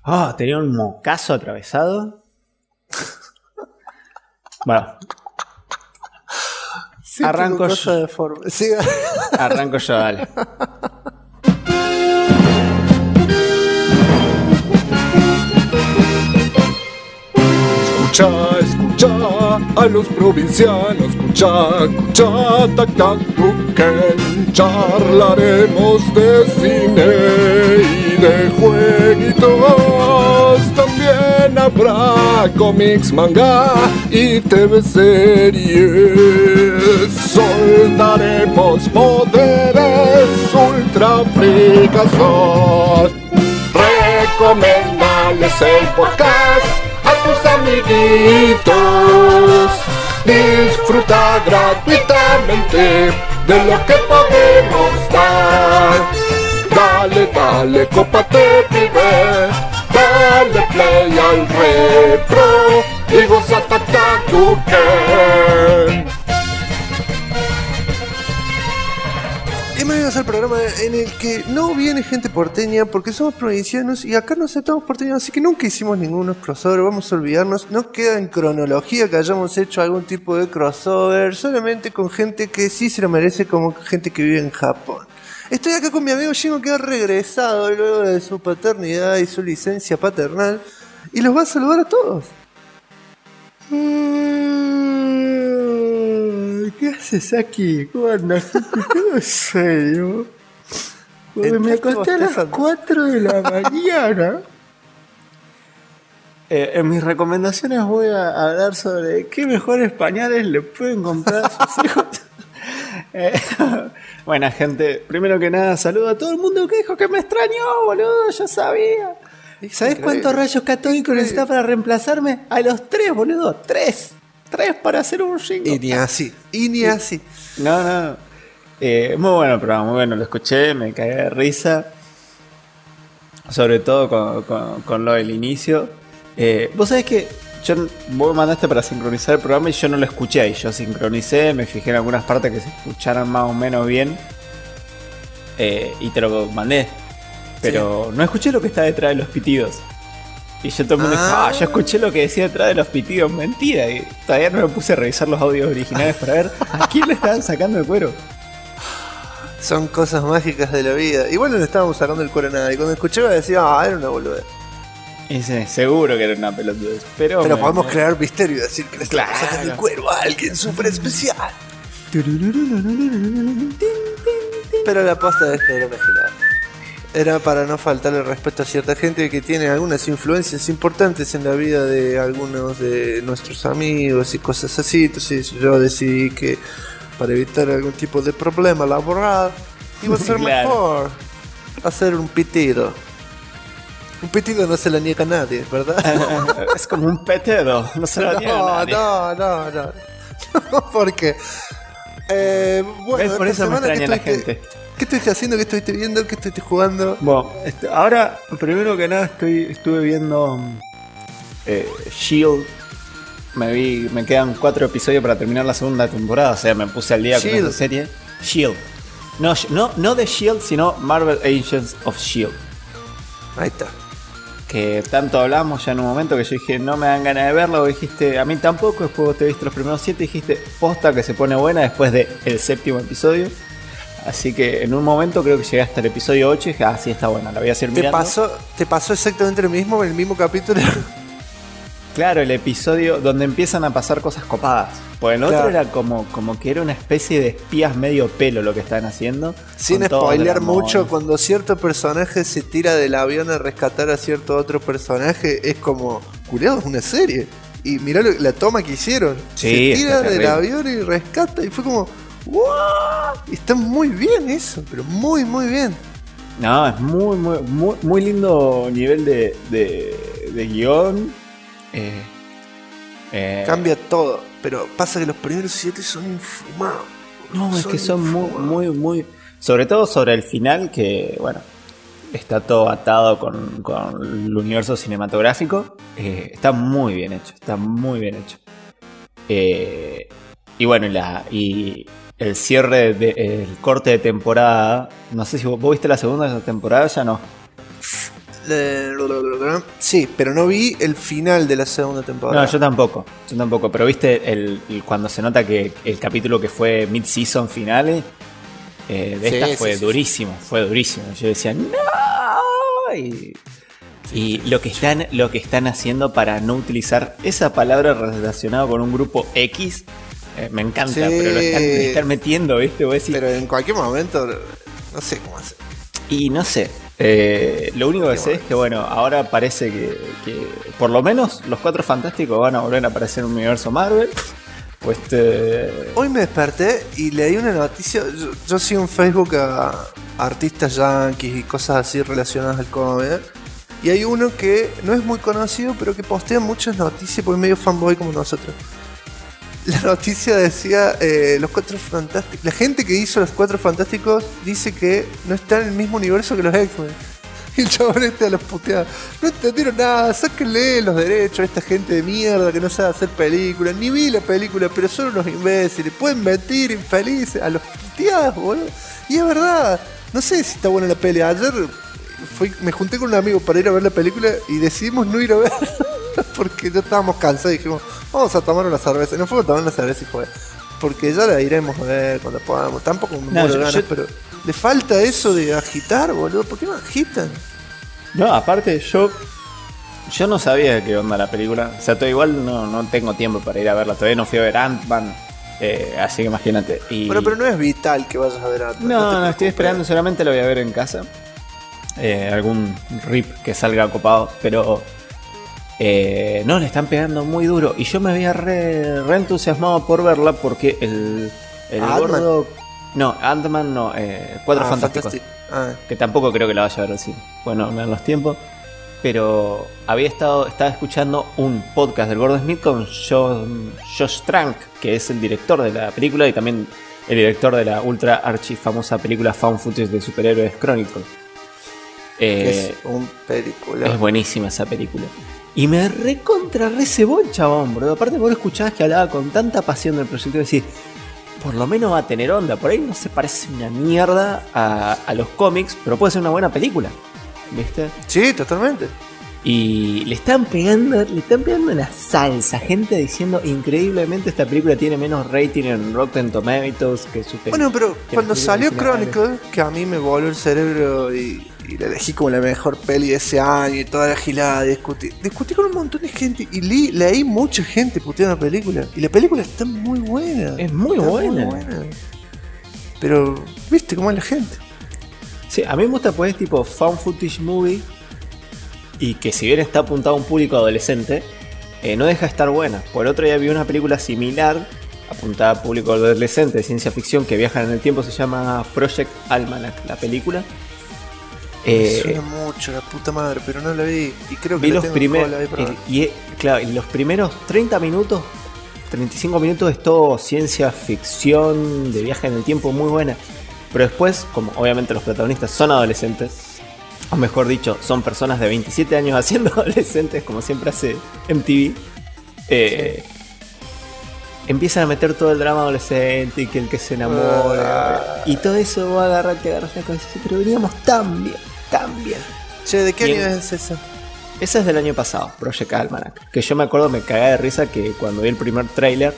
Oh, tenía un mocazo atravesado. Bueno. Sí, Arranco yo. De forma. Sí. Arranco yo, dale. Escucha a los provincianos, escucha, tac, tac, tuquen. Charlaremos de cine y de jueguitos. También habrá cómics, manga y TV series. Soltaremos poderes ultra fricazos. Recomendales el podcast a tus amiguitos. Disfruta gratuitamente de lo que podemos dar. Dale, cópate, pibe. Dale play al repro y goza Tuken. Bienvenidos al programa en el que no viene gente porteña porque somos provincianos y acá no aceptamos porteños, así que nunca hicimos ninguno crossover, vamos a olvidarnos. No queda en cronología que hayamos hecho algún tipo de crossover, solamente con gente que sí se lo merece, como gente que vive en Japón. Estoy acá con mi amigo Shingo, que ha regresado luego de su paternidad y su licencia paternal y los va a saludar a todos. ¿Qué haces aquí? ¿Cómo andas? ¿Qué serio? Me acosté a las 4 de la mañana. En mis recomendaciones voy a hablar sobre qué mejores pañales le pueden comprar a sus hijos. Buena gente, primero que nada saludo a todo el mundo que dijo que me extrañó, boludo, yo sabía. ¿Sabés cuántos rayos catódicos necesita para reemplazarme? A los 3, boludo, 3 para hacer un jingo. Y ni así. No. Muy bueno el programa, muy bueno, lo escuché, me cagué de risa. Sobre todo con lo del inicio. Vos sabés que vos me mandaste para sincronizar el programa y yo no lo escuché ahí. Yo sincronicé, me fijé en algunas partes que se escucharan más o menos bien. Y te lo mandé. Pero sí, no escuché lo que está detrás de los pitidos. Y yo todo el mundo dijo, yo escuché lo que decía detrás de los pitidos. Mentira. Y todavía no me puse a revisar los audios originales para ver a quién le estaban sacando el cuero. Son cosas mágicas de la vida. Igual no le estábamos sacando el cuero a nadie. Cuando escuché decía, era una boludez. Y sí, seguro que era una pelotudez. Pero podemos crear misterio y decir que le estamos sacando el cuero a alguien súper especial. Pero la posta de esto era original. Era para no faltarle respeto a cierta gente que tiene algunas influencias importantes en la vida de algunos de nuestros amigos y cosas así. Entonces yo decidí que para evitar algún tipo de problema laboral iba a ser mejor hacer un pitido. Un pitido no se lo niega a nadie, ¿verdad? Es como un petedo, no se lo niega a nadie. No, porque bueno, por eso me extraña la gente. ¿Qué estuviste haciendo? ¿Qué estuviste viendo? ¿Qué estuviste jugando? Bueno, ahora, primero que nada, estuve viendo Shield. Me quedan 4 episodios para terminar la segunda temporada. O sea, me puse al día con esa serie. Shield. No de Shield, sino Marvel Agents of Shield. Ahí está. Que tanto hablamos ya en un momento que yo dije, no me dan ganas de verlo. Vos dijiste, a mí tampoco. Después vos te viste los primeros 7 y dijiste, posta que se pone buena después del 7º episodio. Así que en un momento creo que llegué hasta el episodio 8 y dije, sí, está buena, la voy a seguir mirando. ¿Te pasó exactamente lo mismo en el mismo capítulo? Claro, el episodio donde empiezan a pasar cosas copadas. Pues el otro era como que era una especie de espías medio pelo lo que estaban haciendo. Sin spoilear mucho, cuando cierto personaje se tira del avión a rescatar a cierto otro personaje, es como, culiado, es una serie. Y mirá la toma que hicieron. Sí, se tira del avión y rescata y fue como... ¡wow! Está muy bien eso, pero muy bien. No, es muy lindo nivel de guión. Cambia todo, pero pasa que los primeros 7 son infumados. No, es que son muy... Sobre todo sobre el final, que bueno, está todo atado con el universo cinematográfico. Está muy bien hecho, y bueno, y el cierre el corte de temporada. No sé si vos viste la segunda temporada, ya no. Sí, pero no vi el final de la segunda temporada. No, yo tampoco, pero viste cuando se nota que el capítulo que fue mid-season finales de esta fue durísimo. Yo decía, ¡no! Y lo que están haciendo para no utilizar esa palabra relacionada con un grupo X, me encanta, pero lo están metiendo, ¿viste? Vos decís, pero en cualquier momento, no sé cómo hacer. Y no sé, lo único que sé es que bueno, ahora parece que por lo menos los Cuatro Fantásticos van a volver a aparecer en un universo Marvel. Pues Hoy me desperté y leí una noticia. Yo sigo en Facebook a artistas yankees y cosas así relacionadas al cómic. Y hay uno que no es muy conocido, pero que postea muchas noticias porque es medio fanboy como nosotros. La noticia decía, los Cuatro Fantásticos, la gente que hizo los Cuatro Fantásticos dice que no está en el mismo universo que los X-Men. Y el chabón a los puteaba. No entendieron nada, sáquenle los derechos a esta gente de mierda que no sabe hacer películas. Ni vi la película, pero son unos imbéciles. Pueden mentir, infelices, a los puteados, boludo. Y es verdad, no sé si está buena la peli. Ayer me junté con un amigo para ir a ver la película y decidimos no ir a ver porque ya estábamos cansados y dijimos, vamos a tomar una cerveza. Y nos fuimos a tomar una cerveza y fue. Porque ya la iremos a ver cuando podamos. Tampoco me muero de ganas, pero le falta eso de agitar, boludo. ¿Por qué no agitan? No, aparte yo no sabía qué onda la película. O sea, todo igual no tengo tiempo para ir a verla. Todavía no fui a ver Ant-Man. Así que imagínate. Pero no es vital que vayas a ver Ant-Man. No, estoy esperando. Solamente lo voy a ver en casa. Algún rip que salga copado. Pero no, le están pegando muy duro. Y yo me había re entusiasmado por verla porque el gordo... No, Ant-Man no, Cuatro Fantásticos. Que tampoco creo que la vaya a ver así. Bueno, no en los tiempos. Pero estaba escuchando un podcast del Gordo Smith con Josh Trank, que es el director de la película y también el director de la ultra archi famosa película Found Footage de Superhéroes Chronicles. Es un película. Es buenísima esa película. Y me re cebó el chabón, bro. Aparte vos lo escuchabas que hablaba con tanta pasión del proyecto y decís, por lo menos va a tener onda. Por ahí no se parece una mierda a los cómics, pero puede ser una buena película. ¿Viste? Sí, totalmente. Y le están pegando la salsa. Gente diciendo increíblemente esta película tiene menos rating en Rotten Tomatoes que su película. Bueno, pero cuando salió Chronicle, que a mí me voló el cerebro y la elegí como la mejor peli de ese año y toda la gilada, discutí con un montón de gente y leí mucha gente puteando la película. Y la película está muy buena. Es muy buena. Pero, ¿viste cómo es la gente? Sí, a mí me gusta pues tipo found footage movie y que si bien está apuntado a un público adolescente, no deja de estar buena. Por otro día vi una película similar apuntada a público adolescente de ciencia ficción que viaja en el tiempo, se llama Project Almanac, la película. Suena mucho, la puta madre, pero no la vi y creo que vi la los tengo primeros claro, y los primeros 30 minutos, 35 minutos es todo ciencia ficción de viaje en el tiempo muy buena. Pero después, como obviamente los protagonistas son adolescentes, o mejor dicho, son personas de 27 años haciendo adolescentes, como siempre hace MTV, empiezan a meter todo el drama adolescente y que el que se enamora y todo eso va a agarrarte la cabeza. Pero veníamos tan bien. Che, ¿de qué año es esa? Esa es del año pasado, Project Almanac. Que yo me acuerdo, me cagué de risa que cuando vi el primer tráiler,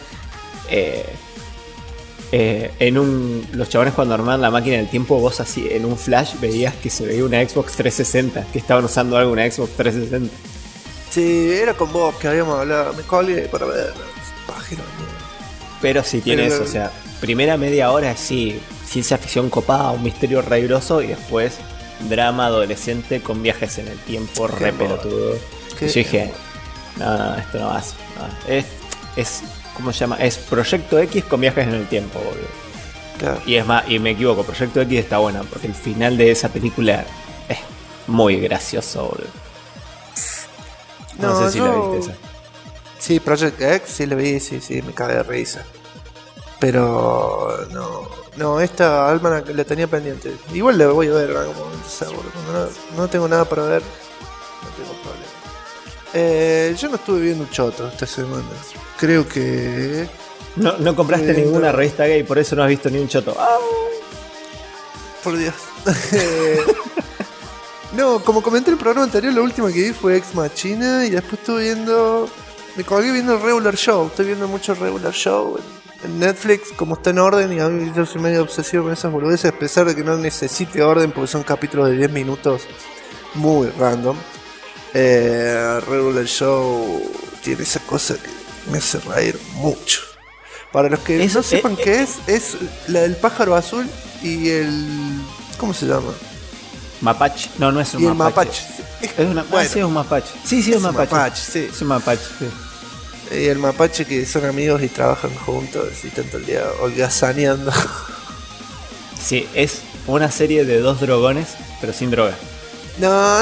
los chabones cuando armaban la máquina del tiempo, vos así en un flash veías que se veía una Xbox 360, que estaban usando algo, una Xbox 360. Sí, era con vos que habíamos hablado, me colgué para ver. Pajero. Pero sí tiene eso, o sea, primera media hora así, ciencia ficción copada, un misterio rairoso y después drama adolescente con viajes en el tiempo, re pelotudo. Y yo dije, no, esto no va así. No. Es ¿cómo se llama? Es Proyecto X con viajes en el tiempo, boludo. Claro. Y es más, y me equivoco, Proyecto X está buena, porque el final de esa película es muy gracioso, boludo. No sé si la viste esa. Sí, Project X, sí la vi, sí, me cagué de risa. Pero no, esta Almanac la tenía pendiente. Igual la voy a ver en algún momento, seguro. No tengo nada para ver, no tengo problema. Yo no estuve viendo un choto esta semana. Creo que... No compraste ninguna revista gay, por eso no has visto ni un choto. Por Dios. No, como comenté en el programa anterior, la última que vi fue Ex Machina y después estuve viendo... Me colgué viendo el Regular Show. Estoy viendo mucho Regular Show en Netflix, como está en orden, y a mí yo soy medio obsesivo con esas boludeces, a pesar de que no necesite orden porque son capítulos de 10 minutos muy random. Regular Show tiene esa cosa que me hace reír mucho. Para los que no sepan qué es la del pájaro azul y el... ¿Cómo se llama? Mapache. No, no es un y el mapache. mapache. Es una... Bueno, sí, es un mapache. Sí, es un mapache. Sí. Es un mapache, sí. Y el mapache que son amigos y trabajan juntos y están todo el día holgazaneando. Sí, es una serie de 2 drogones, pero sin droga. No.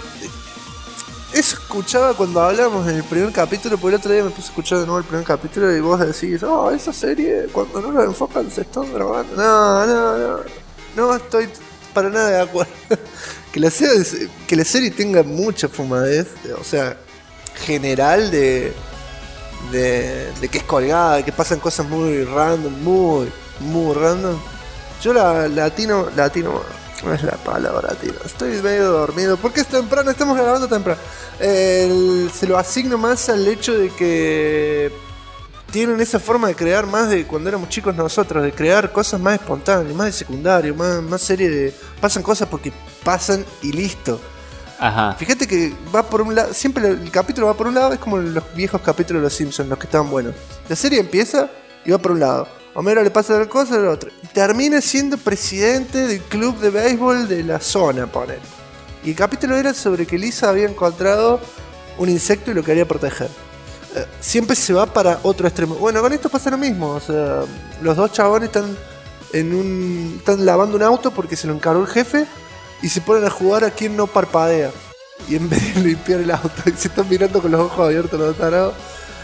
Eso escuchaba cuando hablábamos en el primer capítulo, porque el otro día me puse a escuchar de nuevo el primer capítulo y vos decís, esa serie, cuando no la enfocan se están drogando. No estoy para nada de acuerdo. Que la serie tenga mucha fumadez, o sea, general de que es colgada, de que pasan cosas muy random, muy random. Yo latino no es la palabra latino, estoy medio dormido porque es temprano, estamos grabando temprano. Se lo asigno más al hecho de que tienen esa forma de crear más de cuando éramos chicos nosotros, de crear cosas más espontáneas, más de secundario, más serie de... Pasan cosas porque pasan y listo. Ajá. Fíjate que va por un lado, siempre el capítulo va por un lado, es como los viejos capítulos de Los Simpsons, los que estaban buenos. La serie empieza y va por un lado. Homero le pasa una cosa al otro. Y termina siendo presidente del club de béisbol de la zona, poner. Y el capítulo era sobre que Lisa había encontrado un insecto y lo quería proteger. Siempre se va para otro extremo. Bueno, con esto pasa lo mismo. O sea, los dos chabones están lavando un auto porque se lo encargó el jefe. Y se ponen a jugar a quien no parpadea. Y en vez de limpiar el auto, y se están mirando con los ojos abiertos los tarados.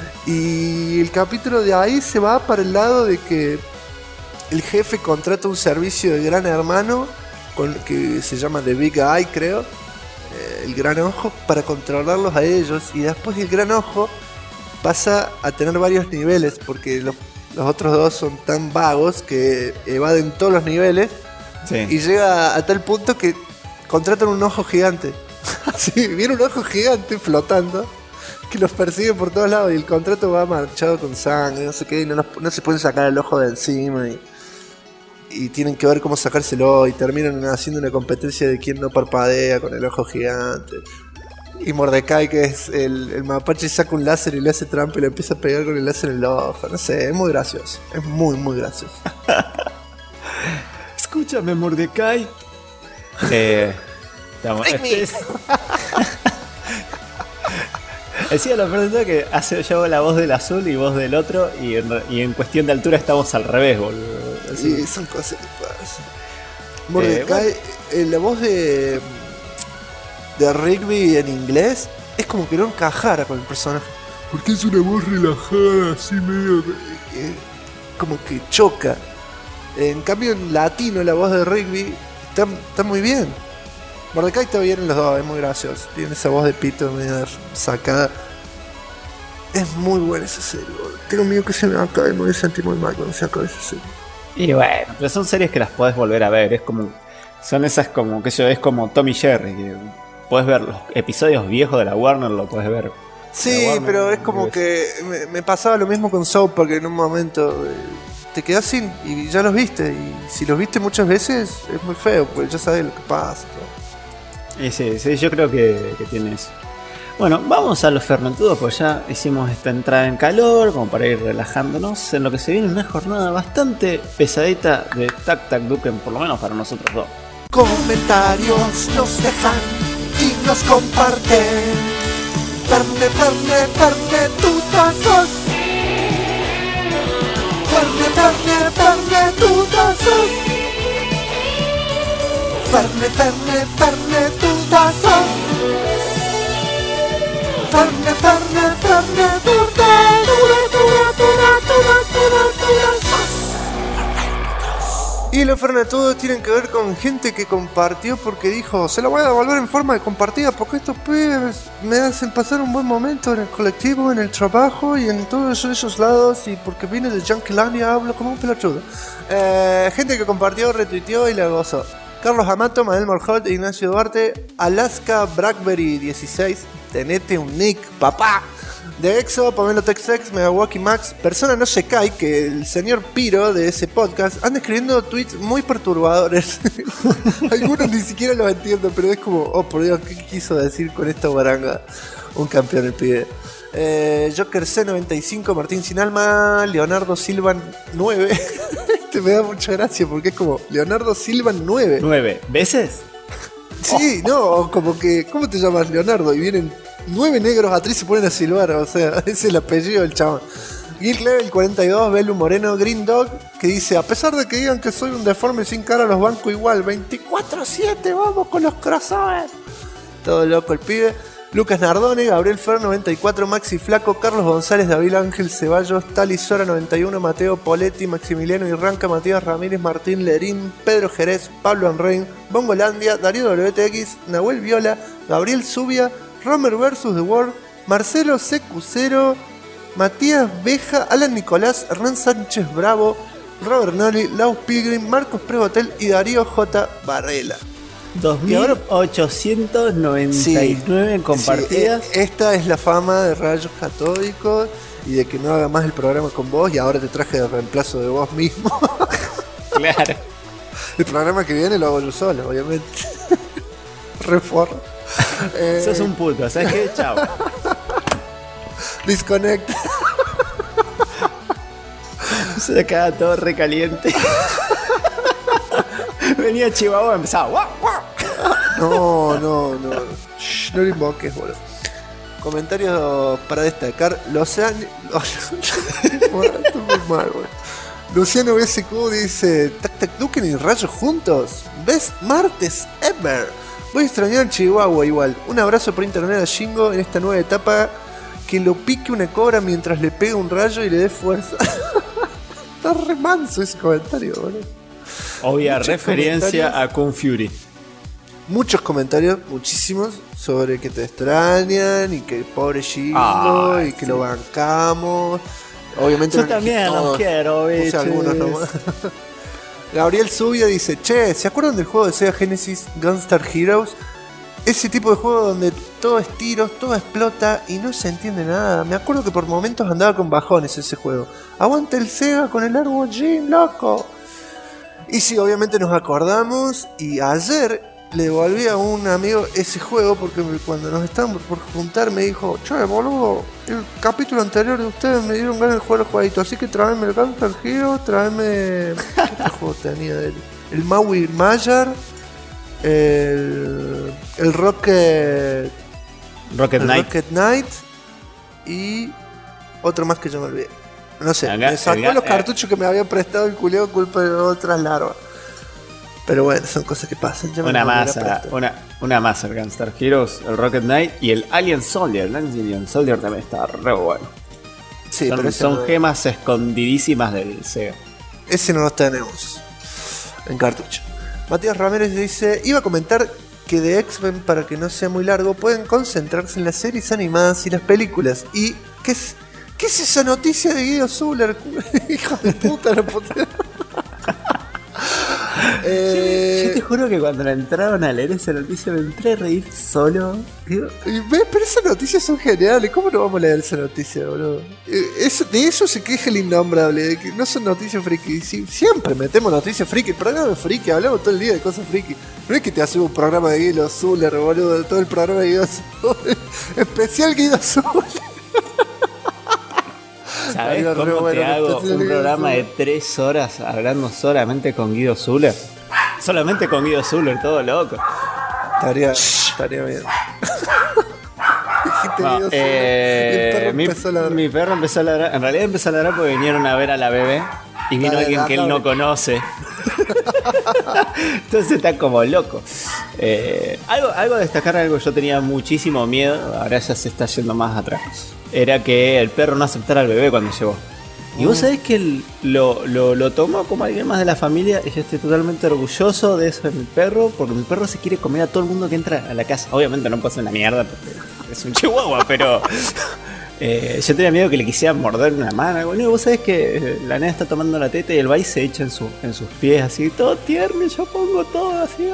Y el capítulo de ahí se va para el lado de que el jefe contrata un servicio de gran hermano que se llama The Big Eye, creo, el gran ojo, para controlarlos a ellos. Y después el gran ojo pasa a tener varios niveles porque los otros dos son tan vagos que evaden todos los niveles. Sí. Y llega a tal punto que contratan un ojo gigante. Así, viene un ojo gigante flotando que los persigue por todos lados y el contrato va manchado con sangre, no sé qué, y no se pueden sacar el ojo de encima y tienen que ver cómo sacárselo y terminan haciendo una competencia de quién no parpadea con el ojo gigante. Y Mordecai, que es el mapache, saca un láser y le hace trampa y le empieza a pegar con el láser en el ojo. No sé, es muy gracioso, es muy gracioso. Escúchame, Mordecai. Decía la persona que yo hago la voz del azul y voz del otro, y en cuestión de altura estamos al revés, boludo. Sí, son cosas que pasan. Mordecai, la voz de Rigby en inglés es como que no encajara con el personaje. Porque es una voz relajada, así medio... como que choca. En cambio en latino la voz de Rigby está muy bien. Mordecai está bien en los dos, es muy gracioso. Tiene esa voz de pito medio sacada. Es muy buena esa serie, boludo. Tengo miedo que se me acabe, me voy a sentir muy mal cuando se acabe esa serie. Y bueno, pero son series que las podés volver a ver. Son esas como que es como Tom y Jerry, que podés ver los episodios viejos de la Warner, lo podés ver. Sí, pero es como que me pasaba lo mismo con South Park en un momento. Te quedás sin y ya los viste, y si los viste muchas veces es muy feo porque ya sabes lo que pasa. Y sí, yo creo que tiene eso. Bueno, vamos a los fermentudos, pues ya hicimos esta entrada en calor como para ir relajándonos en lo que se viene una jornada bastante pesadita de Tac Tac Duken, por lo menos para nosotros dos. Comentarios nos dejan y nos comparten. Fernetutazos. Fernetutazos. Fernetutazos. Y los fernetudos tienen que ver con gente que compartió porque dijo, se la voy a devolver en forma de compartida porque estos pibes me hacen pasar un buen momento en el colectivo, en el trabajo y en todos esos lados, y porque vine de Junkilandia hablo como un pelotudo. Gente que compartió, retuiteó y la gozó. Carlos Amato, Manuel Morjot, Ignacio Duarte, Alaska Blackberry 16, tenete un nick, papá. De Exo, Pomelo Texex, Megawaki Max, Persona No Se Cae, que el señor Piro de ese podcast anda escribiendo tweets muy perturbadores. Algunos ni siquiera los entiendo, pero es como, oh por Dios, ¿qué quiso decir con esta baranga? Un campeón el pibe. Joker C95, Martín Sin Alma, Leonardo Silvan 9. Este me da mucha gracia porque es como Leonardo Silvan 9. ¿9 veces? Sí, no, como que, ¿cómo te llamas, Leonardo? Y vienen 9 negros atrás y se ponen a silbar, o sea, es el apellido del chabón. Gil Level 42, Belu Moreno, Green Dog, que dice, a pesar de que digan que soy un deforme sin cara, los banco igual, 24/7, vamos con los crossovers. Todo loco el pibe. Lucas Nardone, Gabriel Fer 94, Maxi Flaco, Carlos González, David Ángel Ceballos, Tali Sora 91, Mateo Poletti, Maximiliano Irranca, Matías Ramírez, Martín Lerín, Pedro Jerez, Pablo Anrein, Bongolandia, Darío WTX, Nahuel Viola, Gabriel Zubia, Romer vs. The World, Marcelo CQ0, Matías Beja, Alan Nicolás, Hernán Sánchez Bravo, Robert Noli, Lau Pilgrim, Marcos Prevotel y Darío J. Varela. 2.899 compartidas. Sí, esta es la fama de Rayos Catódicos y de que no haga más el programa con vos y ahora te traje de reemplazo de vos mismo. Claro. El programa que viene lo hago yo solo, obviamente. Reforma. Sos un puto, ¿sabes qué? Chao. Disconnect. Se queda todo recaliente. Venía Chihuahua y empezaba. ¡Guau, guau! No. Shh, no lo invoques, boludo. Comentarios para destacar. Estoy muy mal, boludo. Luciano BSQ dice: Tac Tac Duken y Rayos juntos. Best martes ever. Voy a extrañar Chihuahua igual. Un abrazo por internet a Shingo en esta nueva etapa. Que lo pique una cobra mientras le pega un rayo y le dé fuerza. Está re manso ese comentario, boludo. Obvia Muchos referencia a Kung Fury. Muchos comentarios, muchísimos, sobre que te extrañan y que pobre Shingo y que lo bancamos. Obviamente yo no también los quiero, puse bichos. algunos nomás. Gabriel Zubia dice: Che, ¿se acuerdan del juego de Sega Genesis Gunstar Heroes? Ese tipo de juego donde todo es tiros, todo explota y no se entiende nada. Me acuerdo que por momentos andaba con bajones ese juego. Aguanta el Sega con el árbol Jim, loco. Y sí, obviamente nos acordamos y ayer le devolví a un amigo ese juego porque cuando nos estábamos por juntar me dijo: Che, boludo, el capítulo anterior de ustedes me dieron ganas de jugar el jueguito, así que tráeme el Gunstar Hero, tráeme... ¿Qué otro juego tenía de él? El Maui Mayor, el Rocket Knight y otro más que yo me olvidé. No sé, Acá, me sacó los cartuchos que me había prestado el culiao culpa de otras larvas. Pero bueno, son cosas que pasan. Una masa, el Gunstar Heroes, el Rocket Knight y el Alien Soldier. El Alien Soldier también está re bueno. Sí, son gemas escondidísimas del Sega. Ese no lo tenemos en cartucho. Matías Ramírez dice: iba a comentar que de X-Men, para que no sea muy largo, pueden concentrarse en las series animadas y las películas. ¿Y qué es esa noticia de Guido Zuller? Hijo de puta, la puta. Yo te juro que cuando la entraron a leer esa noticia me entré a reír solo. Pero esas noticias son geniales. ¿Cómo no vamos a leer esa noticia, boludo? De eso se queja el innombrable, de que no son noticias friki. Siempre metemos noticias friki. El programa es friki, hablamos todo el día de cosas friki. No es que te hacemos un programa de Guido Zuller, boludo. Todo el programa de Guido Zuller. Especial Guido Zuller. ¿Sabes cómo te hago un programa de 3 horas hablando solamente con Guido Zuller? Solamente con Guido Zuller, todo loco. Estaría bien. No, mi perro empezó a ladrar. En realidad empezó a ladrar porque vinieron a ver a la bebé y vino alguien que él no conoce. Entonces está como loco. Algo a destacar, algo yo tenía muchísimo miedo, ahora ya se está yendo más atrás. Era que el perro no aceptara al bebé cuando llegó. Y vos sabés que él lo tomó como alguien más de la familia. Y yo estoy totalmente orgulloso de eso de mi perro, porque mi perro se quiere comer a todo el mundo que entra a la casa. Obviamente no pasa una mierda porque es un chihuahua, pero Yo tenía miedo que le quisieran morder una mano. Bueno, vos sabés que la nena está tomando la teta y el Bai se echa en sus pies, así, todo tierno, y yo pongo todo así.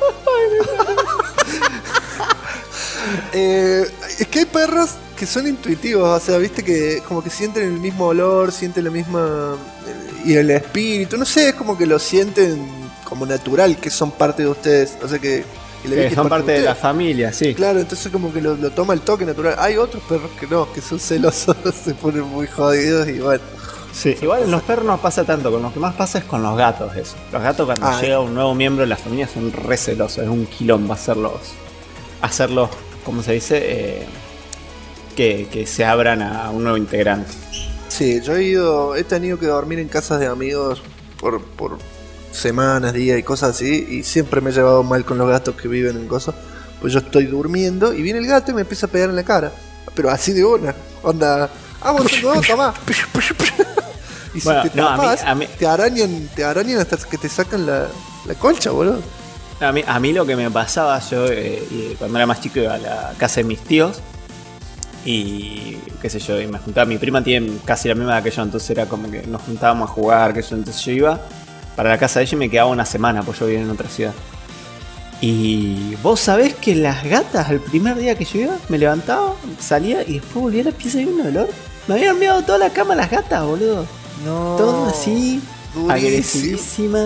Es que hay perros que son intuitivos, o sea, viste que como que sienten el mismo olor, sienten la misma... y el espíritu, no sé, es como que lo sienten como natural, que son parte de ustedes, o sea que son parte de la familia, sí. Claro, entonces como que lo toma el toque natural. Hay otros perros que no, que son celosos, se ponen muy jodidos y bueno. Sí, igual en los perros no pasa tanto, con lo que más pasa es con los gatos eso. Los gatos cuando llega un nuevo miembro de la familia son re celosos, es un quilombo hacerlos, ¿cómo se dice? Que se abran a un nuevo integrante. Sí, yo he tenido que dormir en casas de amigos por semanas, días y cosas así, y siempre me he llevado mal con los gatos que viven en cosas. Pues yo estoy durmiendo y viene el gato y me empieza a pegar en la cara, pero así de una onda, vamos, tomá. Y si te tapas, te arañan hasta que te sacan la colcha, boludo. A mí lo que me pasaba, yo cuando era más chico iba a la casa de mis tíos y qué sé yo, y me juntaba, mi prima tiene casi la misma edad que yo, entonces era como que nos juntábamos a jugar, entonces yo iba para la casa de ella y me quedaba una semana, pues yo vivía en otra ciudad. Y vos sabés que las gatas, el primer día que yo iba, me levantaba, salía y después volvía a la pieza y un olor. Me habían enviado toda la cama las gatas, boludo. No. Todo así, durísimo. Agresivísima.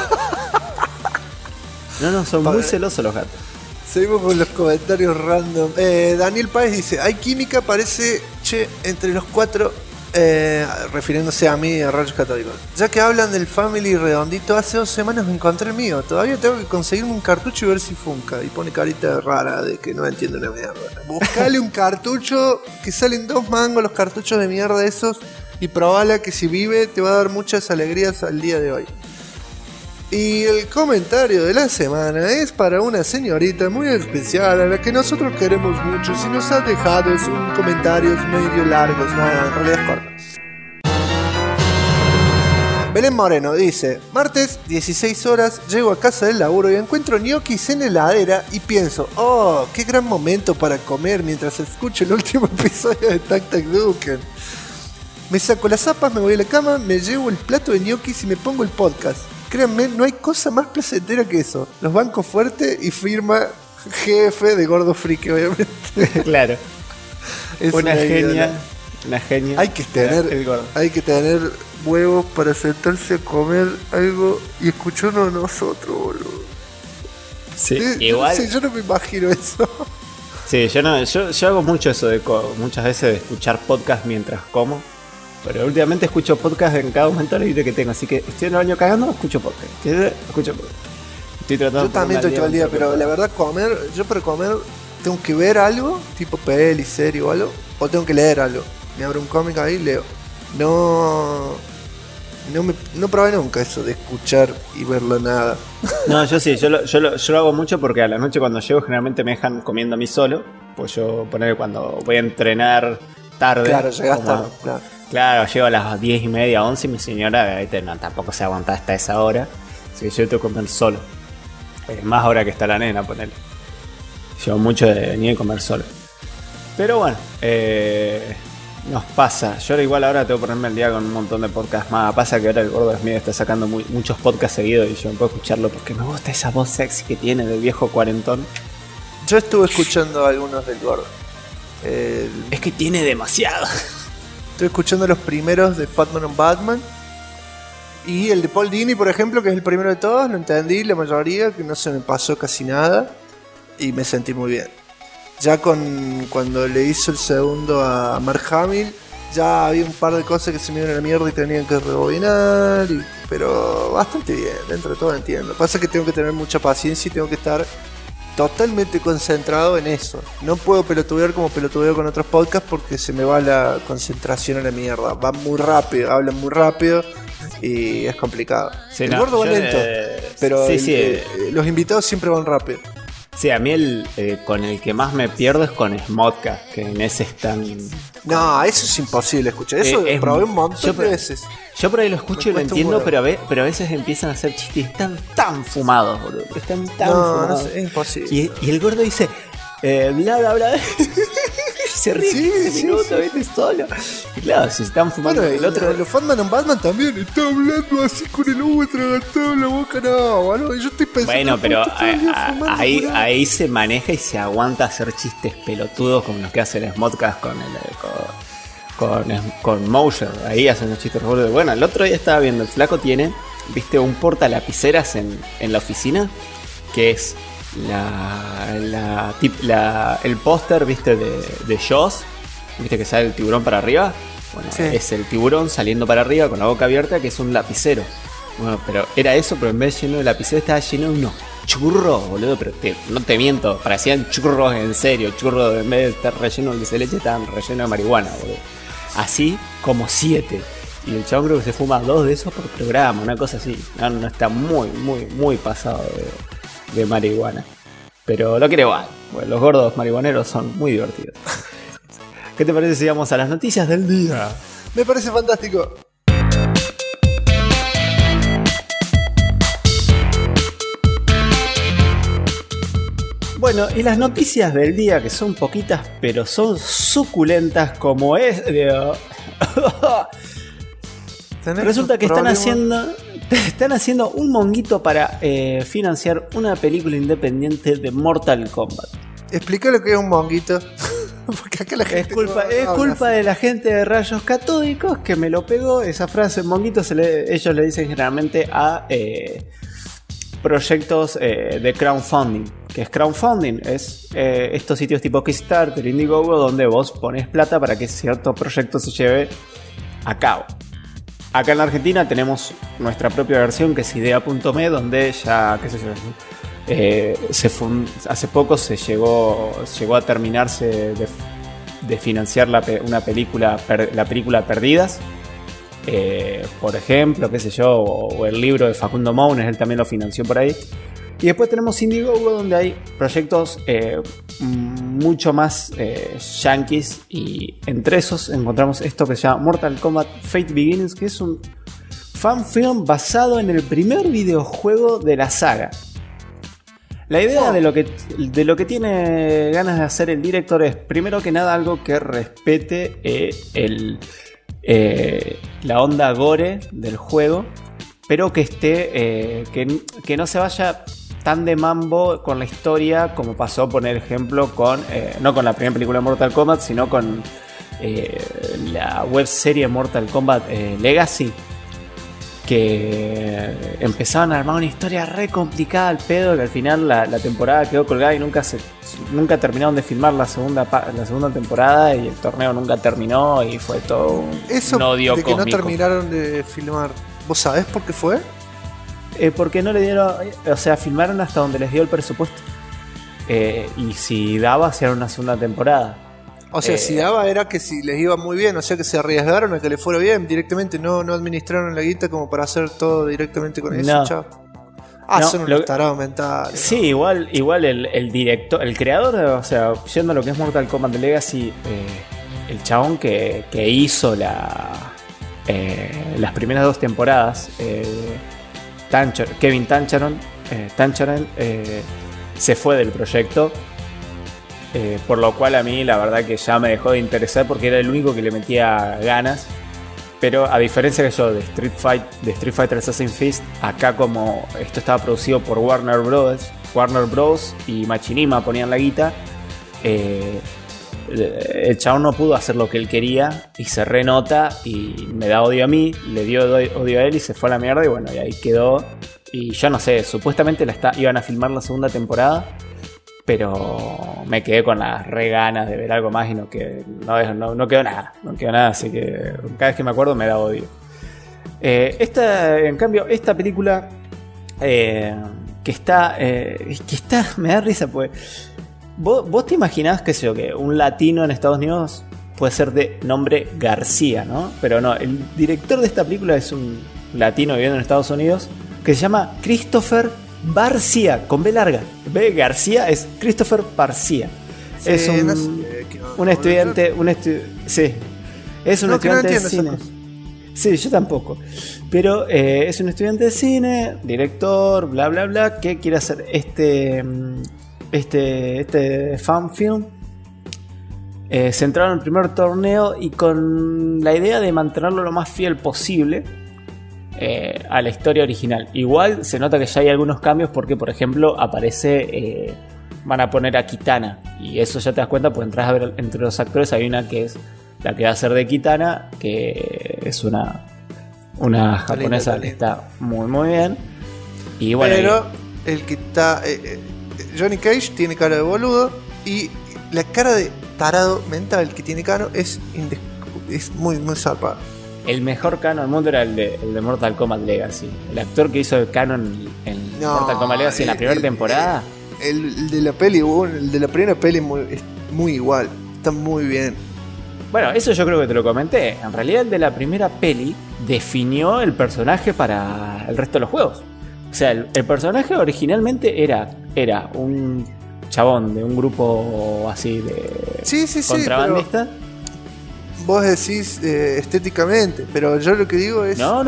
No, son muy celosos los gatos. Seguimos con los comentarios random. Daniel Páez dice, hay química, parece, entre los cuatro, refiriéndose a mí, a Rayos Católicos. Ya que hablan del Family redondito, hace 2 semanas me encontré el mío. Todavía tengo que conseguirme un cartucho y ver si funca. Y pone carita rara de que no entiende una mierda. Buscale un cartucho que salen 2 mangos los cartuchos de mierda esos y probala que si vive te va a dar muchas alegrías al día de hoy. Y el comentario de la semana es para una señorita muy especial a la que nosotros queremos mucho. Si nos ha dejado un comentarios medio largos, nada, en realidad es corto. Belén Moreno dice, martes 16 horas, llego a casa del laburo y encuentro ñoquis en la heladera y pienso, oh, qué gran momento para comer mientras escucho el último episodio de Tac Tac Duken. Me saco las zapas, me voy a la cama, me llevo el plato de ñoquis y me pongo el podcast. Créanme, no hay cosa más placentera que eso. Los bancos fuerte y firma jefe de Gordo Friki, obviamente. Claro. Es una genia. Hay que tener huevos para sentarse a comer algo y escucharnos a nosotros, boludo. Sí, igual. Yo no me imagino eso. Sí, yo hago mucho eso muchas veces de escuchar podcast mientras como. Pero últimamente escucho podcast en cada momento libre que tengo. Así que estoy en el baño cagando, escucho podcast. Estoy tratando. Yo también estoy todo el día, pero la verdad yo para comer tengo que ver algo, tipo peli, serie o algo, o tengo que leer algo. Me abro un cómic ahí y leo. No probé nunca eso de escuchar y verlo nada. No, yo sí, yo lo hago mucho porque a la noche cuando llego generalmente me dejan comiendo a mí solo. Pues yo poner cuando voy a entrenar tarde. Claro, llegas tarde, Claro, llego a las 10:30, 11 y mi señora tampoco se aguanta hasta esa hora. Así que yo tengo que comer solo. Más ahora que está la nena, ponele. Llevo mucho de venir a comer solo. Pero bueno, nos pasa. Yo igual ahora tengo que ponerme al día con un montón de podcasts más. Pasa que ahora el Gordo Smith está sacando muchos podcasts seguidos y yo no puedo escucharlo porque me gusta esa voz sexy que tiene del viejo cuarentón. Yo estuve escuchando algunos del Gordo. Es que tiene demasiado. Estoy escuchando los primeros de Fatman and Batman. Y el de Paul Dini, por ejemplo, que es el primero de todos. Lo entendí, la mayoría, que no se me pasó casi nada. Y me sentí muy bien. Ya cuando le hizo el segundo a Mark Hamill, ya había un par de cosas que se me iban a la mierda y tenían que rebobinar. Pero bastante bien, dentro de todo entiendo. Pasa que tengo que tener mucha paciencia y tengo que estar totalmente concentrado en eso. No puedo pelotudear como pelotudeo con otros podcasts porque se me va la concentración a la mierda. Va muy rápido, hablan muy rápido y es complicado. Sí, el Gordo va lento, pero los invitados siempre van rápido. Sí, a mí con el que más me pierdo es con Smodcast, que en ese están... No, eso es imposible escuchar. Eso probé un montón de veces. Yo por ahí lo escucho y lo entiendo, pero a veces empiezan a hacer chistes y están tan fumados, boludo. Están tan fumados. No, es imposible. Y el Gordo dice, bla, bla, bla. se ríe 15 minutos, ¿viste? Solo. Y claro, se están fumando. Bueno, el otro. los Fatman en Batman también está hablando así con el humo atragantado en la boca. No, boludo, yo estoy pensando. Bueno, pero todo el día fumando por ahí se maneja y se aguanta hacer chistes pelotudos como los que hace el Smodcast con Mosher. Ahí hacen los chistes boludo. Bueno, el otro día estaba viendo, el flaco tiene, viste, un porta lapiceras en la oficina, que es el póster, viste, de Jaws, viste que sale el tiburón para arriba. Bueno, sí. Es el tiburón saliendo para arriba con la boca abierta, que es un lapicero. Bueno, pero era eso, pero en vez de lleno de lapicero estaba lleno de unos churros, boludo. Pero no te miento, parecían churros en serio. Churros, en vez de estar rellenos de leche, estaban rellenos de marihuana, boludo. Así como 7. Y el chabón creo que se fuma 2 de esos por programa, una cosa así. No está muy pasado de marihuana. Pero lo quiere igual. Bueno, los gordos marihuaneros son muy divertidos. ¿Qué te parece si vamos a las noticias del día? Me parece fantástico. Bueno, y las noticias del día, que son poquitas, pero son suculentas, como es... Resulta que están haciendo un monguito para financiar una película independiente de Mortal Kombat. Explica lo que es un monguito. Porque acá la gente es culpa de la gente de Rayos Catódicos que me lo pegó. Esa frase, monguito, ellos le dicen generalmente a proyectos de crowdfunding. ¿Qué es crowdfunding? Es estos sitios tipo Kickstarter, Indiegogo, donde vos pones plata para que cierto proyecto se lleve a cabo. Acá en la Argentina tenemos nuestra propia versión, que es idea.me, donde ya, qué sé yo, hace poco llegó a terminarse de financiar la película Perdidas, por ejemplo, qué sé yo, o el libro de Facundo Mounes, él también lo financió por ahí. Y después tenemos Indiegogo, donde hay proyectos mucho más yankees, y entre esos encontramos esto que se llama Mortal Kombat Fate Begins, que es un fanfilm basado en el primer videojuego de la saga. La idea de lo que tiene ganas de hacer el director es, primero que nada, algo que respete la onda gore del juego, pero que esté que no se vaya tan de mambo con la historia como pasó, por ejemplo, no con la primera película de Mortal Kombat, sino con la web serie Mortal Kombat Legacy, que empezaban a armar una historia re complicada al pedo, que al final la temporada quedó colgada y nunca terminaron de filmar la segunda temporada, y el torneo nunca terminó y fue todo un odio de que cósmico. No terminaron de filmar, ¿vos sabés por qué fue? Porque no le dieron, o sea, filmaron hasta donde les dio el presupuesto, y si daba, hacían una segunda temporada. O sea, si daba era que si les iba muy bien, o sea que se arriesgaron a que les fuera bien directamente, no administraron la guita como para hacer todo directamente con eso, No. chao. No, son unos tarados mentales. Sí, igual el director, el creador, o sea, yendo a lo que es Mortal Kombat Legacy, el chabón que hizo las primeras 2 temporadas, Kevin Tancharon, se fue del proyecto. Por lo cual a mí la verdad que ya me dejó de interesar, porque era el único que le metía ganas. Pero a diferencia que yo de Street Fighter Assassin's Fist, acá como esto estaba producido por Warner Bros. Y Machinima ponían la guita, el chabón no pudo hacer lo que él quería y se renota, y me da odio a mí, le dio odio a él y se fue a la mierda, y bueno, y ahí quedó. Y yo no sé, supuestamente iban a filmar la segunda temporada, pero me quedé con las re ganas de ver algo más y no quedó nada, así que cada vez que me acuerdo me da odio. En cambio, esta película que está, me da risa, pues vos te imaginás, qué sé yo, que un latino en Estados Unidos puede ser de nombre García, ¿no? Pero no, el director de esta película es un latino viviendo en Estados Unidos que se llama Christopher Barcia, con B larga. B García es Christopher Barcia. Sí, es un estudiante, sí, es un estudiante de cine. Sí, yo tampoco. Pero es un estudiante de cine, director, bla bla bla, que quiere hacer este fan film. centraron el primer torneo y con la idea de mantenerlo lo más fiel posible a la historia original. Igual se nota que ya hay algunos cambios porque, por ejemplo, aparece... van a poner a Kitana. Y eso ya te das cuenta, pues entras a ver entre los actores. Hay una que es la que va a ser de Kitana, que es una japonesa que está muy muy bien. Y bueno, pero el que está... Johnny Cage tiene cara de boludo. Y la cara de tarado mental que tiene Kano es muy muy zarpado. el mejor Kano del mundo era el de Mortal Kombat Legacy. El actor que hizo el Kano en Mortal Kombat Legacy en la primera temporada. El de la peli, el de la primera peli es muy igual. Está muy bien. Bueno, eso yo creo que te lo comenté. En realidad el de la primera peli definió el personaje para el resto de los juegos. O sea, el personaje originalmente era un chabón de un grupo así de contrabandista. Sí, vos decís estéticamente, pero yo lo que digo es... No,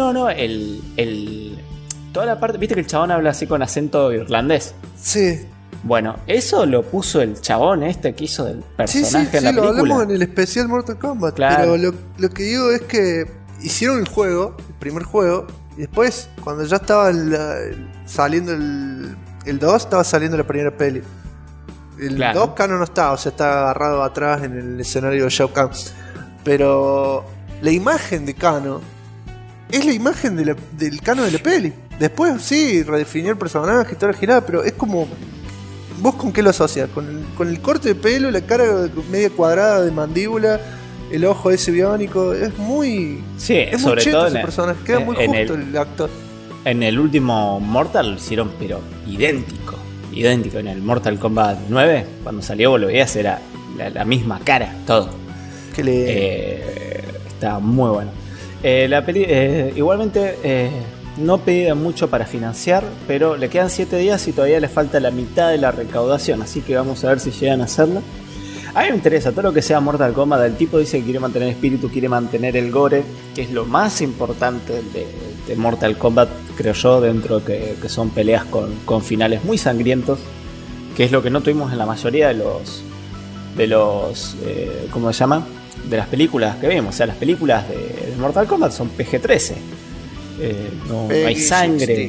toda la parte... ¿Viste que el chabón habla así con acento irlandés? Sí. Bueno, eso lo puso el chabón que hizo del personaje en la película. Sí, lo hablamos en el especial Mortal Kombat. Claro. Pero lo que digo es que hicieron el juego, el primer juego, y después, cuando ya estaba saliendo el 2, estaba saliendo la primera peli. El 2 Kano no está, o sea, está agarrado atrás en el escenario de Shao Kahn. Pero la imagen de Kano es la imagen del Kano de la peli. Después sí, redefinió el personaje y toda la girada, pero es como... ¿Vos con qué lo asocias? Con el corte de pelo, la cara media cuadrada de mandíbula, el ojo ese biónico. Es muy... Sí, es sobre muy cheto todo ese personaje. Queda muy justo el actor. En el último Mortal lo hicieron, pero idéntico. En el Mortal Kombat 9, cuando salió, vos lo veías, era la misma cara, todo. Está muy bueno. La peli, igualmente, no pedía mucho para financiar, pero le quedan 7 días y todavía le falta la mitad de la recaudación, así que vamos a ver si llegan a hacerla. A mí me interesa todo lo que sea Mortal Kombat. El tipo dice que quiere mantener el espíritu, quiere mantener el gore, que es lo más importante de Mortal Kombat, creo yo, dentro que son peleas con finales muy sangrientos, que es lo que no tuvimos en la mayoría de los ¿cómo se llama? De las películas que vemos. O sea, las películas de Mortal Kombat son PG-13. No hay sangre.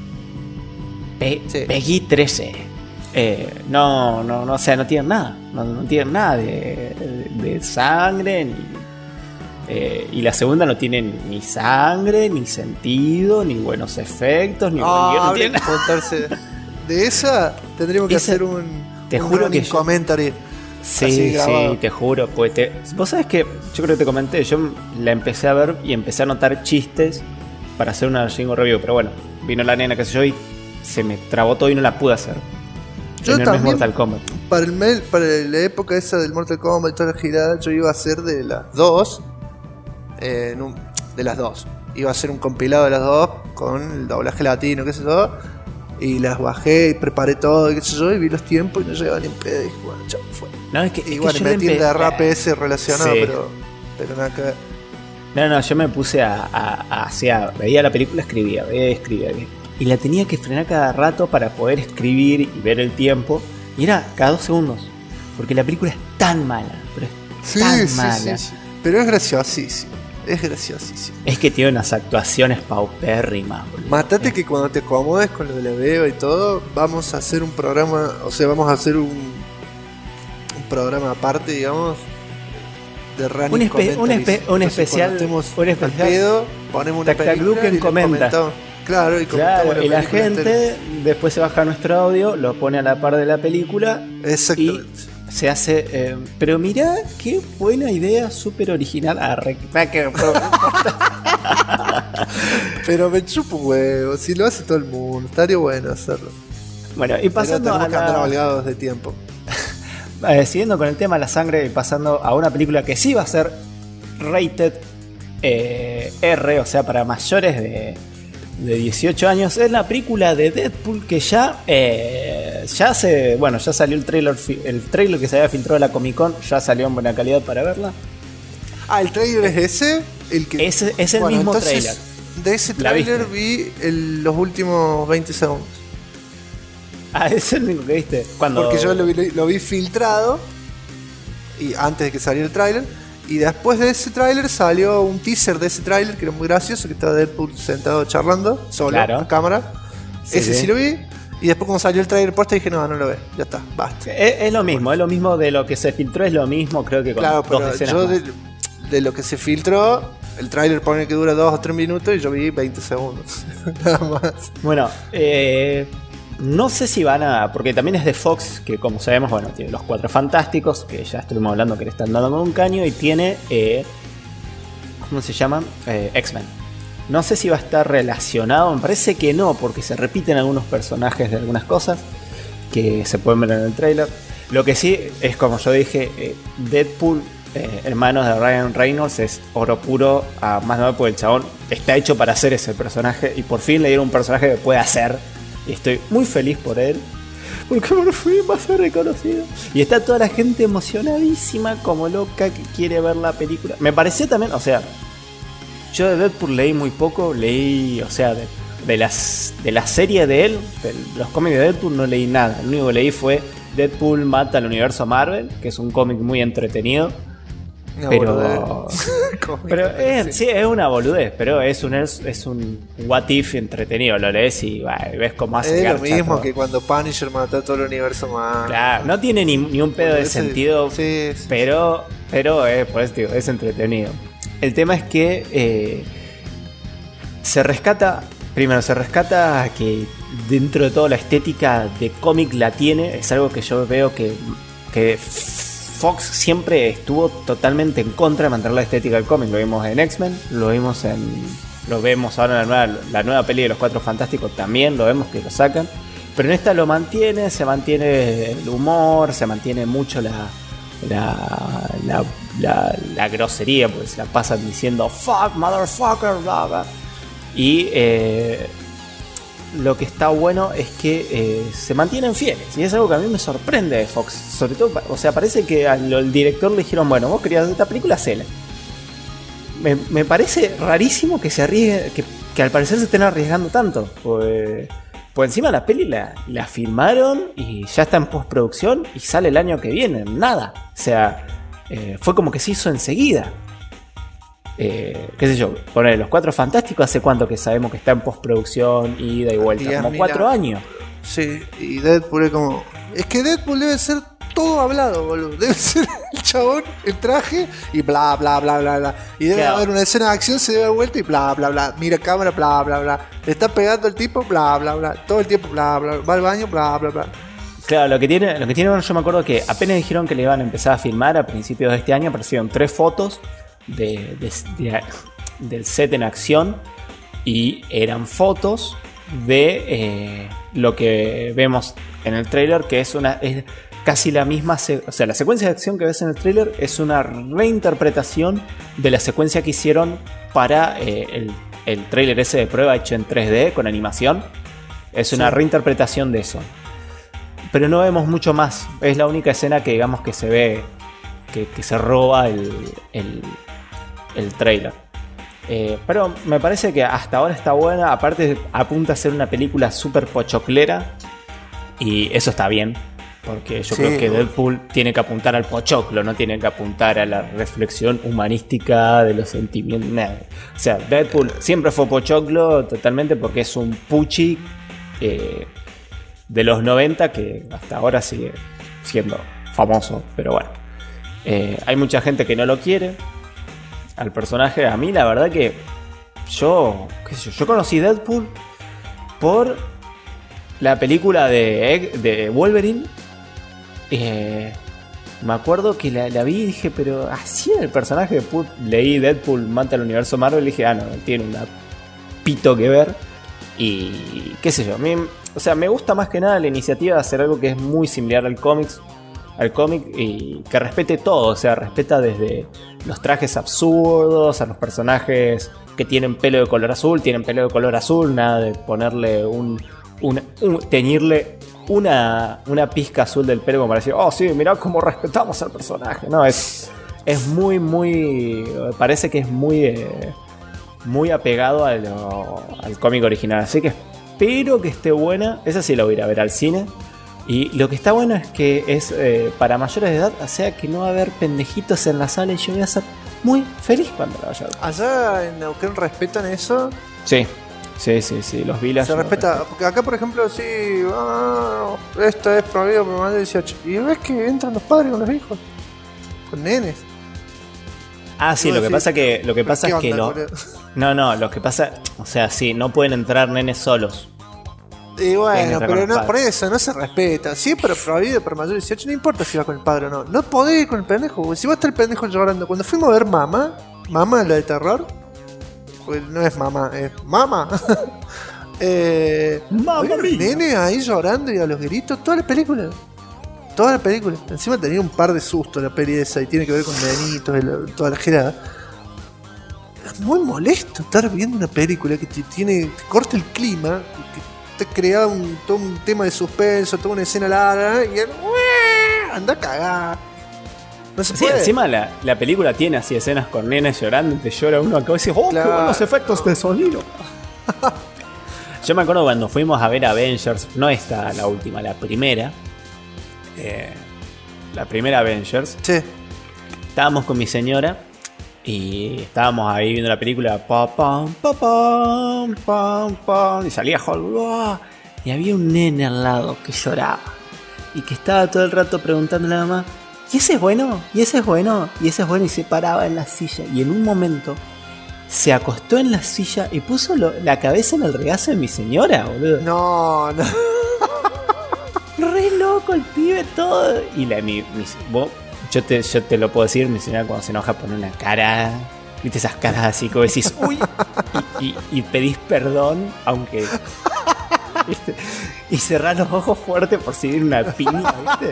Peggy 13. No, o sea, no tienen nada. No tienen nada de sangre. Y la segunda no tiene ni sangre, ni sentido, ni buenos efectos, ni no tiene nada. Contarse de esa tendríamos que hacer un comentario. Sí, te juro. Pues vos sabés que yo creo que te comenté, yo la empecé a ver y empecé a notar chistes para hacer una Jingo Review, pero bueno, vino la nena, qué sé yo, y se me trabó todo y no la pude hacer. Yo también, Mortal Kombat. Para la época esa del Mortal Kombat y toda la girada, yo iba a hacer de las dos. Iba a hacer un compilado de las dos con el doblaje latino, qué sé yo. Y las bajé y preparé todo, qué sé yo, y vi los tiempos y no llegaba ni en pedo. Y dije, bueno, chao, fue. No, es que, y bueno, me metí en la rap ese relacionado, sí. pero nada que ver. No, yo me puse veía la película, escribía. Y la tenía que frenar cada rato para poder escribir y ver el tiempo. Y era cada 2 segundos. Porque la película es tan mala. Pero es tan mala. Sí. Pero es graciosísimo. Es que tiene unas actuaciones paupérrimas. Mátate que cuando te acomodes con lo de la Beba y todo, vamos a hacer un programa. O sea, vamos a hacer un programa aparte, digamos. De running un especial pedo, ponemos una película y comenta. Claro, y la gente después se baja nuestro audio, lo pone a la par de la película. Exactamente. Y se hace. Pero mirá qué buena idea, súper original. Pero me chupo huevo, si lo hace todo el mundo, estaría bueno hacerlo. Bueno, y pasando a andar holgados de tiempo. Siguiendo con el tema de la sangre y pasando a una película que sí va a ser rated R, o sea, para mayores de 18 años, es la película de Deadpool que ya salió el trailer que se había filtrado de la Comic Con, ya salió en buena calidad para verla. ¿El trailer es ese? Es el mismo trailer. De ese trailer vi los últimos 20 segundos. Es el único que viste. Porque yo lo vi filtrado y antes de que saliera el tráiler. Y después de ese tráiler salió un teaser de ese tráiler que era muy gracioso, que estaba Deadpool sentado charlando, solo, a cámara. Sí, ese sí lo vi. Y después cuando salió el tráiler puesto dije, no lo ve, ya está, basta. Es lo mismo de lo que se filtró, es lo mismo, creo que con claro, dos pero escenas yo más. de lo que se filtró, el tráiler pone que dura 2 o 3 minutos y yo vi 20 segundos. Nada más. Bueno, no sé si van a... Porque también es de Fox, que como sabemos, bueno, tiene los Cuatro Fantásticos, que ya estuvimos hablando que le están dando con un caño, y tiene... ¿cómo se llaman? X-Men. No sé si va a estar relacionado, me parece que no, porque se repiten algunos personajes de algunas cosas que se pueden ver en el trailer. Lo que sí es, como yo dije, Deadpool, hermanos de Ryan Reynolds, es oro puro a más no, porque el chabón está hecho para hacer ese personaje y por fin le dieron un personaje que puede hacer. Y estoy muy feliz por él, porque por fin va a ser reconocido. Y está toda la gente emocionadísima como loca que quiere ver la película. Me pareció también, o sea, yo de Deadpool leí muy poco, o sea, de la serie de él, de los cómics de Deadpool no leí nada. Lo único que leí fue Deadpool mata al universo Marvel, que es un cómic muy entretenido. Una Pero sí, es una boludez, pero es un what if entretenido. Lo lees y ves cómo hace. Es lo mismo todo. Que cuando Punisher mató a todo el universo más. Claro, no tiene ni un pedo de sentido, sí. pero pues, tío, es entretenido. El tema es que se rescata que dentro de toda la estética de cómic la tiene. Es algo que yo veo que Fox siempre estuvo totalmente en contra de mantener la estética del cómic. Lo vimos en X-Men, lo vemos ahora en la nueva peli de los Cuatro Fantásticos, también lo vemos que lo sacan. Pero en esta lo mantiene, se mantiene el humor, se mantiene mucho la grosería, porque se la pasan diciendo fuck, motherfucker, bla bla. Y lo que está bueno es que se mantienen fieles, y es algo que a mí me sorprende de Fox. Sobre todo, o sea, parece que al director le dijeron, bueno, vos querías hacer esta película, hacela. Me parece rarísimo que se arriesgue, que al parecer se estén arriesgando tanto. Pues encima la peli la filmaron y ya está en postproducción y sale el año que viene, nada. O sea, fue como que se hizo enseguida. Qué sé yo, poner Los Cuatro Fantásticos, ¿hace cuánto que sabemos que está en postproducción, ida y vuelta? Como 4 años. Sí, y Deadpool es como... Es que Deadpool debe ser todo hablado, boludo. Debe ser el chabón, el traje y bla, bla, bla, bla, bla. Y debe haber una escena de acción, se debe dar vuelta y bla, bla, bla. Mira cámara, bla, bla, bla. Le está pegando al tipo, bla, bla, bla. Todo el tiempo, bla, bla. Va al baño, bla, bla, bla. Claro, lo que tiene, bueno, yo me acuerdo que apenas dijeron que le iban a empezar a filmar a principios de este año, aparecieron 3 fotos del set en acción, y eran fotos de lo que vemos en el trailer, que es casi la misma, o sea, la secuencia de acción que ves en el trailer es una reinterpretación de la secuencia que hicieron para el trailer ese de prueba hecho en 3D con animación. Es una reinterpretación de eso, pero no vemos mucho más. Es la única escena que digamos que se ve que se roba el trailer. Pero me parece que hasta ahora está buena. Aparte apunta a ser una película súper pochoclera, y eso está bien, porque yo creo que Deadpool tiene que apuntar al pochoclo, no tiene que apuntar a la reflexión humanística de los sentimientos. O sea, Deadpool siempre fue pochoclo totalmente, porque es un puchi de los 90 que hasta ahora sigue siendo famoso. Pero bueno, hay mucha gente que no lo quiere al personaje. A mí la verdad que yo conocí Deadpool por la película de Wolverine. Me acuerdo que la vi y dije, pero así era el personaje. Leí Deadpool mata al universo Marvel y dije, no tiene un pito que ver. Y qué sé yo, a mí, o sea, me gusta más que nada la iniciativa de hacer algo que es muy similar al cómic, y que respete todo. O sea, respeta desde los trajes absurdos a los personajes que tienen pelo de color azul, nada de ponerle teñirle una pizca azul del pelo como para decir, oh sí, mirá cómo respetamos al personaje. No, es muy, parece que es muy apegado al cómic original, así que espero que esté buena. Esa sí la voy a ir a ver al cine, Y lo que está bueno es que es para mayores de edad, o sea que no va a haber pendejitos en la sala y yo voy a ser muy feliz cuando la vaya a ver. Allá en Neuquén respetan eso. Sí, los Vilas. Se respeta, porque acá por ejemplo sí, esto es prohibido por más de 18. Y ves que entran los padres con los hijos, con nenes. Ah, sí, lo que pasa es que ¿Qué onda, boludo? No, lo que pasa, o sea, sí, no pueden entrar nenes solos. Y bueno, Nenes pero con los no, por padres. eso no se respeta. Si es prohibido por mayor de 18, no importa si vas con el padre o no. No podés ir con el pendejo, porque si va a estar el pendejo llorando. Cuando fuimos a ver Mamá, la de terror, pues no es mamá, es Mama. Mamma había unos mía. nenes ahí llorando y a los gritos, toda la película. Toda la película. Encima tenía un par de sustos la peli esa y tiene que ver con nenitos y toda la girada. Es muy molesto estar viendo una película que te corta el clima, que te crea todo un tema de suspenso, toda una escena larga y anda a cagar. No se Sí, puede. encima la película tiene así escenas con nenes llorando y te llora uno acá y dices, ¡oh, Claro. qué buenos efectos de sonido! Yo me acuerdo cuando fuimos a ver Avengers, no esta la última, la primera. La primera Avengers. Sí. Estábamos con mi señora y estábamos ahí viendo la película. Pa, pam, pa, pam, pam, pam, y salía Hulk. ¡Uah! Y había un nene al lado que lloraba y que estaba todo el rato preguntándole a la mamá, ¿y ese es bueno? ¿Y ese es bueno? ¿Y ese es bueno? Y se paraba en la silla y en un momento se acostó en la silla y puso la cabeza en el regazo de mi señora, boludo. No. Re loco el pibe todo. Y yo te lo puedo decir, mi señora cuando se enoja pone una cara. ¿Viste esas caras así como decís, uy? Y pedís perdón, aunque. ¿Viste? Y cerrás los ojos fuerte por seguir una piña, ¿viste?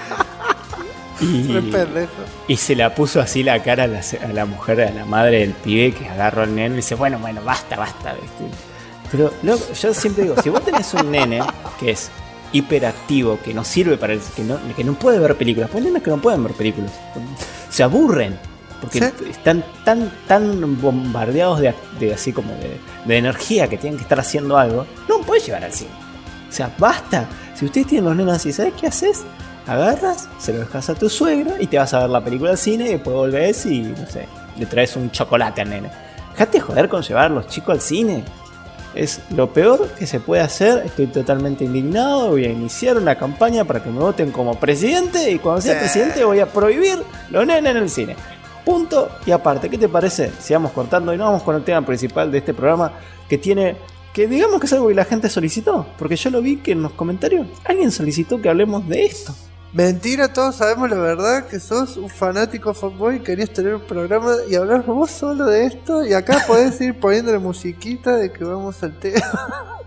Re pendejo. Y se la puso así la cara a la mujer, a la madre del pibe que agarró al nene y dice, bueno, basta, ¿viste? Pero loco, yo siempre digo, si vos tenés un nene que es hiperactivo, que no sirve para que no puede ver películas, pues hay nenes que no pueden ver películas, se aburren, porque ¿Sí? están tan bombardeados de así como de energía que tienen que estar haciendo algo, no puedes llevar al cine. O sea, basta. Si ustedes tienen los nenes así, ¿sabes qué haces? Agarras, se lo dejas a tu suegra y te vas a ver la película al cine y después volvés y, no sé, le traes un chocolate al nene. Dejate joder con llevar a los chicos al cine. Es lo peor que se puede hacer. Estoy totalmente indignado. Voy a iniciar una campaña para que me voten como presidente. Y cuando sea presidente voy a prohibir los nenes en el cine. Punto y aparte. ¿Qué te parece? Sigamos cortando y no vamos con el tema principal de este programa. Que digamos que es algo que la gente solicitó. Porque yo lo vi que en los comentarios alguien solicitó que hablemos de esto. Mentira, todos sabemos la verdad, que sos un fanático fanboy y querías tener un programa y hablar vos solo de esto. Y acá podés ir poniendo la musiquita de que vamos al tema.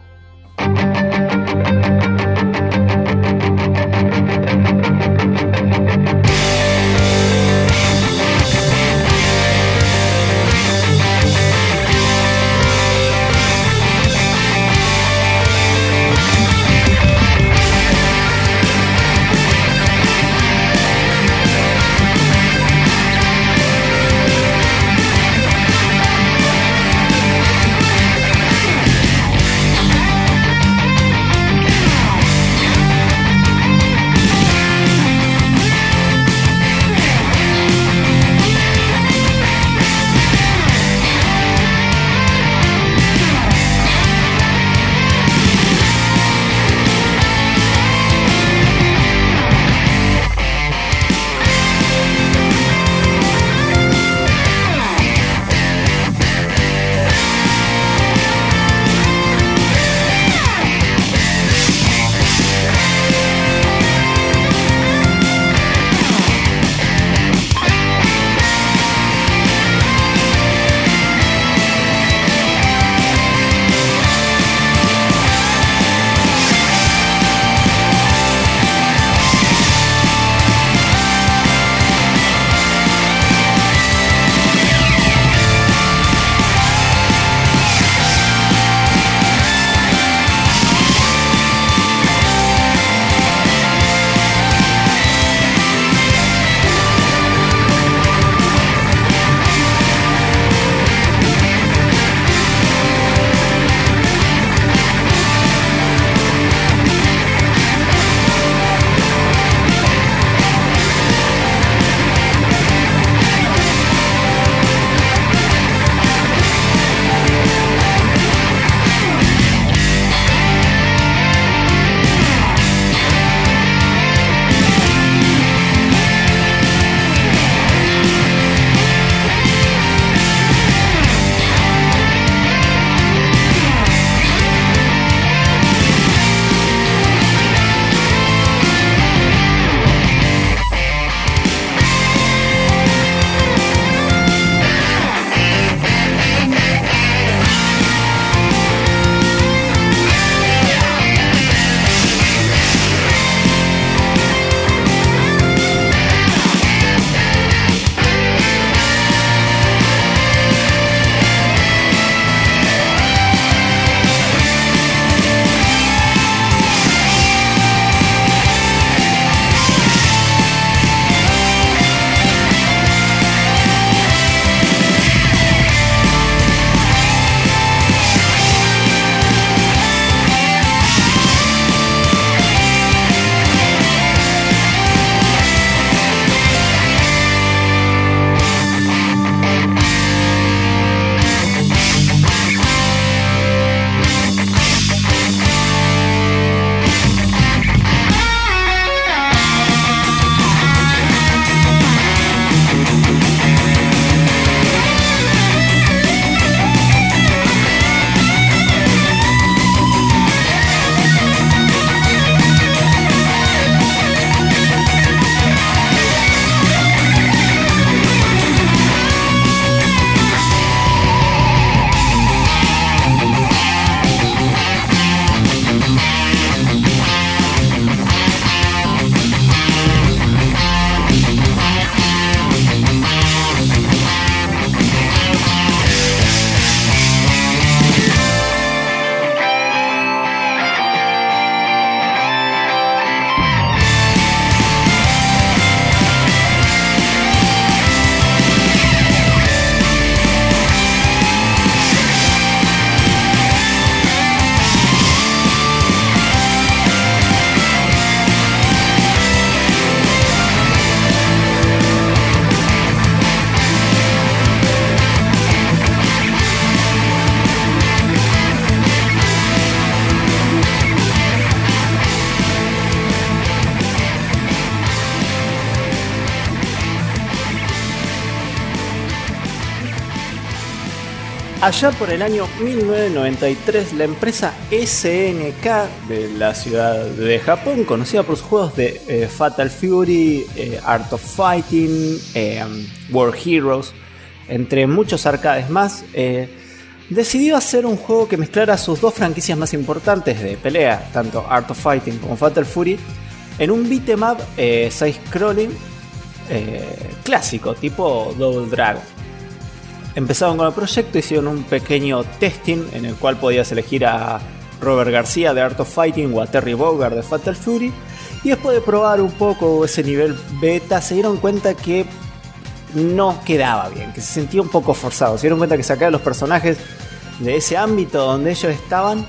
Allá por el año 1993, la empresa SNK de la ciudad de Japón, conocida por sus juegos de Fatal Fury, Art of Fighting, War Heroes, entre muchos arcades más, decidió hacer un juego que mezclara sus dos franquicias más importantes de pelea, tanto Art of Fighting como Fatal Fury, en un beat'em up side-scrolling clásico, tipo Double Dragon. Empezaron con el proyecto, hicieron un pequeño testing en el cual podías elegir a Robert García de Art of Fighting o a Terry Bogard de Fatal Fury, y después de probar un poco ese nivel beta se dieron cuenta que no quedaba bien, que se sentía un poco forzado. Se dieron cuenta que sacar a los personajes de ese ámbito donde ellos estaban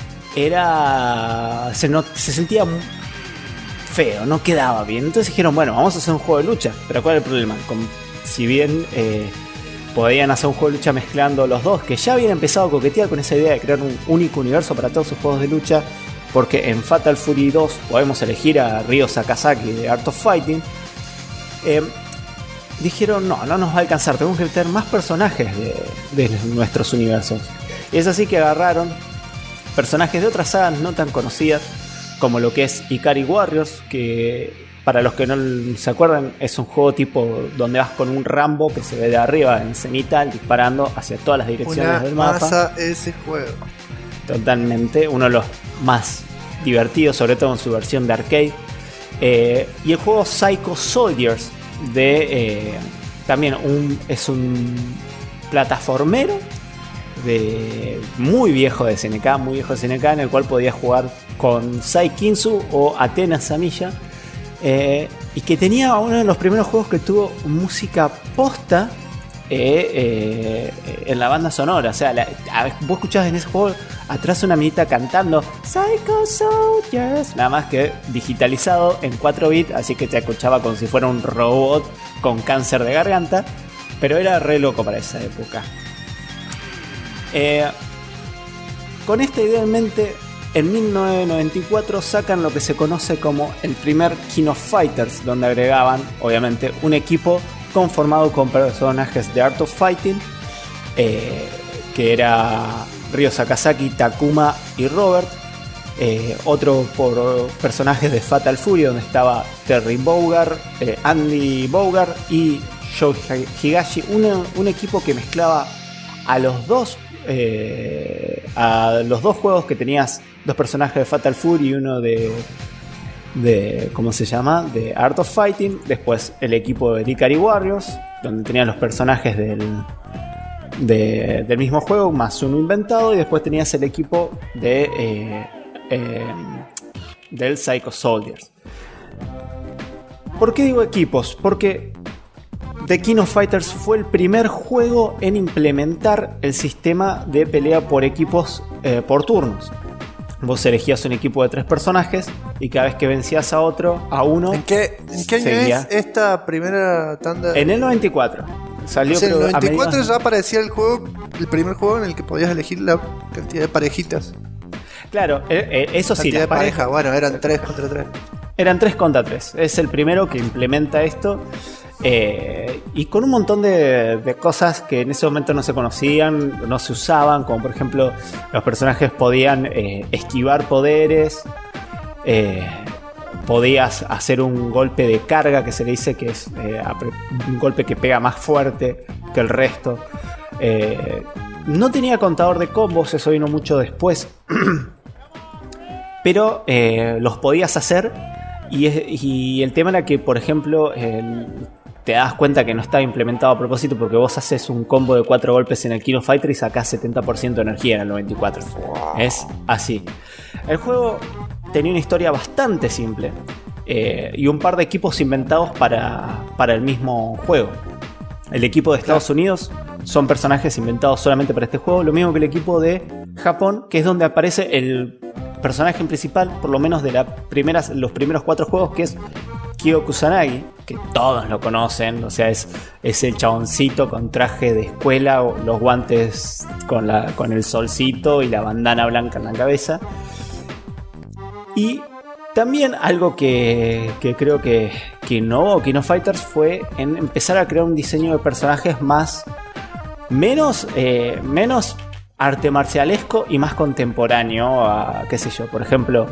se sentía feo, no quedaba bien. Entonces dijeron, bueno, vamos a hacer un juego de lucha. Pero ¿cuál es el problema? Si bien podían hacer un juego de lucha mezclando los dos, que ya habían empezado a coquetear con esa idea de crear un único universo para todos sus juegos de lucha, porque en Fatal Fury 2 podemos elegir a Ryo Sakazaki de Art of Fighting, dijeron, no nos va a alcanzar, tenemos que meter más personajes de nuestros universos. Y es así que agarraron personajes de otras sagas no tan conocidas, como lo que es Ikari Warriors, que para los que no se acuerdan es un juego tipo donde vas con un Rambo que se ve de arriba en cenital disparando hacia todas las direcciones del mapa. Masa ese juego. Totalmente, uno de los más divertidos, sobre todo en su versión de arcade. Y el juego Psycho Soldiers también es un plataformero muy viejo de SNK, en el cual podías jugar con Sai Kinsu o Athena Samilla, y que tenía uno de los primeros juegos que tuvo música posta en la banda sonora. O sea, vos escuchabas en ese juego atrás una minita cantando Psycho Soldiers, nada más que digitalizado en 4 bits, así que te escuchaba como si fuera un robot con cáncer de garganta, pero era re loco para esa época. Con esta idea en mente, en 1994 sacan lo que se conoce como el primer King of Fighters, donde agregaban, obviamente, un equipo conformado con personajes de Art of Fighting, que era Ryo Sakazaki, Takuma y Robert. Otro por personajes de Fatal Fury, donde estaba Terry Bogard, Andy Bogard y Sho Higashi. Un equipo que mezclaba a los dos juegos, que tenías dos personajes de Fatal Fury y uno de ¿cómo se llama? De Art of Fighting. Después el equipo de Ikari Warriors, donde tenías los personajes del mismo juego más uno inventado, y después tenías el equipo del Psycho Soldiers. ¿Por qué digo equipos? Porque The King of Fighters fue el primer juego en implementar el sistema de pelea por equipos por turnos. Vos elegías un equipo de 3 personajes y cada vez que vencías a uno. ¿En qué año es esta primera tanda? En el 94. Salió, o sea, en el 94 ya aparecía el primer juego en el que podías elegir la cantidad de parejitas. Claro, eso sí. Cantidad de pareja, bueno, eran 3 contra 3. Eran 3 contra 3. Es el primero que implementa esto. Y con un montón de cosas que en ese momento no se conocían, no se usaban, como por ejemplo los personajes podían esquivar poderes, podías hacer un golpe de carga que se le dice que es un golpe que pega más fuerte que el resto. No tenía contador de combos, eso vino mucho después, pero los podías hacer. Y el tema era que, por ejemplo, te das cuenta que no estaba implementado a propósito, porque vos haces un combo de 4 golpes en el King of Fighter y sacás 70% de energía en el 94. Wow. Es así. El juego tenía una historia bastante simple, y un par de equipos inventados para el mismo juego. El equipo de Estados Unidos son personajes inventados solamente para este juego, lo mismo que el equipo de Japón, que es donde aparece el personaje principal, por lo menos de los primeros 4 juegos, que es Kyo Kusanagi, que todos lo conocen. O sea, es el chaboncito con traje de escuela, los guantes con el solcito y la bandana blanca en la cabeza. Y también algo que creo que innovó King of Fighters fue en empezar a crear un diseño de personajes más menos arte marcialesco y más contemporáneo a, qué sé yo, por ejemplo,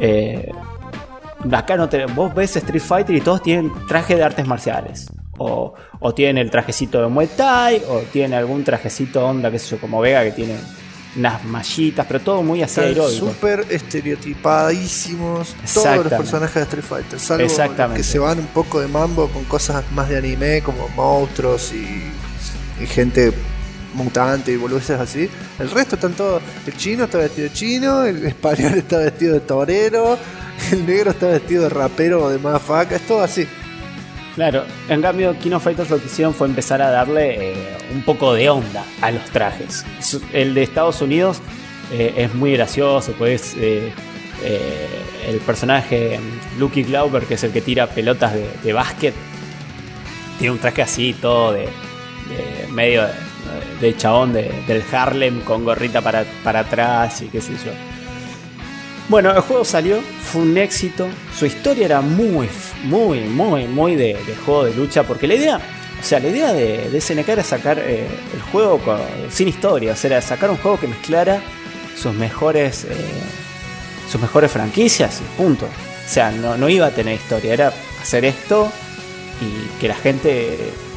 acá vos ves Street Fighter y todos tienen traje de artes marciales. O tienen el trajecito de Muay Thai, o tienen algún trajecito onda, qué sé yo, como Vega, que tiene unas mallitas, pero todo muy así aeróbico. Súper estereotipadísimos todos los personajes de Street Fighter, salvo los que se van un poco de mambo con cosas más de anime, como monstruos y gente mutante y boludeces así. El resto están todos. El chino está vestido de chino, el español está vestido de torero, el negro está vestido de rapero o de motherfucker, es todo así. Claro, en cambio King of Fighters lo que hicieron fue empezar a darle un poco de onda a los trajes. El de Estados Unidos es muy gracioso, pues el personaje Lucky Glauber, que es el que tira pelotas de básquet, tiene un traje así todo de medio de chabón del Harlem con gorrita para atrás y qué sé yo. Bueno, el juego salió, fue un éxito. Su historia era muy de juego de lucha, porque la idea de SNK era sacar el juego sin historia, o sea, era sacar un juego que mezclara sus mejores franquicias y punto. O sea, no iba a tener historia, era hacer esto y que la gente,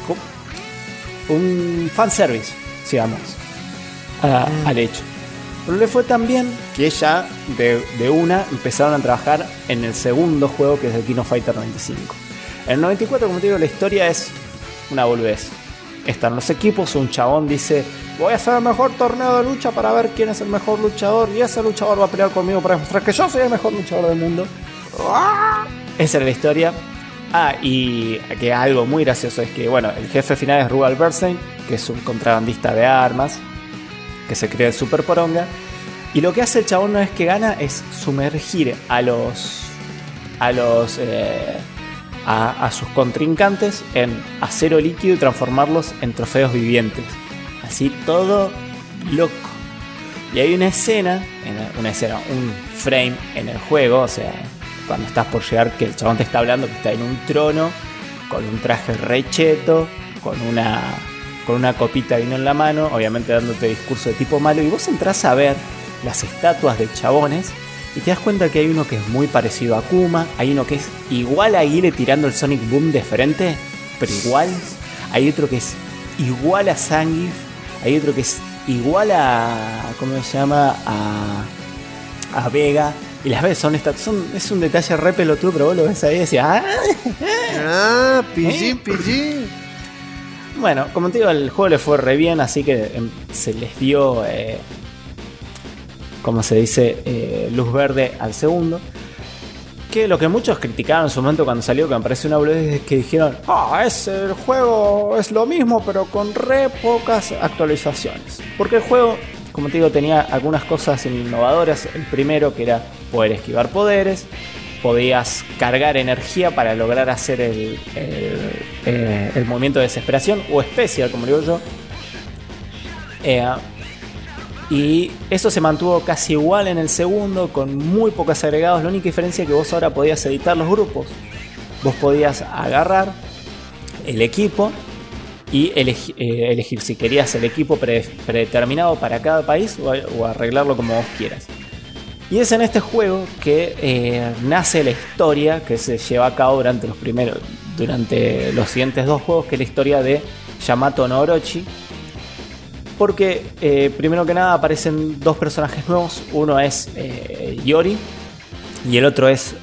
un fanservice, digamos, al hecho. Pero le fue tan bien que ya de una empezaron a trabajar en el segundo juego, que es el King of Fighters 95. En el 94, como te digo, la historia es una boludez. Están los equipos, un chabón dice: voy a hacer el mejor torneo de lucha para ver quién es el mejor luchador, y ese luchador va a pelear conmigo para demostrar que yo soy el mejor luchador del mundo. Esa era la historia. Y que algo muy gracioso es que, bueno, el jefe final es Rugal Bernstein, que es un contrabandista de armas, que se cree super poronga, y lo que hace el chabón una vez que gana es sumergir a sus contrincantes en acero líquido y transformarlos en trofeos vivientes, así todo loco. Y hay un frame en el juego, o sea, cuando estás por llegar, que el chabón te está hablando que está en un trono con un traje recheto, con una copita de vino en la mano, obviamente dándote discurso de tipo malo, y vos entrás a ver las estatuas de chabones y te das cuenta que hay uno que es muy parecido a Akuma, hay uno que es igual a Guile tirando el Sonic Boom de frente, pero igual, hay otro que es igual a Zangief, hay otro que es igual a, ¿cómo se llama?, a Vega, y las ves, es un detalle re pelotudo, pero vos lo ves ahí y decís, pillín. Bueno, como te digo, el juego le fue re bien, así que se les dio, como se dice, luz verde al segundo. Que lo que muchos criticaron en su momento cuando salió, que me parece una boludez, es que dijeron: el juego es lo mismo, pero con re pocas actualizaciones. Porque el juego, como te digo, tenía algunas cosas innovadoras. El primero, que era poder esquivar poderes. Podías cargar energía para lograr hacer el movimiento de desesperación o especial, como digo yo. Y eso se mantuvo casi igual en el segundo, con muy pocos agregados. La única diferencia es que vos ahora podías editar los grupos. Vos podías agarrar el equipo y elegir si querías el equipo predeterminado para cada país o arreglarlo como vos quieras. Y es en este juego que nace la historia que se lleva a cabo durante los siguientes dos juegos, que es la historia de Yamato no Orochi. Porque primero que nada aparecen dos personajes nuevos. Uno es Yori y el otro es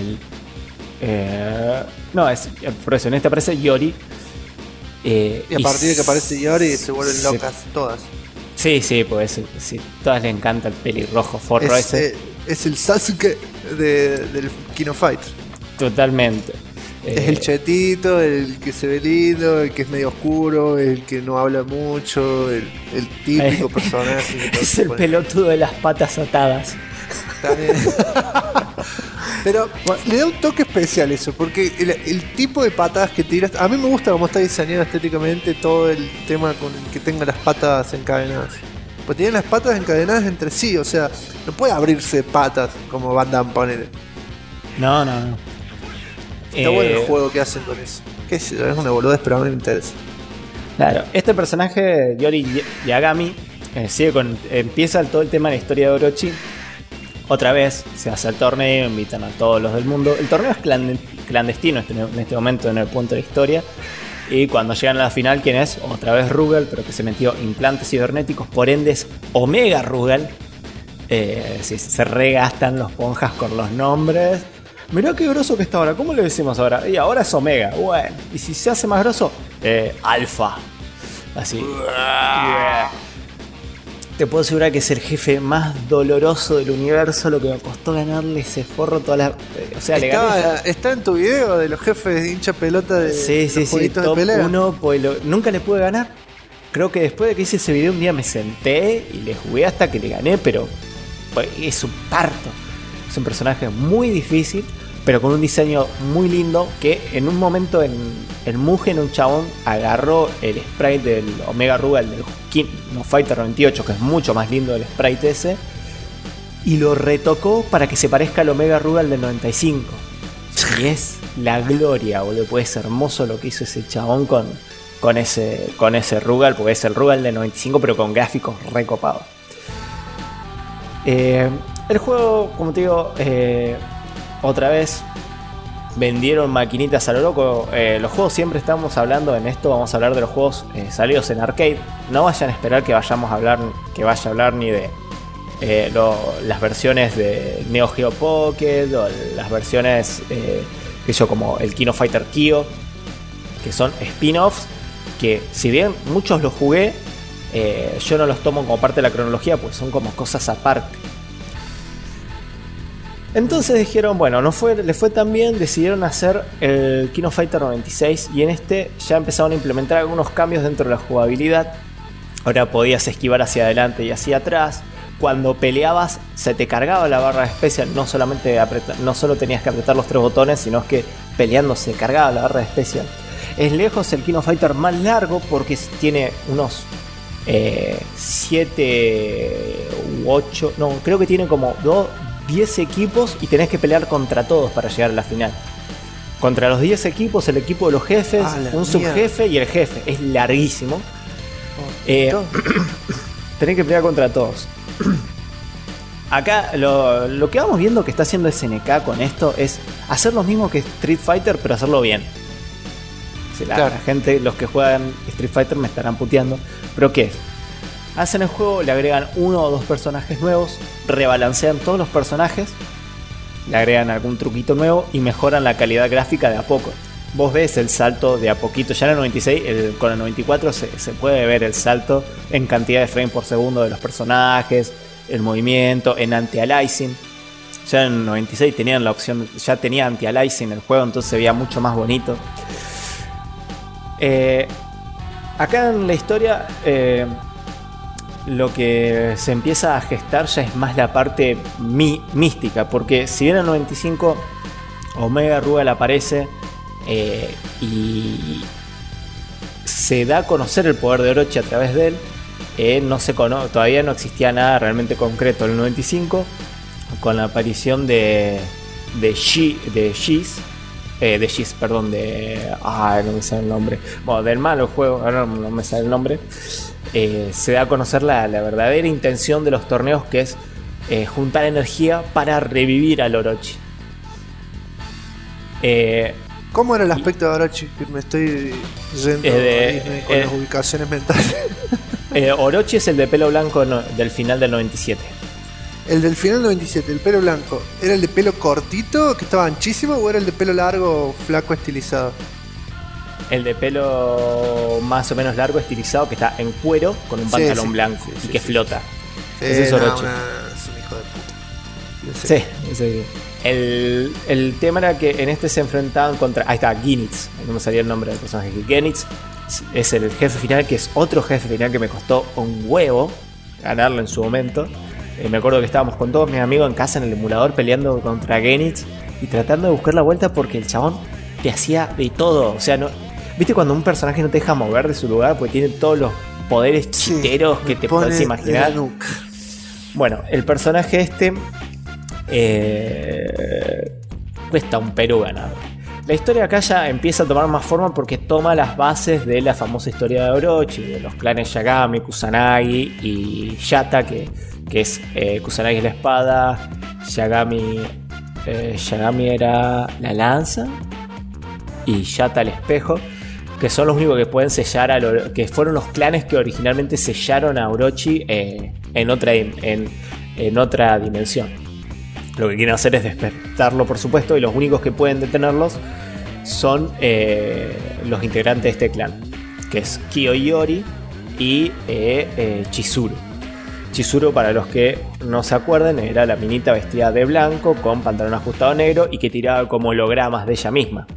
por eso en este aparece Yori. Y a partir de que aparece Yori se vuelven locas todas. Sí, pues sí, todas le encanta el pelirrojo forro ese. Es el Sasuke del King of Fighters. Totalmente. Es el chetito, el que se ve lindo, el que es medio oscuro, el que no habla mucho, el típico personaje. Que es el pelotudo de las patas atadas. También. Pero le da un toque especial eso, porque el tipo de patadas que tiras, a mí me gusta cómo está diseñado estéticamente todo el tema con el que tenga las patas encadenadas. Pues tienen las patas encadenadas entre sí, o sea, no puede abrirse patas como Van Damme, ponele. No. Está bueno el juego que hacen con eso. ¿Qué es eso? Es una boludez, pero a mí me interesa. Claro, este personaje, Yori Yagami, empieza todo el tema de la historia de Orochi. Otra vez se hace el torneo, invitan a todos los del mundo. El torneo es clandestino en este momento en el punto de la historia. Y cuando llegan a la final, ¿quién es? Otra vez Rugal, pero que se metió implantes cibernéticos, por ende es Omega Rugal. Se regastan los ponjas con los nombres. Mirá qué groso que está ahora, ¿cómo le decimos ahora? Y ahora es Omega, bueno. Y si se hace más groso, Alpha. Así. Yeah. Te puedo asegurar que es el jefe más doloroso del universo. Lo que me costó ganarle ese forro toda la... O sea, le gané. Está en tu video de los jefes de hincha pelota de los jueguitos de pelea. 1, pues nunca le pude ganar. Creo que después de que hice ese video un día me senté y le jugué hasta que le gané, pero pues, es un parto. Es un personaje muy difícil, pero con un diseño muy lindo, que en un momento en Mugen un chabón agarró el sprite del Omega Rugal del King of Fighter 98, que es mucho más lindo del sprite ese, y lo retocó para que se parezca al Omega Rugal del 95. Y es la gloria, boludo. Pues es hermoso lo que hizo ese chabón con ese Rugal, porque es el Rugal del 95, pero con gráficos recopados. El juego, como te digo, otra vez vendieron maquinitas a lo loco. Los juegos siempre estamos hablando en esto. Vamos a hablar de los juegos salidos en arcade. No vayan a esperar que vaya a hablar ni de las versiones de Neo Geo Pocket o las versiones como el King of Fighter Kyo, que son spin-offs que, si bien muchos los jugué, yo no los tomo como parte de la cronología, pues son como cosas aparte. Entonces dijeron, bueno, les fue tan bien, decidieron hacer el King of Fighter 96, y en este ya empezaron a implementar algunos cambios dentro de la jugabilidad. Ahora podías esquivar hacia adelante y hacia atrás. Cuando peleabas se te cargaba la barra de especial, no solo tenías que apretar los 3 botones, sino que peleando se cargaba la barra de especial. Es lejos el King of Fighter más largo porque tiene unos 7 u 8, no, creo que tiene como 10 equipos y tenés que pelear contra todos para llegar a la final. Contra los 10 equipos, el equipo de los jefes, un subjefe y el jefe. Es larguísimo. Tenés que pelear contra todos. Acá lo que vamos viendo que está haciendo SNK con esto es hacer lo mismo que Street Fighter, pero hacerlo bien. La gente, los que juegan Street Fighter me estarán puteando. ¿Pero qué es? Hacen el juego, le agregan 1 o 2 personajes nuevos, rebalancean todos los personajes, le agregan algún truquito nuevo y mejoran la calidad gráfica de a poco. Vos ves el salto de a poquito. Ya en el 96, con el 94 se puede ver el salto en cantidad de frames por segundo de los personajes, el movimiento, en anti-aliasing. Ya en el 96 tenían la opción, ya tenía anti-aliasing el juego, entonces se veía mucho más bonito. Acá en la historia, lo que se empieza a gestar ya es más la parte mística, porque si bien en el 95 Omega Rugal aparece y se da a conocer el poder de Orochi a través de él, todavía no existía nada realmente concreto. En el 95, con la aparición de no me sale el nombre. Bueno, del malo juego, ahora no me sale el nombre. Se da a conocer la verdadera intención de los torneos, que es juntar energía para revivir al Orochi. ¿Cómo era el aspecto de Orochi? Que me estoy yendo con las ubicaciones mentales. Orochi es el de pelo blanco del final del 97. El del final del 97, el pelo blanco, ¿era el de pelo cortito, que estaba anchísimo, o era el de pelo largo, flaco, estilizado? El de pelo más o menos largo, estilizado, que está en cuero, con un pantalón blanco y que flota. Ese es Orochi. Es un hijo de puta. Sí. El tema era que en este se enfrentaban contra... Ahí está, Genitz. No me salía el nombre del personaje. Genitz es el jefe final, que es otro jefe final que me costó un huevo ganarlo en su momento. Me acuerdo que estábamos con todos mis amigos en casa en el emulador peleando contra Genitz y tratando de buscar la vuelta, porque el chabón te hacía de todo. O sea, no, ¿viste cuando un personaje no te deja mover de su lugar porque tiene todos los poderes chiteros que te puedes imaginar? Bueno, el personaje cuesta un Perú ganar. La historia acá ya empieza a tomar más forma porque toma las bases de la famosa historia de Orochi, de los clanes Yagami, Kusanagi y Yatta, que es Kusanagi es la espada, Yagami era la lanza y Yatta el espejo, que son los únicos que pueden sellar que fueron los clanes que originalmente sellaron a Orochi en otra dimensión. Lo que quieren hacer es despertarlo, por supuesto, y los únicos que pueden detenerlos son los integrantes de este clan, que es Kiyoyori y Chizuru. Chizuru, para los que no se acuerden, era la minita vestida de blanco con pantalón ajustado negro y que tiraba como hologramas de ella misma.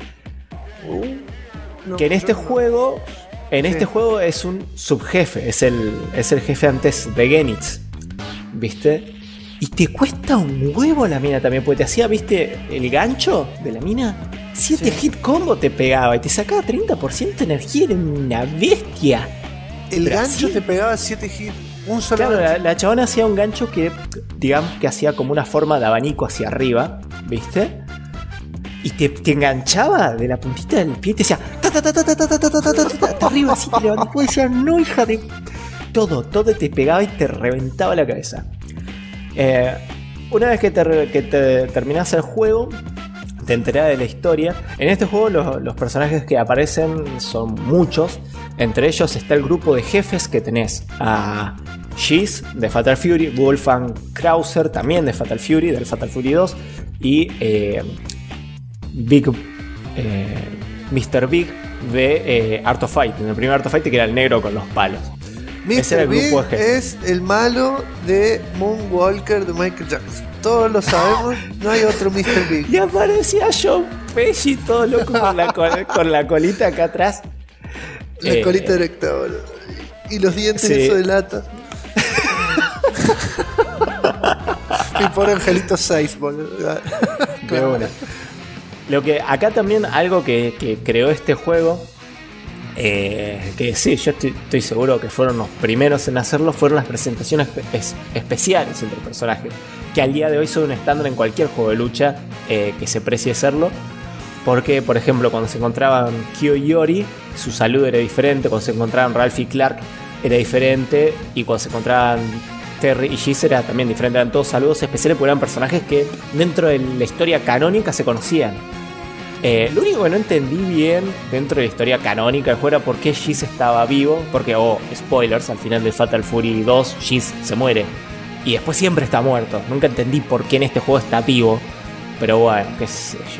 Que en este juego es un subjefe, es el jefe antes de Genitz, ¿viste? Y te cuesta un huevo la mina también, porque te hacía, ¿viste? El gancho de la mina, 7 hit combo te pegaba y te sacaba 30% de energía, era una bestia. El Pero gancho así, te pegaba 7 hits, un solo claro, gancho. la chabona hacía un gancho que, digamos que hacía como una forma de abanico hacia arriba, ¿viste? Y te enganchaba de la puntita del pie y te decía hasta arriba, así te levantaba. Y decía, no, hija de. Todo te pegaba y te reventaba la cabeza. Una vez que te terminás el juego, te enterás de la historia. En este juego los personajes que aparecen son muchos. Entre ellos está el grupo de jefes que tenés a Giz de Fatal Fury, Wolfgang Krauser también de Fatal Fury, del Fatal Fury 2, y Mr. Big de Art of Fight. En el primer Art of Fight que era el negro con los palos. Ese era Mr. el Big grupo de jefes. es el malo de Moonwalker de Michael Jackson. Todos lo sabemos, no hay otro Mr. Big. Y aparecía Joe Pesci todo loco con la colita acá atrás. La colita directa, boludo. Y los dientes sí. eso de lata. Y por Angelito 6, boludo. De una. Lo que acá también algo que creó este juego, que sí, yo estoy seguro que fueron los primeros en hacerlo, fueron las presentaciones especiales entre personajes, que al día de hoy son un estándar en cualquier juego de lucha que se precie hacerlo. Porque, por ejemplo, cuando se encontraban Kiyoyori, su saludo era diferente. Cuando se encontraban Ralph y Clark, era diferente. Y cuando se encontraban Terry y Giz, era también diferente. Eran todos saludos especiales porque eran personajes que dentro de la historia canónica se conocían. Lo único que no entendí bien dentro de la historia canónica del juego era por qué Giz estaba vivo. Porque, spoilers, al final de Fatal Fury 2, Giz se muere. Y después siempre está muerto. Nunca entendí por qué en este juego está vivo. Pero bueno, qué sé yo.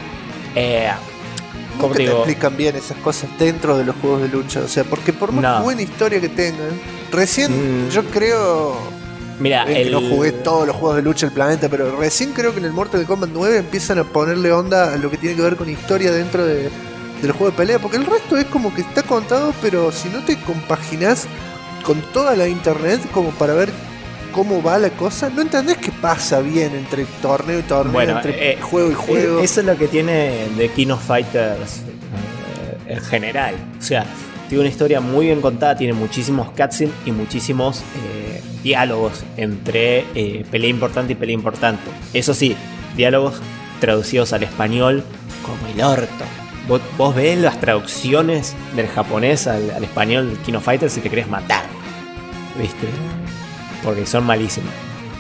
¿Cómo te explican bien esas cosas dentro de los juegos de lucha? O sea, porque por más buena historia que tengan, recién yo creo. Mira, que no jugué todos los juegos de lucha del planeta, pero recién creo que en el Mortal Kombat 9 empiezan a ponerle onda a lo que tiene que ver con historia dentro del juego de pelea, porque el resto es como que está contado, pero si no te compaginás con toda la internet como para ver cómo va la cosa, no entendés qué pasa bien entre torneo y torneo, bueno, entre juego y juego. Eso es lo que tiene The King of Fighters en general. O sea, tiene una historia muy bien contada, tiene muchísimos cutscenes y muchísimos diálogos entre pelea importante y pelea importante. Eso sí, diálogos traducidos al español como el orto. Vos ves las traducciones del japonés al español del King of Fighters y te querés matar, ¿viste? Porque son malísimos.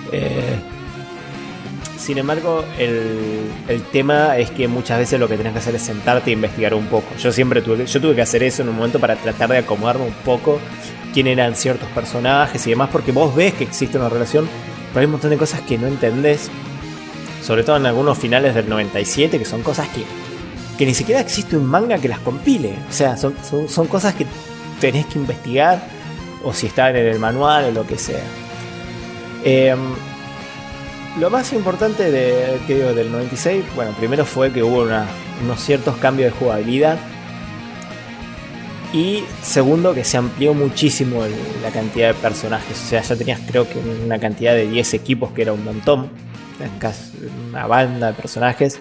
Sin embargo, el tema es que muchas veces lo que tenés que hacer es sentarte e investigar un poco. Yo tuve que hacer eso en un momento para tratar de acomodarme un poco quién eran ciertos personajes y demás, porque vos ves que existe una relación, pero hay un montón de cosas que no entendés, sobre todo en algunos finales del 97, que son cosas que ni siquiera existe un manga que las compile. O sea, son cosas que tenés que investigar, o si están en el manual o lo que sea. Lo más importante del 96, bueno, primero fue que hubo unos ciertos cambios de jugabilidad. Y segundo, que se amplió muchísimo la cantidad de personajes. O sea, ya tenías creo que una cantidad de 10 equipos, que era un montón. Casi una banda de personajes.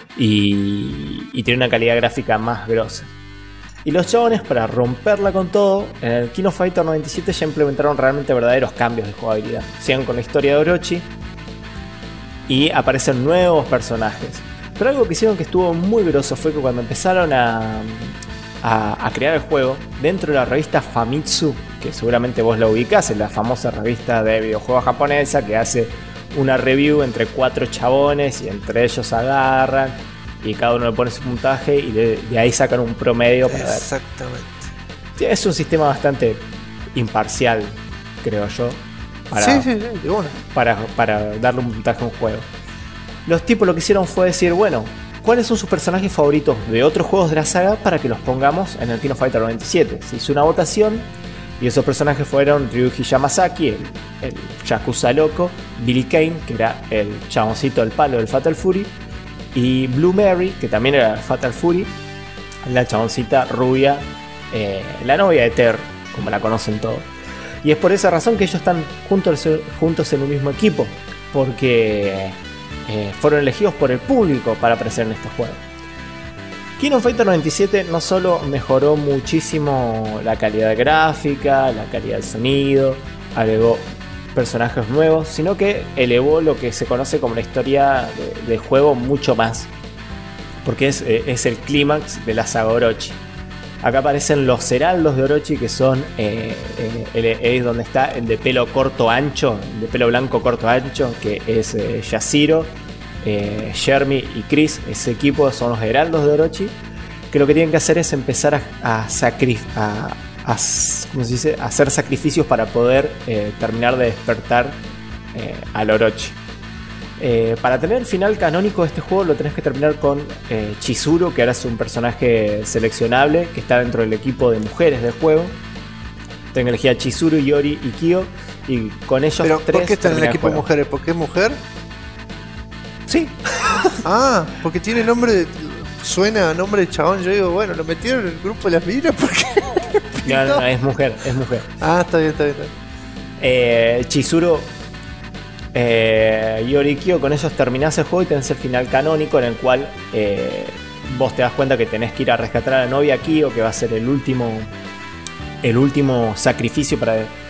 Y tiene una calidad gráfica más grosa. Y los chabones, para romperla con todo, en el King of Fighters 97 ya implementaron realmente verdaderos cambios de jugabilidad. Sigan con la historia de Orochi y aparecen nuevos personajes. Pero algo que hicieron que estuvo muy groso fue que cuando empezaron a crear el juego, dentro de la revista Famitsu, que seguramente vos la ubicás, es la famosa revista de videojuegos japonesa que hace una review entre 4 chabones y entre ellos agarran y cada uno le pone su puntaje y de ahí sacan un promedio para ver. Exactamente. Es un sistema bastante imparcial, creo yo, para darle un puntaje a un juego. Los tipos lo que hicieron fue decir, bueno, ¿cuáles son sus personajes favoritos de otros juegos de la saga para que los pongamos en el King of Fighters 97? Se hizo una votación y esos personajes fueron Ryuji Yamazaki, el Yakuza loco, Billy Kane, que era el chaboncito del palo del Fatal Fury, y Blue Mary, que también era Fatal Fury, la chaboncita rubia, la novia de Ter, como la conocen todos. Y es por esa razón que ellos están juntos en un mismo equipo, porque fueron elegidos por el público para aparecer en estos juegos. King of Fighters 97 no solo mejoró muchísimo la calidad gráfica, la calidad del sonido, agregó personajes nuevos, sino que elevó lo que se conoce como la historia de juego mucho más, porque es el clímax de la saga Orochi. Acá aparecen los heraldos de Orochi, que son es donde está el de pelo corto ancho, el de pelo blanco corto ancho, que es Yashiro, Jeremy y Chris. Ese equipo son los heraldos de Orochi, que lo que tienen que hacer es empezar a hacer sacrificios para poder terminar de despertar al Orochi. Para tener el final canónico de este juego lo tenés que terminar con Chizuru, que ahora es un personaje seleccionable que está dentro del equipo de mujeres del juego. Tenés que elegir a Chizuru, Yori y Kyo, y con ellos ¿Pero tres. por qué está en el equipo de mujeres? ¿Por qué es mujer? Sí. Ah, porque tiene nombre suena a nombre de chabón. Yo digo, bueno, lo metieron en el grupo de las minas porque... No, es mujer. Ah, está bien. Chizuru, Yori y Kyo, con ellos terminás el juego y tenés el final canónico en el cual vos te das cuenta que tenés que ir a rescatar a la novia Kyo, que va a ser el último sacrificio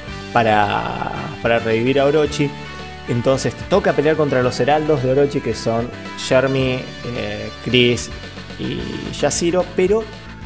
para revivir a Orochi. Entonces te toca pelear contra los heraldos de Orochi, que son Jeremy, Chris y Yashiro, pero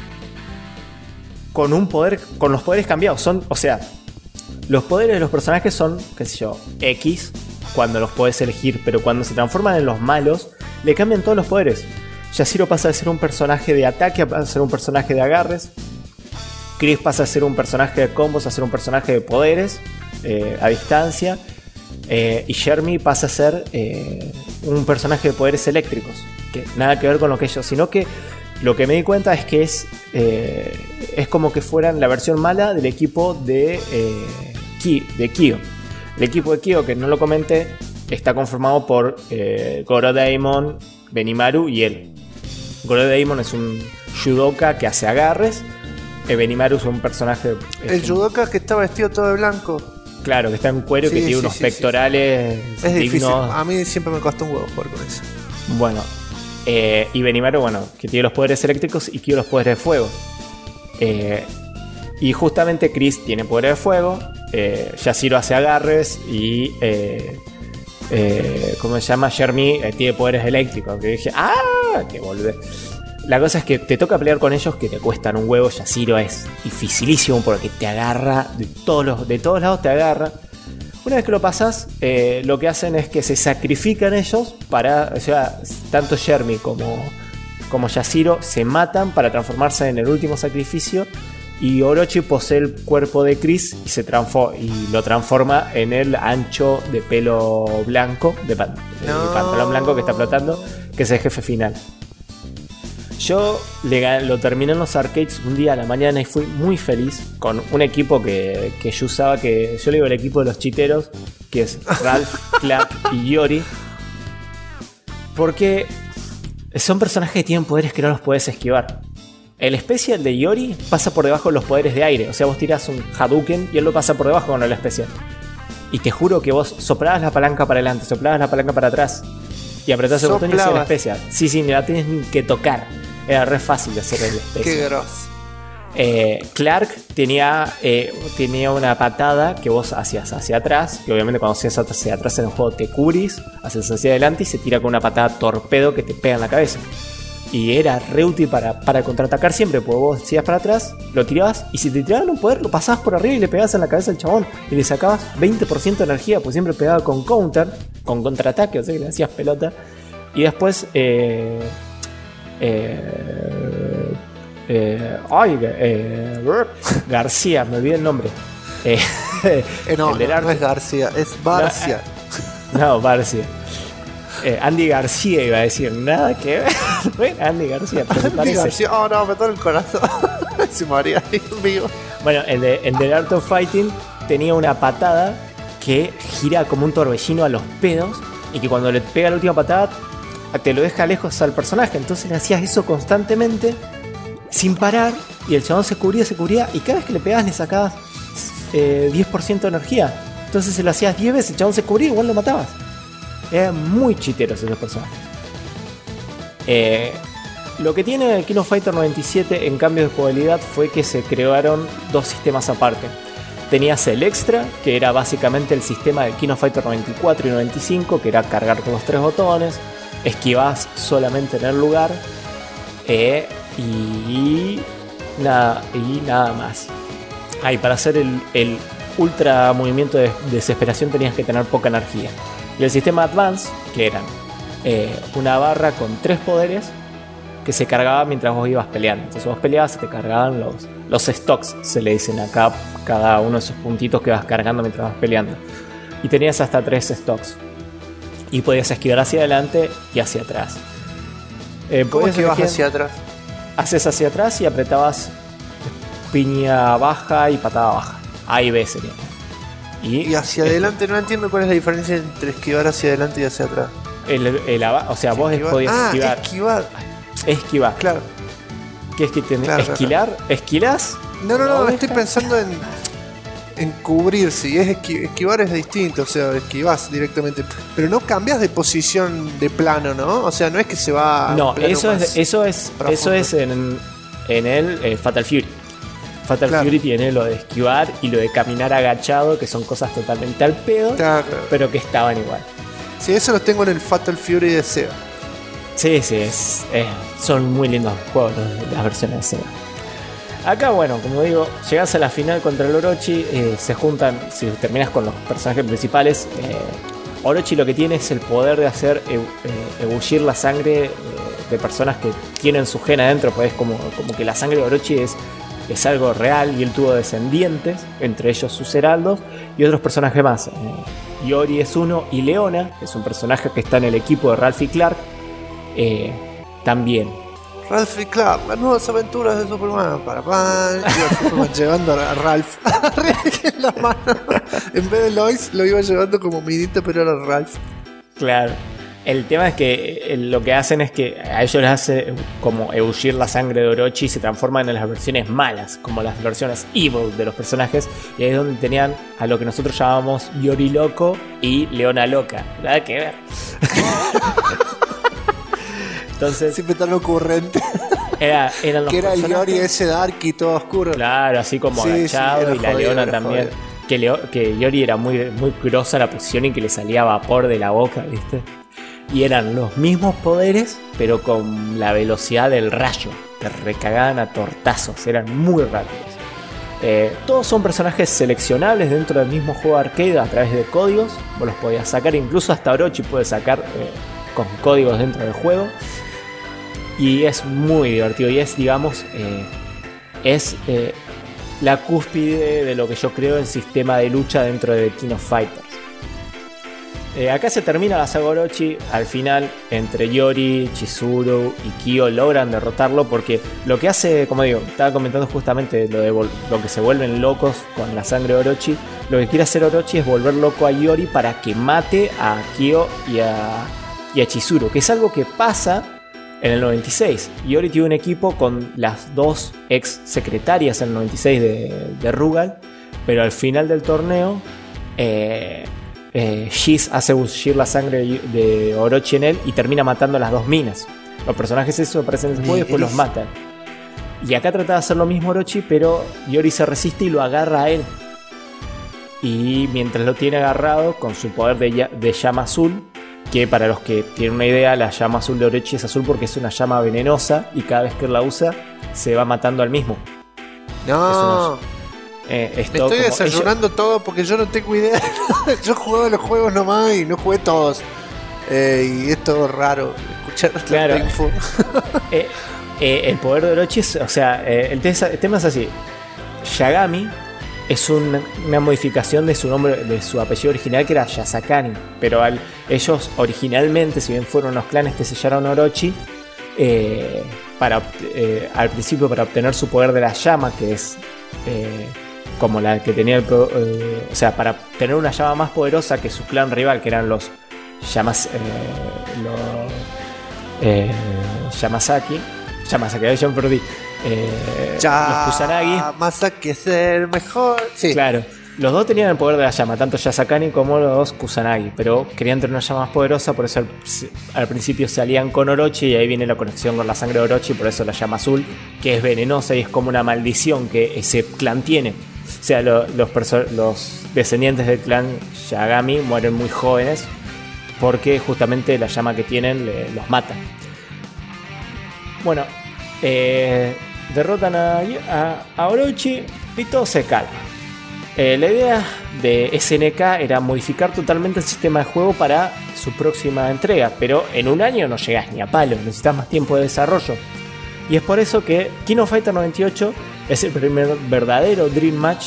con los poderes cambiados. Los poderes de los personajes son, qué sé yo, X cuando los podés elegir, pero cuando se transforman en los malos, le cambian todos los poderes. Yashiro pasa de ser un personaje de ataque a ser un personaje de agarres. Chris pasa a ser un personaje de combos a ser un personaje de poderes a distancia. Y Jeremy pasa a ser un personaje de poderes eléctricos, que nada que ver con lo que ellos, sino que lo que me di cuenta es que es como que fueran la versión mala del equipo de Kyo. El equipo de Kyo, que no lo comenté, está conformado por Goro Daemon, Benimaru y él. Goro Daemon es un judoka que hace agarres. Benimaru es un personaje... El judoka que está vestido todo de blanco. Claro, que está en cuero y que tiene unos pectorales Es difícil. dignos. A mí siempre me costó un huevo jugar con eso. Bueno, y Benimaru, que tiene los poderes eléctricos y Kyo los poderes de fuego. Y justamente Chris tiene poderes de fuego. Yashiro hace agarres y ¿cómo se llama? Jeremy tiene poderes eléctricos. Que dije, que volvé. La cosa es que te toca pelear con ellos que te cuestan un huevo. Yashiro es dificilísimo porque te agarra de todos lados te agarra. Una vez que lo pasas, lo que hacen es que se sacrifican ellos para, o sea, tanto Jeremy como Yashiro se matan para transformarse en el último sacrificio. Y Orochi posee el cuerpo de Chris y lo transforma en el ancho de pelo blanco, de pantalón blanco que está flotando, que es el jefe final. Yo lo terminé en los arcades un día a la mañana y fui muy feliz con un equipo que yo usaba, que yo le digo el equipo de los chiteros, que es Ralph, Clark y Yori. Porque son personajes que tienen poderes que no los puedes esquivar. El especial de Yori pasa por debajo de los poderes de aire. O sea, vos tirás un Hadouken y él lo pasa por debajo con el especial. Y te juro que vos soplabas la palanca para adelante, soplabas la palanca para atrás y apretás el botón y hacías el especial. Sí, ni la tenés ni que tocar. Era re fácil de hacer el especial. Qué grosso. Clark tenía una patada que vos hacías hacia atrás, que obviamente cuando hacías hacia atrás en el juego te cubrís, haces hacia adelante y se tira con una patada torpedo que te pega en la cabeza. Y era re útil para contraatacar siempre, porque vos decías para atrás, lo tirabas y si te tiraban un poder lo pasabas por arriba y le pegabas en la cabeza al chabón y le sacabas 20% de energía, pues siempre pegaba con counter, con contraataque, o sea que le hacías pelota. Y después García, me olvidé el nombre. No es García, es Barcia. No, Barcia. Andy García iba a decir, nada que ver. Bueno, Andy García, pero Andy García, oh no, me toca el corazón. Se moría vivo. Bueno, el de Art of Fighting tenía una patada que gira como un torbellino a los pedos y que cuando le pega la última patada te lo deja lejos al personaje. Entonces le hacías eso constantemente sin parar y el chabón se cubría y cada vez que le pegabas le sacabas 10% de energía. Entonces se lo hacías 10 veces, el chabón se cubría y igual lo matabas. Eran muy chiteros esos personajes. Lo que tiene King of Fighter 97 en cambio de jugabilidad fue que se crearon dos sistemas aparte. Tenías el extra, que era básicamente el sistema de King of Fighter 94 y 95, que era cargar con los 3 botones, esquivás solamente en el lugar y nada más. Y para hacer el ultra movimiento de desesperación tenías que tener poca energía. Y el sistema Advance, que eran una barra con 3 poderes que se cargaba mientras vos ibas peleando. Entonces vos peleabas y te cargaban los stocks, se le dicen acá, cada uno de esos puntitos que vas cargando mientras vas peleando. Y tenías hasta 3 stocks. Y podías esquivar hacia adelante y hacia atrás. ¿Cómo esquivas hacia atrás? Haces hacia atrás y apretabas piña baja y patada baja. A y B sería. Y hacia adelante no entiendo cuál es la diferencia entre esquivar hacia adelante y hacia atrás. O sea, vos podías esquivar. Esquivar. Claro. ¿Qué es que tenés? Claro, ¿Esquilar? claro. ¿Esquilás? No, estoy pensando en cubrirse. Y esquivar es distinto, o sea, esquivás directamente. Pero no cambias de posición de plano, ¿no? O sea, no es que se va. No, eso es en el Fatal Fury. Fatal Fury tiene lo de esquivar y lo de caminar agachado, que son cosas totalmente al pedo, pero que estaban igual. Sí, eso los tengo en el Fatal Fury de Sega. Sí, son muy lindos juegos las versiones de Sega. Acá, bueno, como digo, llegás a la final contra el Orochi, se juntan, si terminas con los personajes principales, Orochi lo que tiene es el poder de hacer ebullir la sangre de personas que tienen su gen adentro, pues es como que la sangre de Orochi es algo real y él tuvo descendientes, entre ellos sus heraldos y otros personajes más. Yori es uno y Leona, que es un personaje que está en el equipo de Ralph y Clark, también. Ralph y Clark, las nuevas aventuras de Superman. Y Superman llevando a Ralph en la mano. En vez de Lois, lo iba llevando como minita, pero era Ralph. Claro. El tema es que lo que hacen es que a ellos les hace como ebullir la sangre de Orochi y se transforman en las versiones malas, como las versiones evil de los personajes. Y ahí es donde tenían a lo que nosotros llamamos Yori Loco y Leona Loca. Nada que ver. Entonces, siempre tan ocurrente. Eran los que era el personajes. Yori ese dark y todo oscuro. Claro, así como agachado, y la jodido, Leona también. Que Yori era muy, muy grosa la posición y que le salía vapor de la boca, ¿viste? Y eran los mismos poderes, pero con la velocidad del rayo. Te recagaban a tortazos, eran muy rápidos. Todos son personajes seleccionables dentro del mismo juego arcade a través de códigos. Vos los podías sacar, incluso hasta Orochi puedes sacar con códigos dentro del juego. Y es muy divertido y es, digamos, la cúspide de lo que yo creo en sistema de lucha dentro de King of Fighters. Acá se termina la saga Orochi. Al final, entre Yori, Chizuru y Kyo logran derrotarlo, porque lo que hace, como digo, estaba comentando justamente lo que se vuelven locos con la sangre de Orochi. Lo que quiere hacer Orochi es volver loco a Yori para que mate a Kyo y a Chizuru, que es algo que pasa en el 96. Yori tiene un equipo con las dos ex secretarias en el 96 de Rugal, pero al final del torneo Shiz hace bullir la sangre de Orochi en él y termina matando a las dos minas. Los personajes esos aparecen después y después los matan. Y acá trata de hacer lo mismo Orochi, pero Iori se resiste y lo agarra a él. Y mientras lo tiene agarrado con su poder de llama azul, que para los que tienen una idea, la llama azul de Orochi es azul porque es una llama venenosa y cada vez que la usa se va matando al mismo. No, me estoy desayunando todo porque yo no tengo idea. Yo juego los juegos nomás y no jugué todos. Y es todo raro escuchar claro. tanta info. El poder de Orochi es, o sea, el tema es así. Yagami es una modificación de su nombre, de su apellido original, que era Yasakani. Pero ellos originalmente, si bien fueron los clanes que sellaron Orochi, al principio para obtener su poder de la llama, que es como la que tenía o sea, para tener una llama más poderosa que su clan rival, que eran los Yamasaki, yo me perdí. Los Kusanagi. Masaki es el mejor. Sí. Claro, los dos tenían el poder de la llama, tanto Yasakani como los Kusanagi, pero querían tener una llama más poderosa, por eso al principio se alían con Orochi y ahí viene la conexión con la sangre de Orochi, por eso la llama azul, que es venenosa y es como una maldición que ese clan tiene. O sea, los descendientes del clan Yagami mueren muy jóvenes porque justamente la llama que tienen los mata. Bueno, derrotan a Orochi y todo se calma. La idea de SNK era modificar totalmente el sistema de juego para su próxima entrega, pero en un año no llegas ni a palo, necesitas más tiempo de desarrollo. Y es por eso que King of Fighters 98 es el primer verdadero Dream Match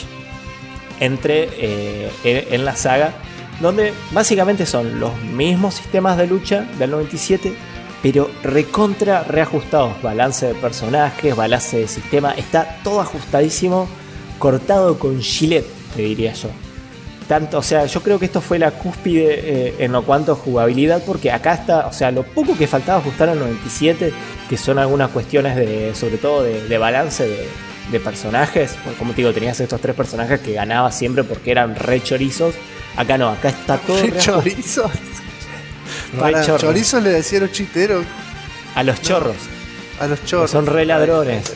en la saga, donde básicamente son los mismos sistemas de lucha del 97, pero recontra reajustados. Balance de personajes, balance de sistema, está todo ajustadísimo, cortado con Gillette, te diría yo. Tanto, o sea, yo creo que esto fue la cúspide en lo cuanto a jugabilidad, porque acá está, o sea, lo poco que faltaba ajustar al 97, que son algunas cuestiones sobre todo de balance de personajes. Bueno, como te digo, tenías estos 3 personajes que ganabas siempre porque eran re chorizos. Acá no, acá está todo re chorizos. Para chorizos le decían los chiteros. A los chorros. A los chorros. Son re ladrones.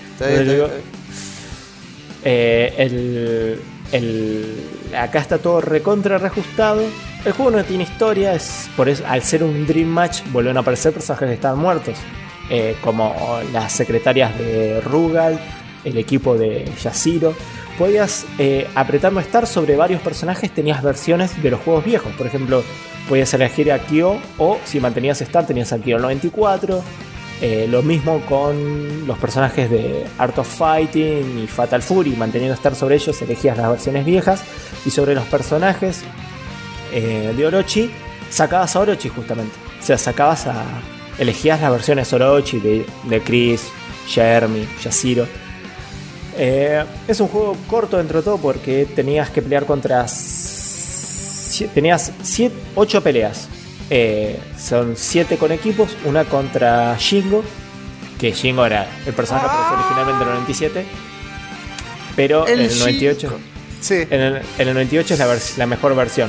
Acá está todo recontra reajustado. El juego no tiene historia, por eso, al ser un Dream Match vuelven a aparecer personajes que estaban muertos, como las secretarias de Rugal, el equipo de Yashiro. Podías apretando Start sobre varios personajes, tenías versiones de los juegos viejos. Por ejemplo, podías elegir a Kyo, o si mantenías Start tenías a Kyo 94. Lo mismo con los personajes de Art of Fighting y Fatal Fury. Manteniendo Start sobre ellos elegías las versiones viejas, y sobre los personajes de Orochi sacabas a Orochi justamente. O sea, elegías las versiones Orochi de Chris, Jeremy, Yashiro. Es un juego corto dentro de todo porque tenías que pelear contra... Tenías 8 peleas. Son 7 con equipos, una contra Shingo, que Shingo era el personaje que apareció originalmente en el 97, pero en el 98 sí. en el 98 es la mejor versión,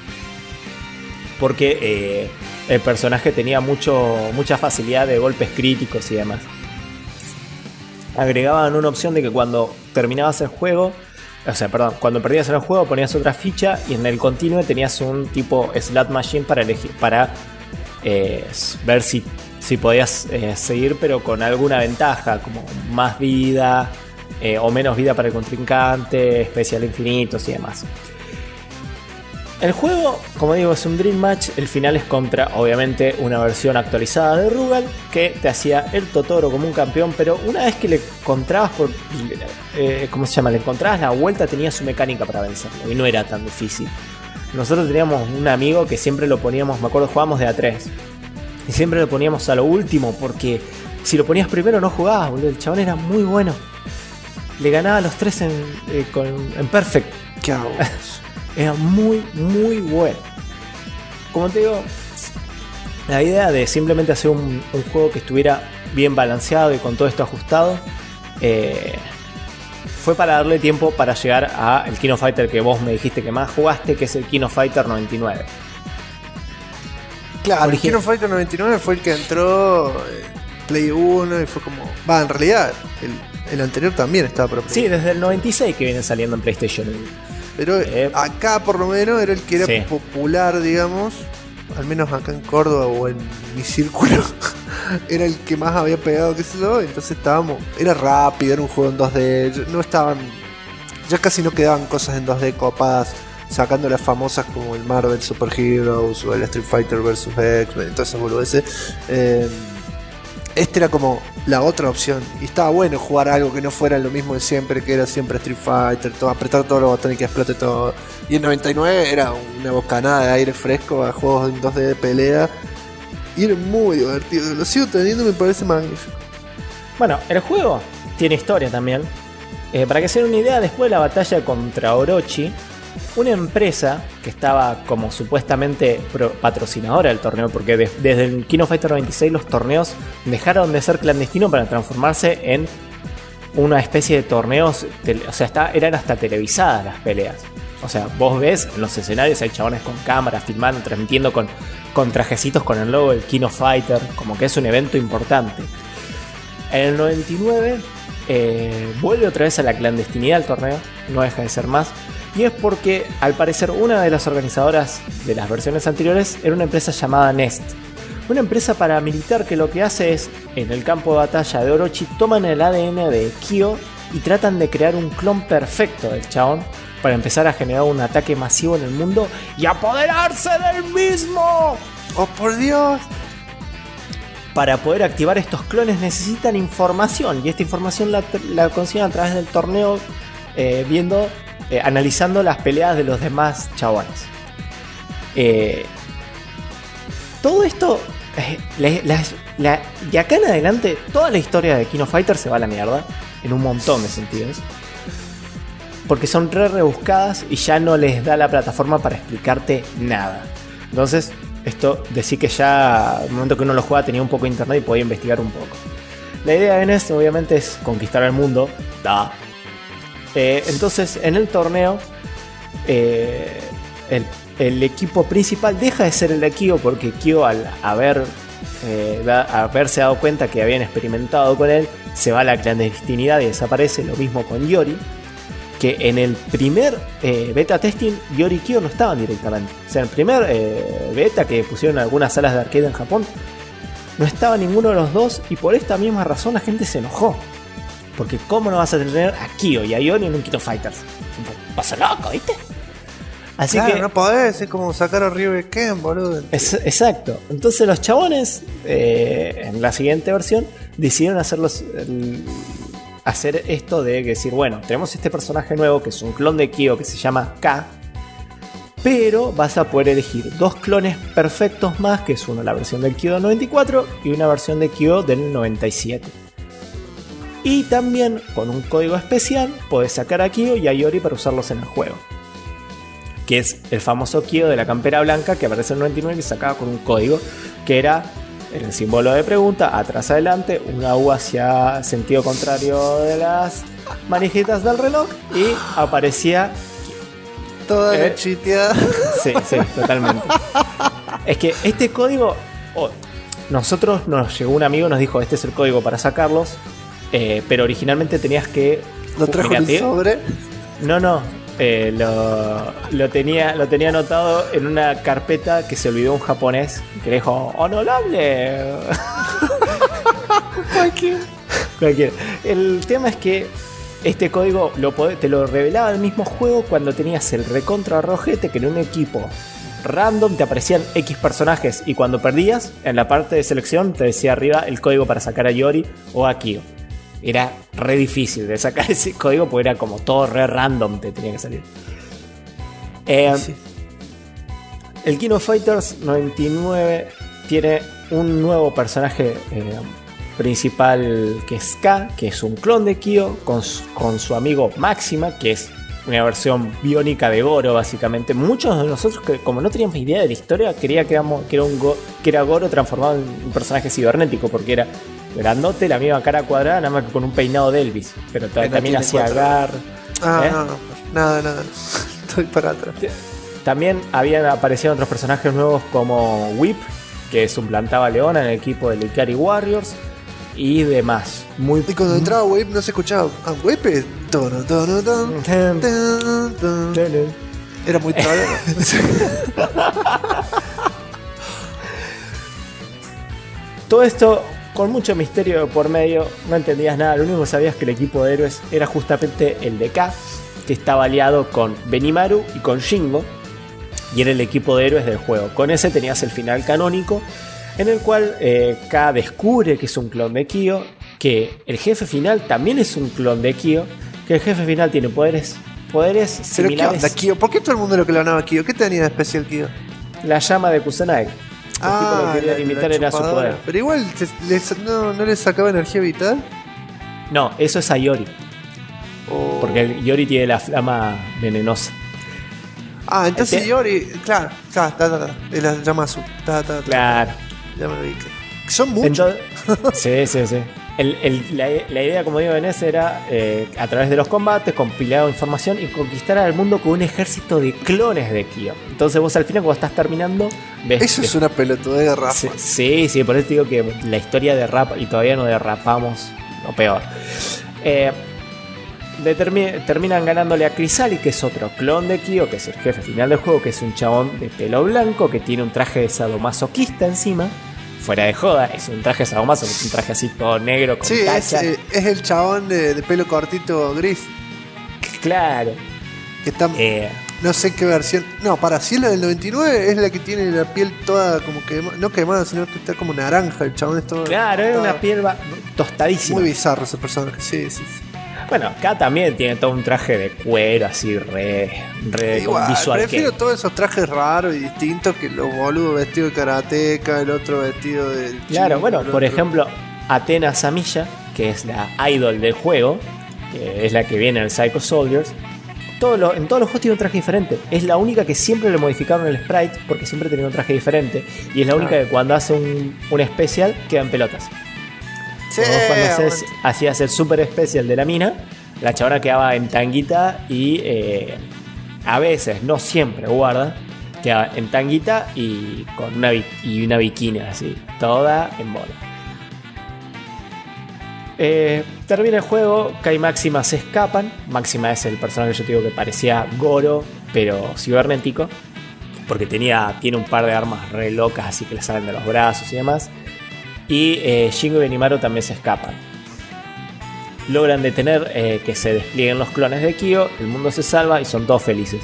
porque el personaje tenía mucha facilidad de golpes críticos y demás. Agregaban una opción de que cuando terminabas el juego, cuando perdías en el juego ponías otra ficha, y en el continue tenías un tipo slot machine para elegir, para ver si podías seguir, pero con alguna ventaja, como más vida o menos vida para el contrincante, especial infinitos y demás. El juego, como digo, es un Dream Match. El final es contra, obviamente, una versión actualizada de Rugal, que te hacía el Totoro como un campeón, pero una vez que le encontrabas le encontrabas la vuelta, tenía su mecánica para vencerlo, y no era tan difícil. Nosotros teníamos un amigo que siempre lo poníamos, me acuerdo, jugábamos de A3, y siempre lo poníamos a lo último, porque si lo ponías primero no jugabas, boludo. El chabón era muy bueno, le ganaba a los 3 en Perfect. ¿Qué hago? Era muy, muy bueno. Como te digo, la idea de simplemente hacer un juego que estuviera bien balanceado y con todo esto ajustado, fue para darle tiempo para llegar al King of Fighters que vos me dijiste que más jugaste, que es el King of Fighters 99. Claro, el King of Fighters 99 fue el que entró Play 1 y fue como... Va, en realidad, el anterior también estaba para Play. Sí, desde el 96 que viene saliendo en PlayStation 1. Pero acá por lo menos era el que era Sí. popular, digamos. Al menos acá en Córdoba o en mi círculo. Era el que más había pegado, qué sé yo. Entonces era rápido, era un juego en 2D. No estaban... Ya casi no quedaban cosas en 2D copadas, sacando las famosas como el Marvel Super Heroes o el Street Fighter vs X-Men, todas esas boludeces. Este era como la otra opción. Y estaba bueno jugar algo que no fuera lo mismo de siempre, que era siempre Street Fighter, apretar todos los botones y que explote todo. Y en 99 era una bocanada de aire fresco a juegos en 2D de pelea. Y era muy divertido. Lo sigo teniendo, me parece magnífico. Bueno, el juego tiene historia también. Para que se den una idea, después de la batalla contra Orochi, una empresa que estaba como supuestamente patrocinadora del torneo, porque desde el King of Fighters 96 los torneos dejaron de ser clandestinos para transformarse en una especie de torneos, o sea, eran hasta televisadas las peleas. O sea, vos ves en los escenarios hay chabones con cámaras filmando, transmitiendo con trajecitos con el logo del King of Fighters, como que es un evento importante. En el 99 vuelve otra vez a la clandestinidad el torneo, no deja de ser más. Y es porque, al parecer, una de las organizadoras de las versiones anteriores era una empresa llamada Nest. Una empresa paramilitar que lo que hace es, en el campo de batalla de Orochi, toman el ADN de Kyo y tratan de crear un clon perfecto del chabón para empezar a generar un ataque masivo en el mundo y apoderarse del mismo. ¡Oh, por Dios! Para poder activar estos clones necesitan información, y esta información la consiguen a través del torneo, analizando las peleas de los demás chabones. Todo esto, de acá en adelante, toda la historia de King of Fighters se va a la mierda, en un montón de sentidos. Porque son rebuscadas y ya no les da la plataforma para explicarte nada. Entonces, esto decir que ya, al momento que uno lo juega, tenía un poco de internet y podía investigar un poco. La idea de NES, obviamente, es conquistar el mundo. Entonces, en el torneo, el equipo principal deja de ser el de Kyo, porque Kyo, al haberse dado cuenta que habían experimentado con él, se va a la clandestinidad y desaparece. Lo mismo con Yori, que en el primer beta testing Yori y Kyo no estaban directamente. O sea, en el primer beta que pusieron en algunas salas de arcade en Japón, no estaba ninguno de los dos, y por esta misma razón la gente se enojó. Porque ¿cómo no vas a tener a Kyo y a Yori en un King of Fighters? Pasa loco, ¿viste? Así claro, que no podés, es como sacar a Ryu y Ken, boludo. Exacto. Entonces los chabones, en la siguiente versión, decidieron hacer esto de decir, bueno, tenemos este personaje nuevo que es un clon de Kyo que se llama K, pero vas a poder elegir dos clones perfectos más, que es uno la versión del Kyo del 94 y una versión de Kyo del 97. Y también con un código especial podés sacar a Kyo y a Yori para usarlos en el juego, que es el famoso Kyo de la campera blanca que aparece en el 99, que sacaba con un código que era el símbolo de pregunta, atrás adelante, una U hacia sentido contrario de las manijitas del reloj, y aparecía toda la chiteada. Sí, totalmente. Es que este código, nosotros nos llegó un amigo y nos dijo, este es el código para sacarlos, pero originalmente tenías que... ¿Lo trajo en el sobre? No, lo tenía anotado en una carpeta que se olvidó un japonés, que le dijo, honorable. Cualquiera. El tema es que este código te lo revelaba el mismo juego cuando tenías el recontra rojete, que en un equipo random te aparecían X personajes, y cuando perdías, en la parte de selección te decía arriba el código para sacar a Yori o a Kyo. Era re difícil de sacar ese código porque era como todo re random, te tenía que salir. Sí. El King of Fighters 99 tiene un nuevo personaje principal, que es K, que es un clon de Kyo, con su amigo Máxima, que es una versión biónica de Goro, básicamente. Muchos de nosotros, que como no teníamos idea de la historia, creía que era Goro transformado en un personaje cibernético, porque era grandote, la misma cara cuadrada, nada más que con un peinado de Elvis, pero también hacía agar. No, nada. Estoy para atrás. También habían aparecido otros personajes nuevos como Whip, que suplantaba a Leona en el equipo de Ikari Warriors. y demás. Muy Y cuando entraba Whip no se escuchaba. Whip era muy trabado. Todo esto con mucho misterio por medio, no entendías nada. Lo único que sabías es que el equipo de héroes era justamente el de K, que estaba aliado con Benimaru y con Shingo, y era el equipo de héroes del juego. Con ese tenías el final canónico, en el cual K descubre que es un clon de Kyo, que el jefe final también es un clon de Kyo, que el jefe final tiene poderes ¿Pero similares. qué onda, Kyo? ¿Por qué todo el mundo lo clonaba a Kyo? ¿Qué tenía de especial Kyo? La llama de Kusanagi. Los tipos lo querían imitar, era su chupadora. poder. Pero igual no le sacaba energía vital. No, eso es a Yori. O... Porque el Yori tiene la flama venenosa. Ah, entonces Yori, claro, es la llama azul. Claro. Ya me lo vi. Son muchos. Entonces, sí. La idea, como digo, en ese era a través de los combates, compilar información y conquistar al mundo con un ejército de clones de Kyo. Entonces vos al final cuando estás terminando ves... Eso es una pelotudez de rap. Sí, por eso digo que la historia de rap, y todavía no derrapamos, lo peor. Terminan ganándole a Crisali, que es otro clon de Kyo, que es el jefe final del juego, que es un chabón de pelo blanco que tiene un traje de sadomasoquista encima. Fuera de joda, es un traje sadomaso, es un traje así todo negro con tacha. Es el chabón de pelo cortito gris. Claro. Que está, no sé qué versión. No, si es la del 99, es la que tiene la piel toda como quemada. No quemada, sino que está como naranja. El chabón es todo. Claro, es una piel tostadísima. Muy bizarro ese personaje, sí. Bueno, acá también tiene todo un traje de cuero así re igual, con visual. Prefiero todos esos trajes raros y distintos que los boludos vestidos de karateca, el otro vestido de... Claro, bueno, por ejemplo, Athena Samilla, que es la idol del juego, que es la que viene en Psycho Soldiers. En todos los juegos tiene un traje diferente. Es la única que siempre le modificaron el sprite porque siempre tenía un traje diferente. Y es la única que cuando hace un especial queda en pelotas. Sí, cuando hacías el super especial de la mina, la chabona quedaba en tanguita y a veces, no siempre, guarda, quedaba en tanguita y con una bikini así, toda en bola. Termina el juego, Kai y Máxima se escapan. Máxima es el personaje que yo te digo que parecía Goro, pero cibernético, porque tiene un par de armas re locas así que le salen de los brazos y demás. Y Shingo y Benimaru también se escapan. Logran detener que se desplieguen los clones de Kyo. El mundo se salva y son todos felices.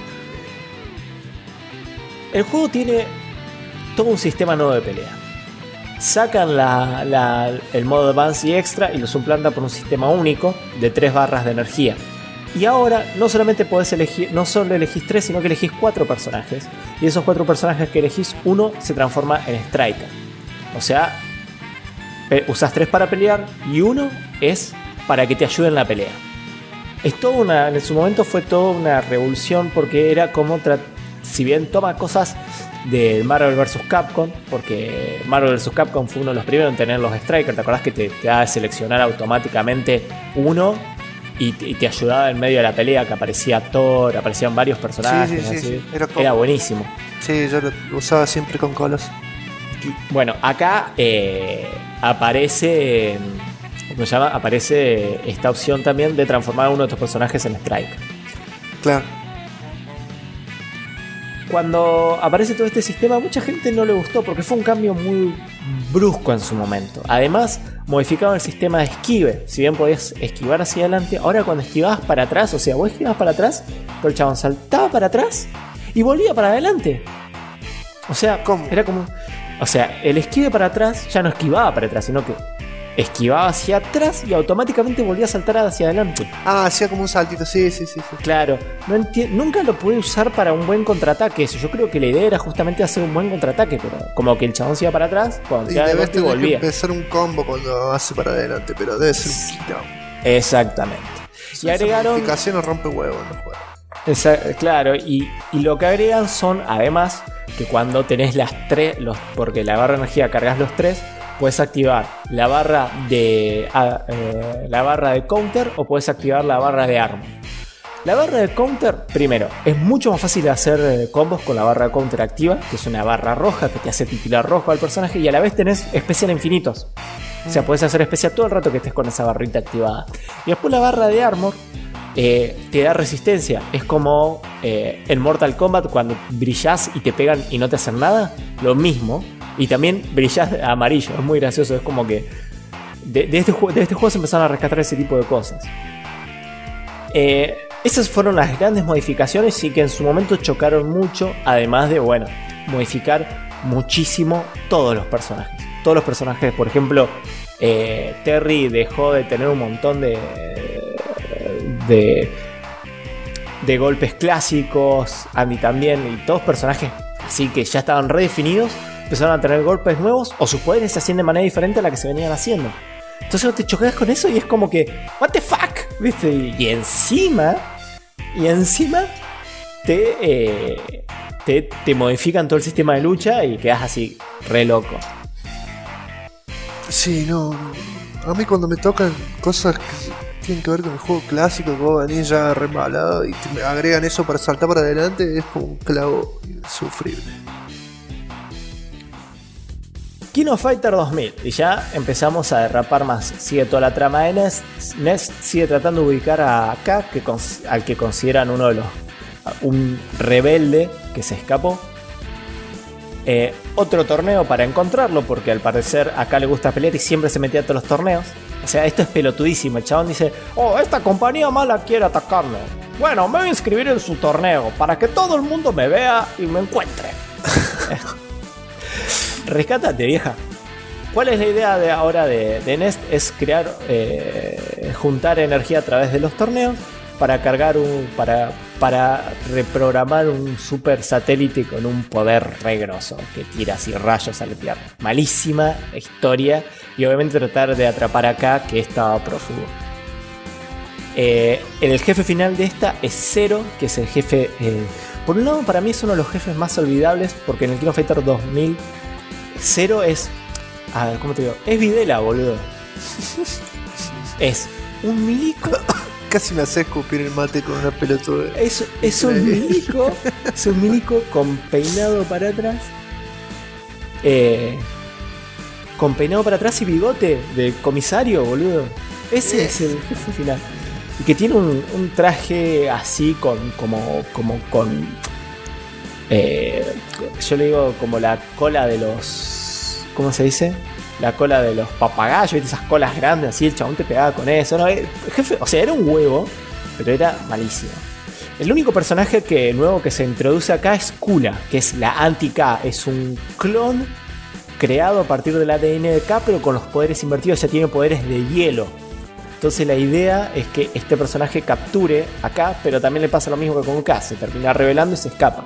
El juego tiene todo un sistema nuevo de pelea. Sacan el modo Advance y Extra y lo suplantan por un sistema único de 3 barras de energía. Y ahora no solamente podés elegir, no solo elegís 3, sino que elegís 4 personajes. Y esos 4 personajes que elegís, uno se transforma en Striker. O sea, usás 3 para pelear y uno es para que te ayude en la pelea. En su momento fue toda una revolución porque era como si bien toma cosas de Marvel vs. Capcom, porque Marvel vs. Capcom fue uno de los primeros en tener los Strikers. ¿Te acordás que te da de seleccionar automáticamente uno y te ayudaba en medio de la pelea? Que aparecía Thor, aparecían varios personajes. Sí. Era buenísimo. Sí, yo lo usaba siempre con colos. Bueno, acá aparece esta opción también de transformar a uno de estos personajes en Striker. Claro. Cuando aparece todo este sistema, mucha gente no le gustó porque fue un cambio muy brusco en su momento. Además, modificaron el sistema de esquive. Si bien podías esquivar hacia adelante, ahora cuando esquivabas para atrás, o sea, vos esquivabas para atrás, pero el chabón saltaba para atrás y volvía para adelante. O sea, ¿cómo? Era como... O sea, el esquive para atrás ya no esquivaba para atrás, sino que esquivaba hacia atrás y automáticamente volvía a saltar hacia adelante. Ah, hacía como un saltito, sí. Claro, nunca lo pude usar para un buen contraataque. Yo creo que la idea era justamente hacer un buen contraataque, pero como que el chabón se iba para atrás, cuando se iba de golpe volvía. Que empezar un combo cuando hace para adelante, pero debe ser un quitado. Exactamente. Y agregaron... modificación no rompe huevos en los juegos. Claro, y lo que agregan son, además, que cuando tenés las 3, porque la barra de energía cargas los 3, puedes activar la barra de counter o puedes activar la barra de arma. La barra de counter, primero, es mucho más fácil de hacer combos con la barra de counter activa, que es una barra roja que te hace titilar rojo al personaje, y a la vez tenés especial infinitos. O sea, puedes hacer especial todo el rato que estés con esa barrita activada. Y después la barra de armor te da resistencia. Es como en Mortal Kombat cuando brillás y te pegan y no te hacen nada. Lo mismo. Y también brillás amarillo. Es muy gracioso. Es como que de este juego se empezaron a rescatar ese tipo de cosas. Esas fueron las grandes modificaciones y que en su momento chocaron mucho. Además de, bueno, modificar muchísimo todos los personajes. Todos los personajes, por ejemplo, Terry dejó de tener un montón de golpes clásicos. Andy también. Y todos personajes así que ya estaban redefinidos empezaron a tener golpes nuevos o sus poderes se hacían de manera diferente a la que se venían haciendo. Entonces vos te chocas con eso y es como que what the fuck, ¿viste? Y encima te modifican todo el sistema de lucha y quedas así re loco. Sí, no. A mí cuando me tocan cosas que tienen que ver con el juego clásico, que vos venís ya remalado y te agregan eso para saltar para adelante, es como un clavo insufrible. King of Fighter 2000, y ya empezamos a derrapar más. Sigue toda la trama de Nest. Nest sigue tratando de ubicar a K, al que consideran un rebelde que se escapó. Otro torneo para encontrarlo, porque al parecer a K le gusta pelear y siempre se metía a todos los torneos. O sea, esto es pelotudísimo. El chabón dice: oh, esta compañía mala quiere atacarme. Bueno, me voy a inscribir en su torneo para que todo el mundo me vea y me encuentre. Rescátate, vieja. ¿Cuál es la idea de ahora de Nest? Es crear, juntar energía a través de los torneos para cargar para reprogramar un super satélite con un poder re grosso que tira así rayos a la Tierra. Malísima historia y obviamente tratar de atrapar acá que estaba prófugo. El jefe final de esta es Zero, que es el jefe. Por un lado, para mí es uno de los jefes más olvidables porque en el King of Fighter 2000 Zero es... A ver, ¿cómo te digo? Es Videla, boludo. Es un milico. Casi me hace escupir el mate con una pelotuda. Es un milico. Es un milico con peinado para atrás. Con peinado para atrás y bigote de comisario, boludo. Ese es el jefe final. Y que tiene un traje así como con... yo le digo como la cola de los... ¿Cómo se dice? La cola de los papagayos, esas colas grandes, así el chabón te pegaba con eso. No, jefe, o sea, era un huevo, pero era malísimo. El único personaje nuevo que se introduce acá es Kula, que es la anti-K. Es un clon creado a partir del ADN de K, pero con los poderes invertidos, ya tiene poderes de hielo. Entonces la idea es que este personaje capture a K, pero también le pasa lo mismo que con K, se termina revelando y se escapa.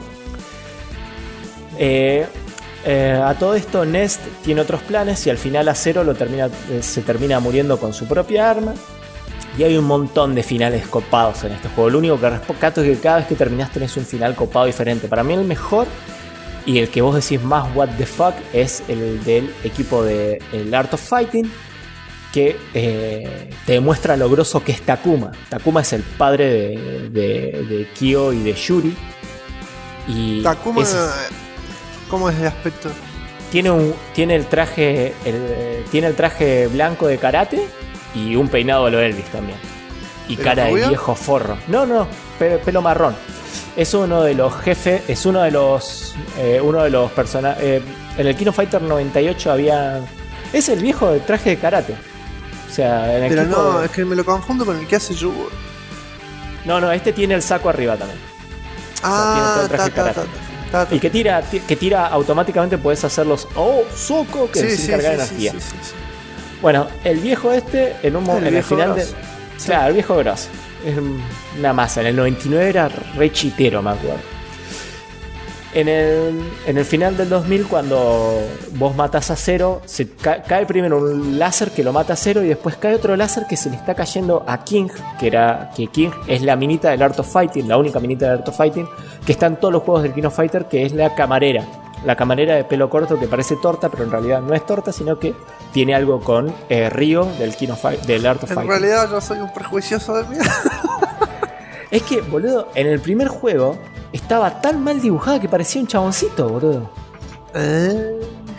A todo esto Nest tiene otros planes y al final a Zero se termina muriendo con su propia arma. Y hay un montón de finales copados en este juego. Lo único que rescato es que cada vez que terminás tenés un final copado diferente. Para mí el mejor y el que vos decís más what the fuck es el del equipo de el Art of Fighting, que te demuestra lo grosso que es Takuma. Takuma es el padre de Kyo y de Yuri. Y Takuma, ¿cómo es el aspecto? Tiene el traje blanco de karate y un peinado a lo Elvis también. Y cara de viejo forro. No, pelo marrón. Es uno de los jefes, es uno de los personajes. En el King of Fighter 98 había... Es el viejo del traje de karate. O sea, en el pero no, es que me lo confundo con el que hace Yugo. No, este tiene el saco arriba también. Ah, o sea, tiene todo el traje karate. Y que tira automáticamente, puedes hacer los soco que se carga de energía. Sí. Bueno, el viejo este en el final grosso. Claro, el viejo grosso. Es una masa. En el 99 era re chitero, me acuerdo. En el final del 2000, cuando vos matás a Zero, cae primero un láser que lo mata a Zero y después cae otro láser que se le está cayendo a King, que King es la minita del Art of Fighting, la única minita del Art of Fighting, que está en todos los juegos del King of Fighter, que es la camarera. La camarera de pelo corto que parece torta, pero en realidad no es torta, sino que tiene algo con Ryo del Art of Fighting. En realidad yo soy un prejuicioso de mierda. Es que, boludo, en el primer juego estaba tan mal dibujada que parecía un chaboncito, boludo. Entonces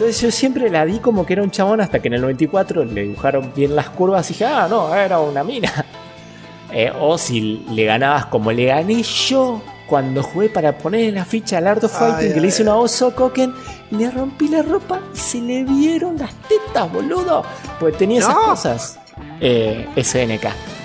Entonces yo siempre la di como que era un chabón hasta que en el 94 le dibujaron bien las curvas y dije, ah, no, era una mina. O si le ganabas como le gané yo cuando jugué para poner la ficha al Art of Fighting, que le hice una Oso Koken, le rompí la ropa y se le vieron las tetas, boludo. Porque tenía esas cosas. SNK.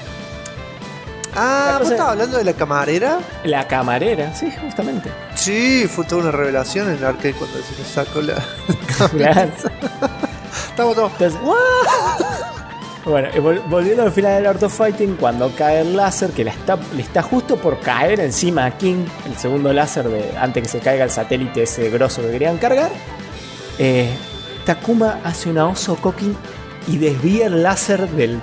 Ah, ¿vos estabas hablando de la camarera? La camarera, sí, justamente. Sí, fue toda una revelación en el arcade cuando se le sacó la... Claro. Estamos todos... Entonces, bueno, volviendo al final del Art of Fighting, cuando cae el láser, que le está justo por caer encima a King, el segundo láser antes que se caiga el satélite ese grosso que querían cargar, Takuma hace una Oso Koken y desvía el láser del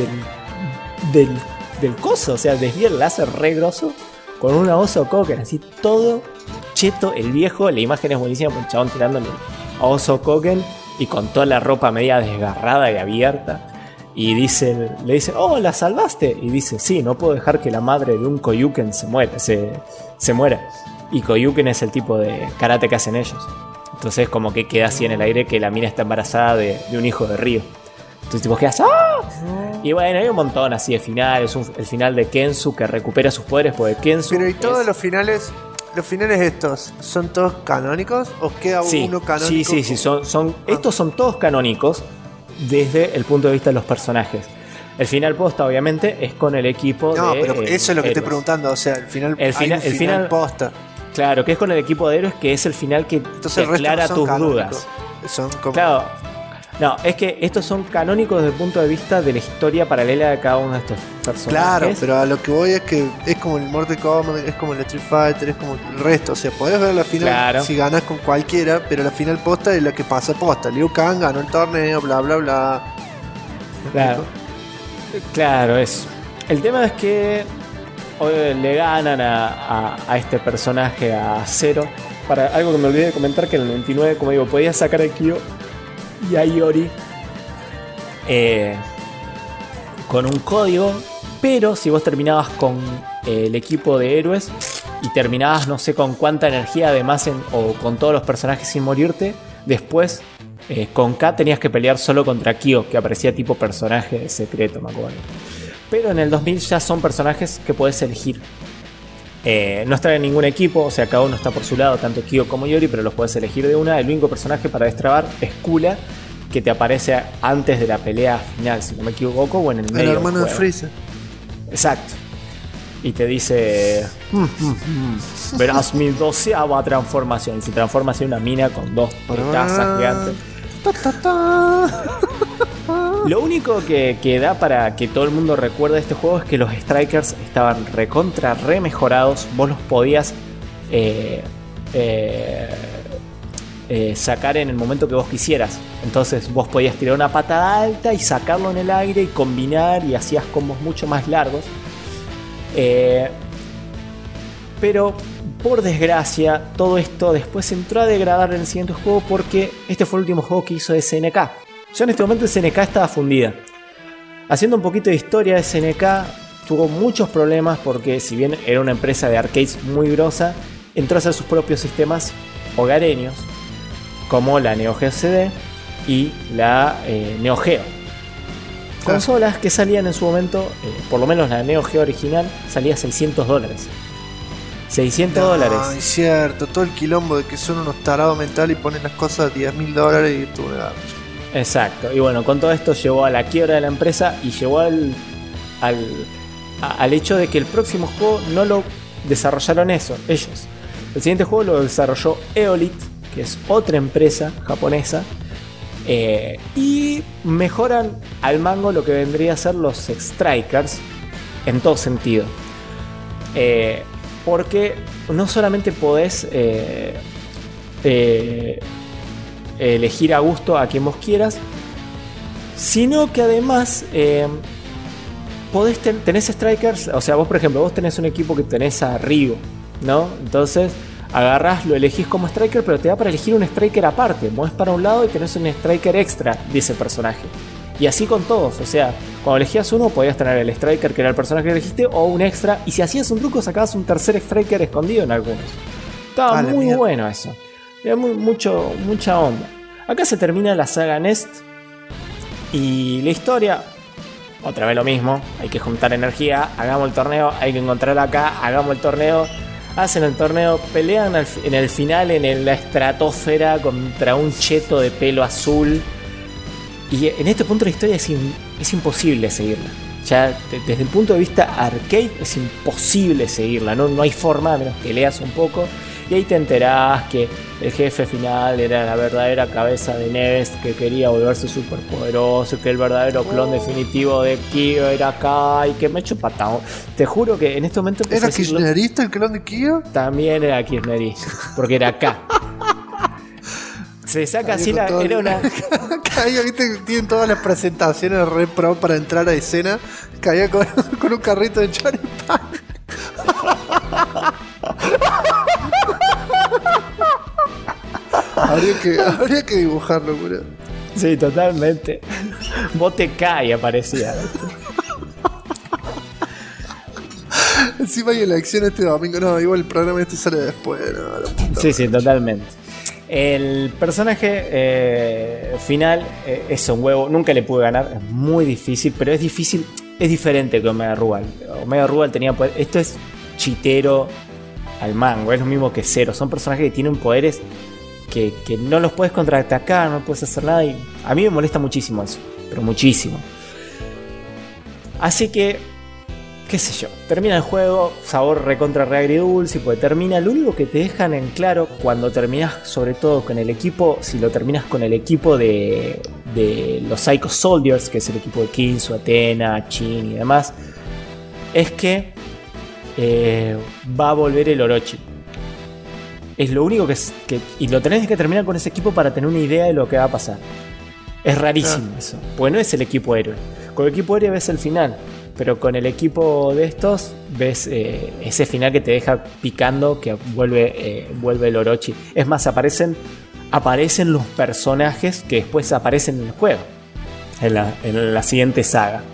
coso, o sea, desvía el láser re grosso con una Oso Koken, así todo cheto, el viejo, la imagen es buenísima, un chabón tirándole a Oso Koken y con toda la ropa media desgarrada y abierta. Y le dice, oh, ¿la salvaste? Y dice, sí, no puedo dejar que la madre de un Koyuken se muera. Y Koyuken es el tipo de karate que hacen ellos. Entonces como que queda así en el aire que la mina está embarazada de un hijo de Ryo. Entonces tipo quedas, ¡ah! Y bueno, hay un montón así de finales. El final de Kensu que recupera sus poderes porque Kensu... Pero ¿y todos los finales estos son todos canónicos? ¿O queda uno canónico? Sí, estos son todos canónicos desde el punto de vista de los personajes. El final posta, obviamente, es con el equipo No, de pero eso es lo que héroes. estoy preguntando. O sea, el final posta. Claro, que es con el equipo de héroes, que es el final que Entonces, te aclara tus dudas. Son como... Claro. No, es que estos son canónicos desde el punto de vista de la historia paralela de cada uno de estos personajes. Claro, pero a lo que voy es que es como el Mortal Kombat, es como el Street Fighter, es como el resto. O sea, podés ver la final si ganas con cualquiera, pero la final posta es la que pasa posta. Liu Kang ganó el torneo, bla, bla, bla. Claro, eso. El tema es que le ganan a este personaje, a Zero. Para algo que me olvidé de comentar, que en el 99, como digo, podías sacar a Kyo y a Iori con un código, pero si vos terminabas con el equipo de héroes y terminabas no sé con cuánta energía además o con todos los personajes sin morirte, después con K tenías que pelear solo contra Kyo, que aparecía tipo personaje secreto, me acuerdo. Pero en el 2000 ya son personajes que podés elegir. No están en ningún equipo, o sea, cada uno está por su lado, tanto Kyo como Iori, pero los puedes elegir de una. El único personaje para destrabar es Kula, que te aparece antes de la pelea final, si no me equivoco, o en el medio. El hermano de Freezer. Exacto. Y te dice: verás mi 12ª transformación. Y se transforma en una mina con 2 tazas gigantes. Lo único que da para que todo el mundo recuerde este juego es que los strikers estaban recontra remejorados. Vos los podías sacar en el momento que vos quisieras. Entonces vos podías tirar una patada alta y sacarlo en el aire y combinar, y hacías combos mucho más largos. Pero por desgracia todo esto después entró a degradar en el siguiente juego, porque este fue el último juego que hizo SNK. Ya en este momento SNK estaba fundida. Haciendo un poquito de historia, SNK tuvo muchos problemas porque, si bien era una empresa de arcades muy grosa, entró a hacer sus propios sistemas hogareños, como la Neo Geo CD y la Neo Geo. Consolas que salían en su momento, por lo menos la Neo Geo original, salía $600. $600. Es cierto, todo el quilombo de que son unos tarados mentales y ponen las cosas a $10.000 y tú me das. Exacto, y bueno, con todo esto llevó a la quiebra de la empresa y llevó al hecho de que el próximo juego no lo desarrollaron ellos. El siguiente juego lo desarrolló Eolit, que es otra empresa japonesa, y mejoran al mango lo que vendría a ser los strikers en todo sentido. Porque no solamente podés elegir a gusto a quien vos quieras, sino que además tenés strikers. O sea, vos por ejemplo, vos tenés un equipo que tenés a Ryo, ¿no? Entonces agarrás, lo elegís como striker, pero te da para elegir un striker aparte. Mueves para un lado y tenés un striker extra de ese personaje. Y así con todos, o sea, cuando elegías uno podías tener el striker que era el personaje que elegiste, o un extra, y si hacías un truco sacabas un tercer striker escondido en algunos. Estaba muy bueno eso. Era mucha onda. Acá se termina la saga Nest. Y la historia, otra vez lo mismo. Hay que juntar energía, hagamos el torneo. Hay que encontrar acá, hagamos el torneo. Hacen el torneo, pelean en el final en la estratosfera contra un cheto de pelo azul. Y en este punto la historia es imposible seguirla. Ya desde el punto de vista arcade es imposible seguirla. No hay forma, a menos que leas un poco. Y ahí te enterás que el jefe final era la verdadera cabeza de Nest, que quería volverse superpoderoso, que el verdadero clon definitivo de Kyo era acá y que me echo patado. Te juro que en este momento... ¿Era kirchnerista el clon de Kyo? También era kirchnerista, porque era acá. Se saca así la... Era una... Caía, viste, tienen todas las presentaciones re pro para entrar a escena. Caía con un carrito de choripán. Habría que dibujarlo, boludo. Sí, totalmente. Bote K y aparecía. Encima hay elección este domingo. No, igual el programa este sale después. No, sí, totalmente. El personaje final es un huevo. Nunca le pude ganar. Es muy difícil, pero es difícil. Es diferente que Omega Rugal. Omega Rugal tenía poder. Esto es chitero al mango. Es lo mismo que Zero. Son personajes que tienen poderes que no los puedes contraatacar, no puedes hacer nada. Y a mí me molesta muchísimo eso. Pero muchísimo. Así que, qué sé yo, termina el juego, sabor recontra re agridulce, porque termina, lo único que te dejan en claro cuando terminas, sobre todo con el equipo, si lo terminas con el equipo de los Psycho Soldiers, que es el equipo de Kinsu, Athena, Chin y demás, es que va a volver el Orochi. Es lo único que y lo tenés que terminar con ese equipo para tener una idea de lo que va a pasar. Es rarísimo eso, porque no es el equipo héroe. Con el equipo héroe ves el final, pero con el equipo de estos ves ese final que te deja picando, que vuelve el Orochi. Es más, aparecen los personajes que después aparecen en el juego, en la siguiente saga.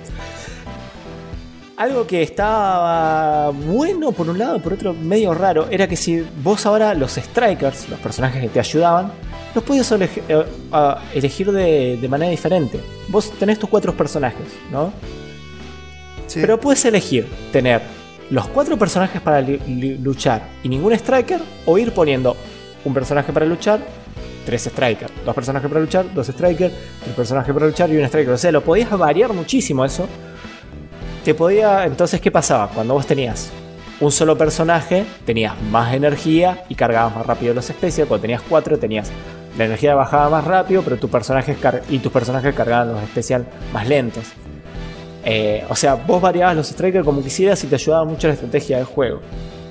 Algo que estaba bueno por un lado, por otro medio raro, era que si vos ahora los Strikers, los personajes que te ayudaban, los podías elegir de manera diferente. Vos tenés tus 4 personajes, ¿no? Sí. Pero puedes elegir tener los 4 personajes para luchar y ningún Striker, o ir poniendo un personaje para luchar, 3 Strikers, 2 personajes para luchar, 2 Strikers, 3 personajes para luchar y un Striker. O sea, lo podías variar muchísimo eso. Entonces, ¿qué pasaba? Cuando vos tenías un solo personaje, tenías más energía y cargabas más rápido los especiales. Cuando tenías 4, la energía bajaba más rápido, pero tus personajes cargaban los especiales más lentos. O sea, vos variabas los strikers como quisieras y te ayudaba mucho la estrategia del juego.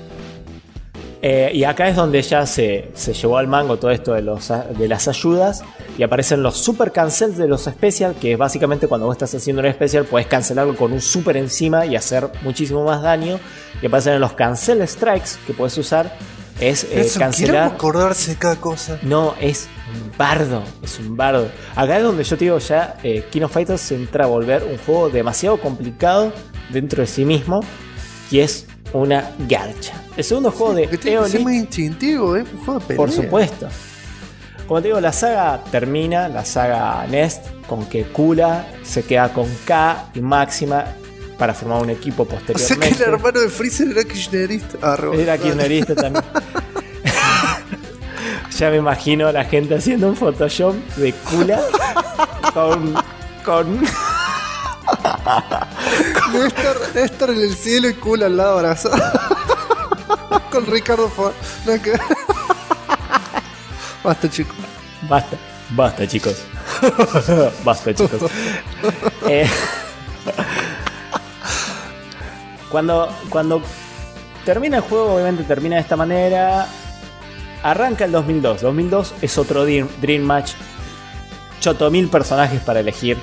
Y acá es donde ya se llevó al mango todo esto de las ayudas. Y aparecen los super cancels de los special, que es básicamente cuando vos estás haciendo un special puedes cancelarlo con un super encima y hacer muchísimo más daño. Y aparecen los cancel strikes que puedes usar. Es cancelar. ¿Quiero acordarse de cada cosa? No, es un bardo. Es un bardo. Acá es donde yo te digo ya, King of Fighters se entra a volver un juego demasiado complicado dentro de sí mismo. Y es una garcha. El segundo juego de Eolith es muy instintivo, un juego de pelea. Por supuesto. Como te digo, la saga termina, la saga Nest, con que Kula se queda con K y Máxima para formar un equipo posteriormente. O sea que el hermano de Freezer era kirchnerista. Era kirchnerista también. Ya me imagino a la gente haciendo un Photoshop de Kula con Néstor en el cielo y Kula al lado abrazado. Con Ricardo Ford. No, que... Basta, chicos. Basta, chicos. Basta, chicos. Cuando termina el juego, obviamente termina de esta manera. Arranca el 2002. 2002 es otro Dream Match. 8000 personajes para elegir.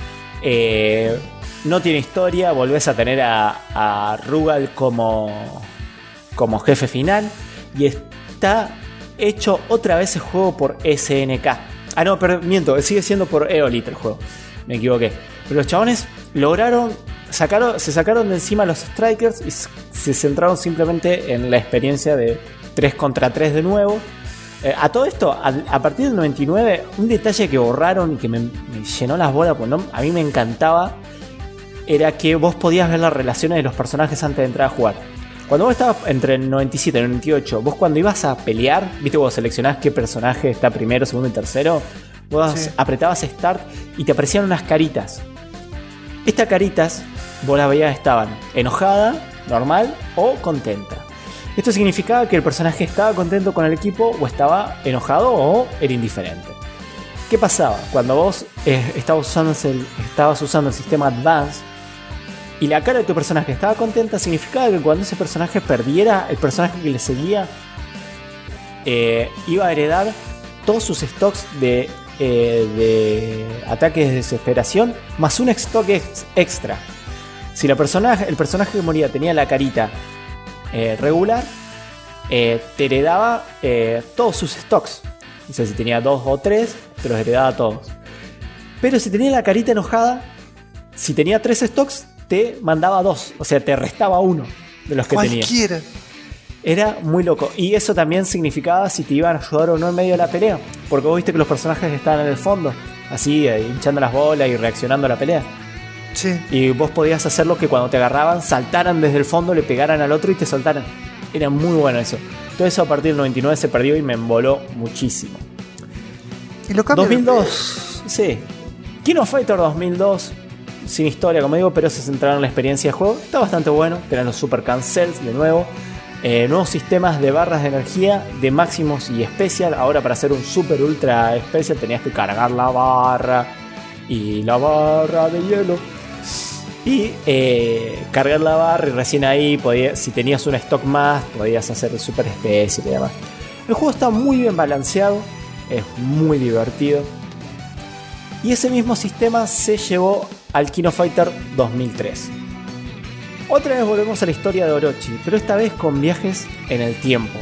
No tiene historia. Volvés a tener a Rugal como jefe final. Y está hecho otra vez el juego por SNK. Ah, no, pero miento, sigue siendo por Eolith el juego. Me equivoqué. Pero los chabones se sacaron de encima los Strikers y se centraron simplemente en la experiencia de 3 contra 3 de nuevo. A todo esto, a partir del 99, un detalle que borraron y que me llenó las bolas, pues no, a mí me encantaba, era que vos podías ver las relaciones de los personajes antes de entrar a jugar. Cuando vos estabas entre el 97 y el 98, vos cuando ibas a pelear, viste, vos seleccionás qué personaje está primero, segundo y tercero, vos apretabas Start y te aparecían unas caritas. Estas caritas, vos las veías, estaban enojada, normal o contenta. Esto significaba que el personaje estaba contento con el equipo o estaba enojado o era indiferente. ¿Qué pasaba? Cuando vos estabas usando el sistema Advance y la cara de tu personaje estaba contenta, significaba que cuando ese personaje perdiera, el personaje que le seguía iba a heredar todos sus stocks de ataques de desesperación más un stock extra. Si el personaje que moría tenía la carita regular, te heredaba todos sus stocks. O sea, si tenía 2 o 3, te los heredaba todos. Pero si tenía la carita enojada, si tenía 3 stocks, te mandaba 2. O sea, te restaba 1 de los que tenía. Era muy loco. Y eso también significaba si te iban a ayudar o no en medio de la pelea. Porque vos viste que los personajes estaban en el fondo, así, hinchando las bolas y reaccionando a la pelea. Sí. Y vos podías hacerlo que cuando te agarraban, saltaran desde el fondo, le pegaran al otro y te soltaran. Era muy bueno eso. Todo eso a partir del 99 se perdió y me emboló muchísimo. Y lo cambió. 2002, sí. King of Fighter 2002, sin historia, como digo, pero se centraron en la experiencia de juego. Está bastante bueno. Eran los Super Cancels de nuevo. Nuevos sistemas de barras de energía, de máximos y especial. Ahora para hacer un super ultra especial tenías que cargar la barra y la barra de hielo. Y cargar la barra y recién ahí si tenías un stock más podías hacer el super especial y demás. El juego está muy bien balanceado, es muy divertido. Y ese mismo sistema se llevó al King of Fighter 2003. Otra vez volvemos a la historia de Orochi, pero esta vez con viajes en el tiempo.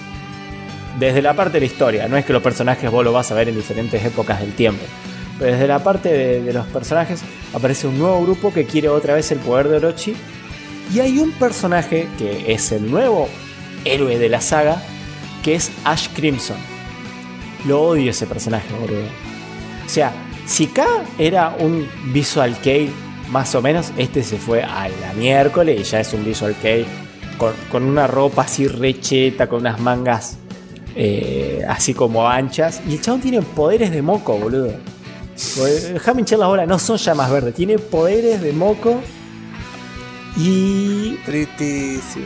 Desde la parte de la historia, no es que los personajes vos lo vas a ver en diferentes épocas del tiempo. Pero desde la parte de los personajes aparece un nuevo grupo que quiere otra vez el poder de Orochi. Y hay un personaje que es el nuevo héroe de la saga, que es Ash Crimson. Lo odio ese personaje, boludo. O sea, si K era un Visual Kei más o menos, este se fue a la miércoles y ya es un Visual Kei con una ropa así recheta, con unas mangas así como anchas. Y el chabón tiene poderes de moco, boludo. Déjame hinchar las bolas, no son llamas verdes, tiene poderes de moco. Y Tristísimo.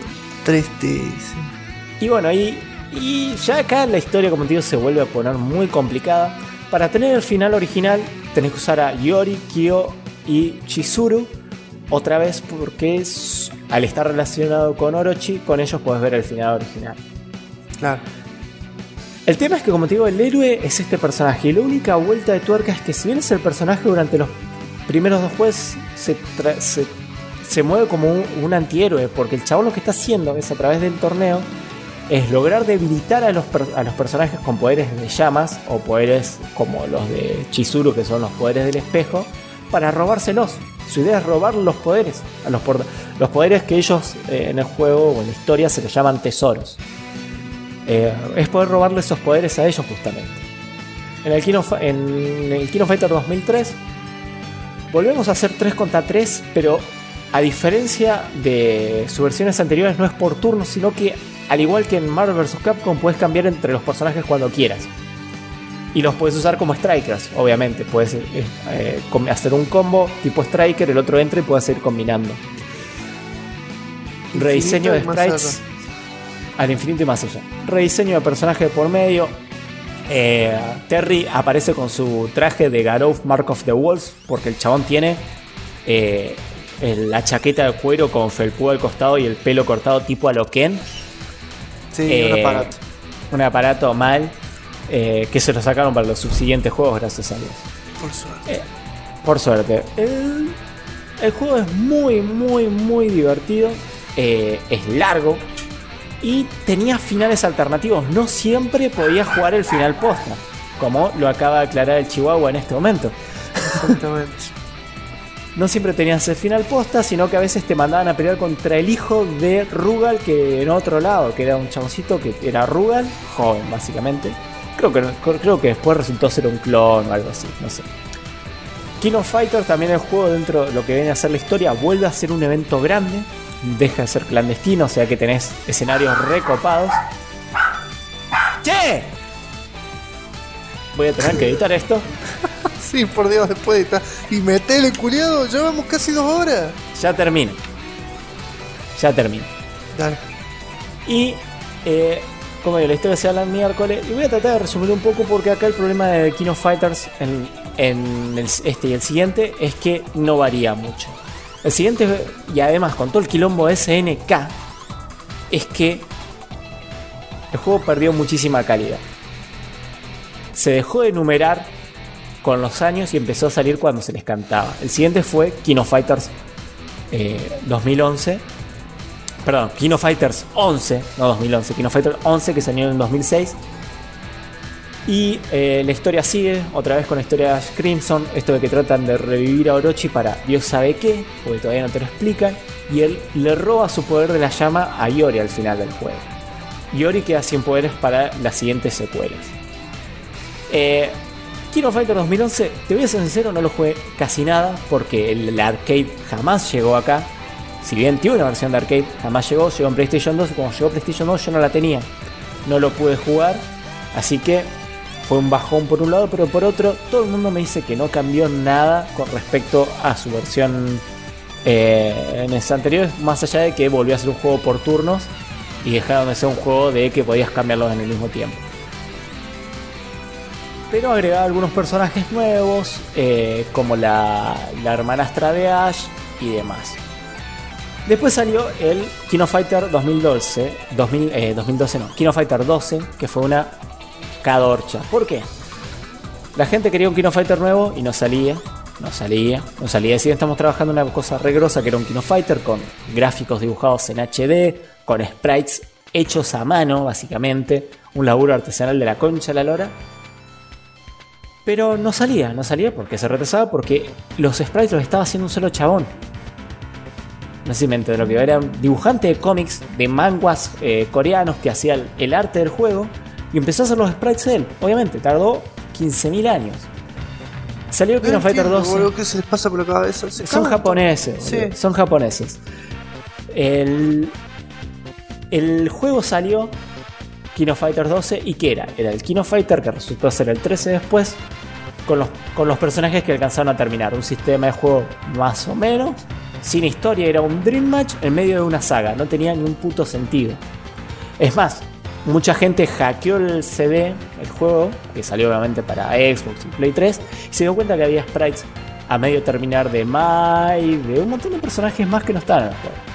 Y bueno, y ya acá la historia, como te digo, se vuelve a poner muy complicada. Para tener el final original tenés que usar a Yori, Kyo y Chizuru otra vez, porque al estar relacionado con Orochi, con ellos puedes ver el final original. Claro. El tema es que, como te digo, el héroe es este personaje, y la única vuelta de tuerca es que si bien es el personaje durante los primeros 2 juegos se mueve como un antihéroe, porque el chabón lo que está haciendo es, a través del torneo, es lograr debilitar a los personajes con poderes de llamas o poderes como los de Chizuru, que son los poderes del espejo, para robárselos. Su idea es robar los poderes, los poderes que ellos en el juego o en la historia se les llaman tesoros. Es poder robarle esos poderes a ellos justamente. En el King of Fighter 2003 volvemos a hacer 3 contra 3, pero a diferencia de sus versiones anteriores no es por turno, sino que al igual que en Marvel vs. Capcom puedes cambiar entre los personajes cuando quieras. Y los puedes usar como strikers, obviamente. Puedes hacer un combo tipo striker, el otro entra y puedes ir combinando. Rediseño de sprites al infinito y más allá. Rediseño de personaje por medio. Terry aparece con su traje de Garou Mark of the Wolves, porque el chabón tiene la chaqueta de cuero con felpudo al costado y el pelo cortado tipo a lo Ken. Sí, un aparato. Un aparato mal. Que se lo sacaron para los subsiguientes juegos, gracias a Dios. Por suerte. Por suerte. El juego es muy, muy, muy divertido. Es largo. Y tenía finales alternativos. No siempre podías jugar el final posta, como lo acaba de aclarar el Chihuahua en este momento. Exactamente. no siempre tenías el final posta, sino que a veces te mandaban a pelear contra el hijo de Rugal, que en otro lado, que era un chaboncito que era Rugal, joven básicamente. Creo que después resultó ser un clon o algo así, no sé. King of Fighters, también el juego, dentro de lo que viene a ser la historia, vuelve a ser un evento grande, deja de ser clandestino, o sea que tenés escenarios recopados. ¡Che! Voy a tener que editar esto. Sí, por Dios, después de estar. Y metele, culiado, llevamos casi 2 horas. Ya termino. Dale. Y, como digo, la historia se habla el miércoles. Y voy a tratar de resumir un poco, porque acá el problema de King of Fighters en este y el siguiente es que no varía mucho. El siguiente, y además con todo el quilombo SNK, es que el juego perdió muchísima calidad. Se dejó de numerar con los años y empezó a salir cuando se les cantaba. El siguiente fue King of Fighters 2011. Perdón, King of Fighters 11, no 2011, King of Fighters 11, que salió en el 2006. Y la historia sigue, otra vez con la historia de Ash Crimson, esto de que tratan de revivir a Orochi para Dios sabe qué, porque todavía no te lo explican, y él le roba su poder de la llama a Iori al final del juego. Iori queda sin poderes para las siguientes secuelas. King of Fighters 2011, te voy a ser sincero, no lo jugué casi nada, porque el arcade jamás llegó acá. Si bien tiene una versión de arcade, jamás llegó en PlayStation 2, y cuando llegó PlayStation 2 yo no la tenía, no lo pude jugar, así que fue un bajón por un lado, pero por otro, todo el mundo me dice que no cambió nada con respecto a su versión en ese anterior, más allá de que volvió a ser un juego por turnos y dejaron de ser un juego de que podías cambiarlos en el mismo tiempo. Pero agregaba algunos personajes nuevos, como la hermanastra de Ash y demás. Después salió el King of Fighter 2012, King of Fighter 12, que fue una cadorcha. ¿Por qué? La gente quería un King of Fighter nuevo y no salía. Así estamos trabajando en una cosa re grosa, que era un King of Fighter con gráficos dibujados en HD, con sprites hechos a mano, básicamente. Un laburo artesanal de la concha de la lora. Pero no salía porque se retrasaba, porque los sprites los estaba haciendo un solo chabón. No sé si me entiendo lo que era un dibujante de cómics, de manguas coreanos, que hacía el arte del juego y empezó a hacer los sprites él. Obviamente tardó 15.000 años. Salió King of Fighter 12. ¿Qué se les pasa por la cabeza? Son japoneses, sí. Son japoneses. El juego salió King of Fighter 12, ¿y qué era? Era el King of Fighter, que resultó ser el 13 después, con los personajes que alcanzaron a terminar. Un sistema de juego más o menos sin historia, era un Dream Match en medio de una saga, no tenía ni un puto sentido. Es más, mucha gente hackeó el CD, el juego, que salió obviamente para Xbox y Play 3, y se dio cuenta que había sprites a medio terminar de Mai, de un montón de personajes más que no estaban en el juego.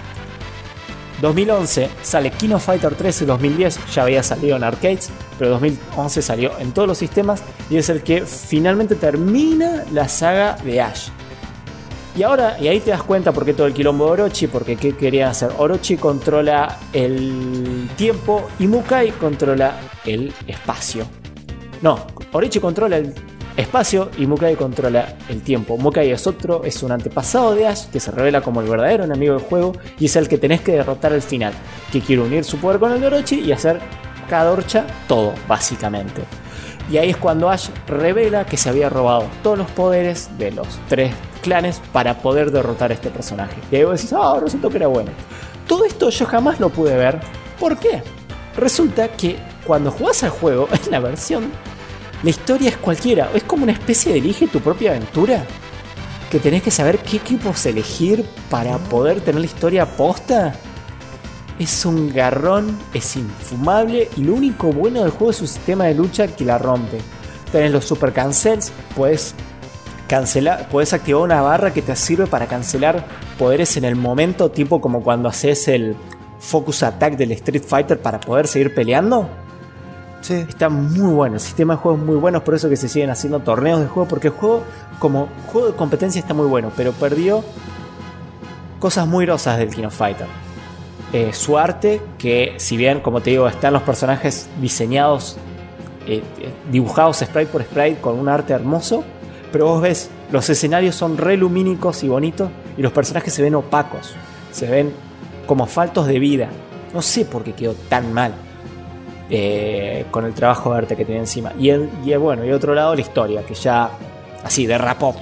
2011 sale King of Fighter 13, 2010 ya había salido en arcades, pero 2011 salió en todos los sistemas y es el que finalmente termina la saga de Ash. Y ahí te das cuenta por qué todo el quilombo de Orochi, porque qué querían hacer. Orochi controla el tiempo y Mukai controla el espacio. No, Orochi controla el espacio y Mukai controla el tiempo. Mukai es un antepasado de Ash que se revela como el verdadero enemigo del juego y es el que tenés que derrotar al final, que quiere unir su poder con el de Orochi y hacer cadorcha todo, básicamente. Y ahí es cuando Ash revela que se había robado todos los poderes de los 3 clanes para poder derrotar a este personaje. Y ahí vos decís, resultó que era bueno. Todo esto yo jamás lo pude ver. ¿Por qué? Resulta que cuando jugás al juego, en la versión, la historia es cualquiera. Es como una especie de elige tu propia aventura, que tenés que saber qué equipos elegir para poder tener la historia posta. Es un garrón, es infumable y lo único bueno del juego es su sistema de lucha que la rompe. Tenés los super cancels, puedes activar una barra que te sirve para cancelar poderes en el momento, tipo como cuando haces el focus attack del Street Fighter para poder seguir peleando. Sí. Está muy bueno, el sistema de juego es muy bueno, es por eso que se siguen haciendo torneos de juego, porque el juego como juego de competencia está muy bueno, pero perdió cosas muy grosas del King of Fighter. Su arte, que si bien, como te digo, están los personajes diseñados, dibujados sprite por sprite con un arte hermoso, pero vos ves Los escenarios son re lumínicos y bonitos y los personajes se ven opacos, se ven como faltos de vida. No sé por qué quedó tan mal con el trabajo de arte que tenía encima. Y otro lado la historia, que ya así derrapó.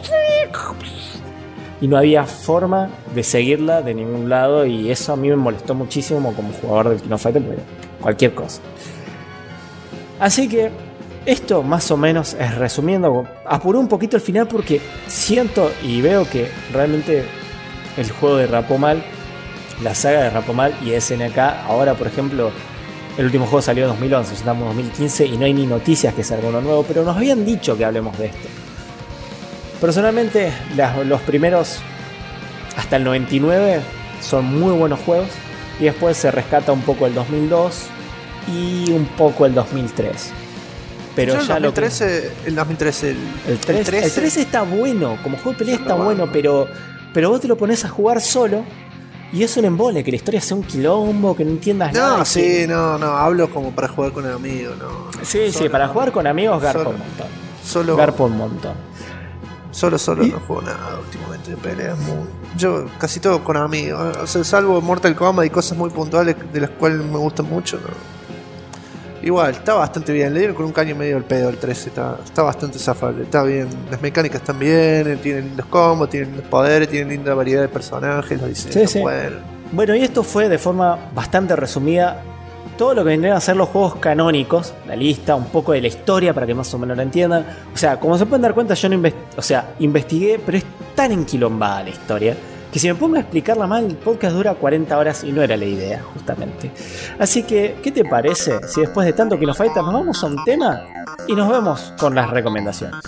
Y no había forma de seguirla de ningún lado. Y eso a mí me molestó muchísimo como jugador del King of Fighters, porque cualquier cosa. Así que esto más o menos es resumiendo. Apuré un poquito el final porque siento y veo que realmente el juego derrapó mal. La saga derrapó mal y SNK ahora, por ejemplo, el último juego salió en 2011, estamos en 2015 y no hay ni noticias que salga uno nuevo, pero nos habían dicho que hablemos de esto. Personalmente, los primeros hasta el 99 son muy buenos juegos y después se rescata un poco el 2002 y un poco el 2003. Pero yo ya el 2013, el 3 está bueno, como juego de pelea está bueno, pero vos te lo pones a jugar solo y es un embole, que la historia sea un quilombo, que no entiendas nada. No, sí, no, hablo como para jugar con amigos, no. Sí, para jugar con amigos garpa un montón. Garpa un montón. Solo no juego nada últimamente de peleas. Yo casi todo con amigos. O sea, salvo Mortal Kombat y cosas muy puntuales de las cuales me gustan mucho, ¿no? Igual, está bastante bien. Le dieron con un caño medio el pedo al 13. Está bastante zafable. Está bien. Las mecánicas están bien. Tienen lindos combos, tienen lindos poderes, tienen linda variedad de personajes. Los diseños están buenos. Bueno, y esto fue de forma bastante resumida todo lo que vendrían a ser los juegos canónicos, la lista, un poco de la historia para que más o menos la entiendan. O sea, como se pueden dar cuenta, yo no investigué, pero es tan enquilombada la historia que si me pongo a explicarla mal, el podcast dura 40 horas y no era la idea, justamente. Así que, ¿qué te parece si después de tanto King of Fighters nos vamos a un tema y nos vemos con las recomendaciones?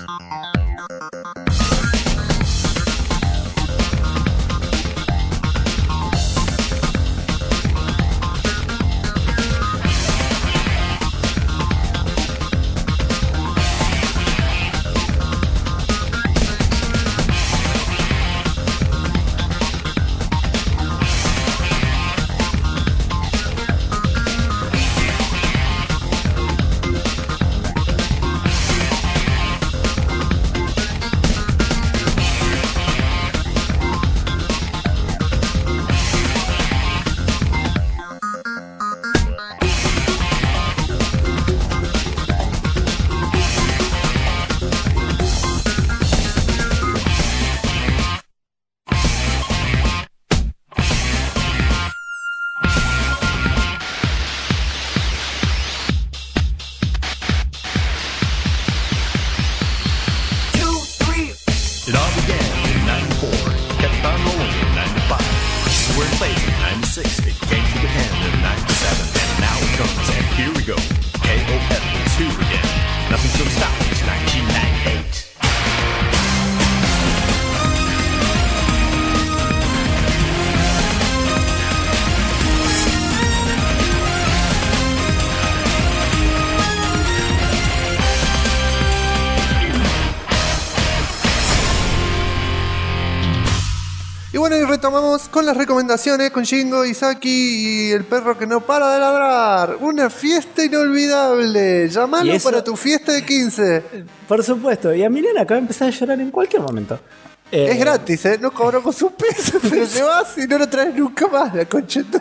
bueno, y retomamos con las recomendaciones con Shingo, Isaki y el perro que no para de ladrar. Una fiesta inolvidable. Llamalo para tu fiesta de 15. Por supuesto. Y a mi nena acaba de empezar a llorar en cualquier momento. Es gratis, ¿eh? No cobramos un peso, pero te vas y no lo traes nunca más, la concheta.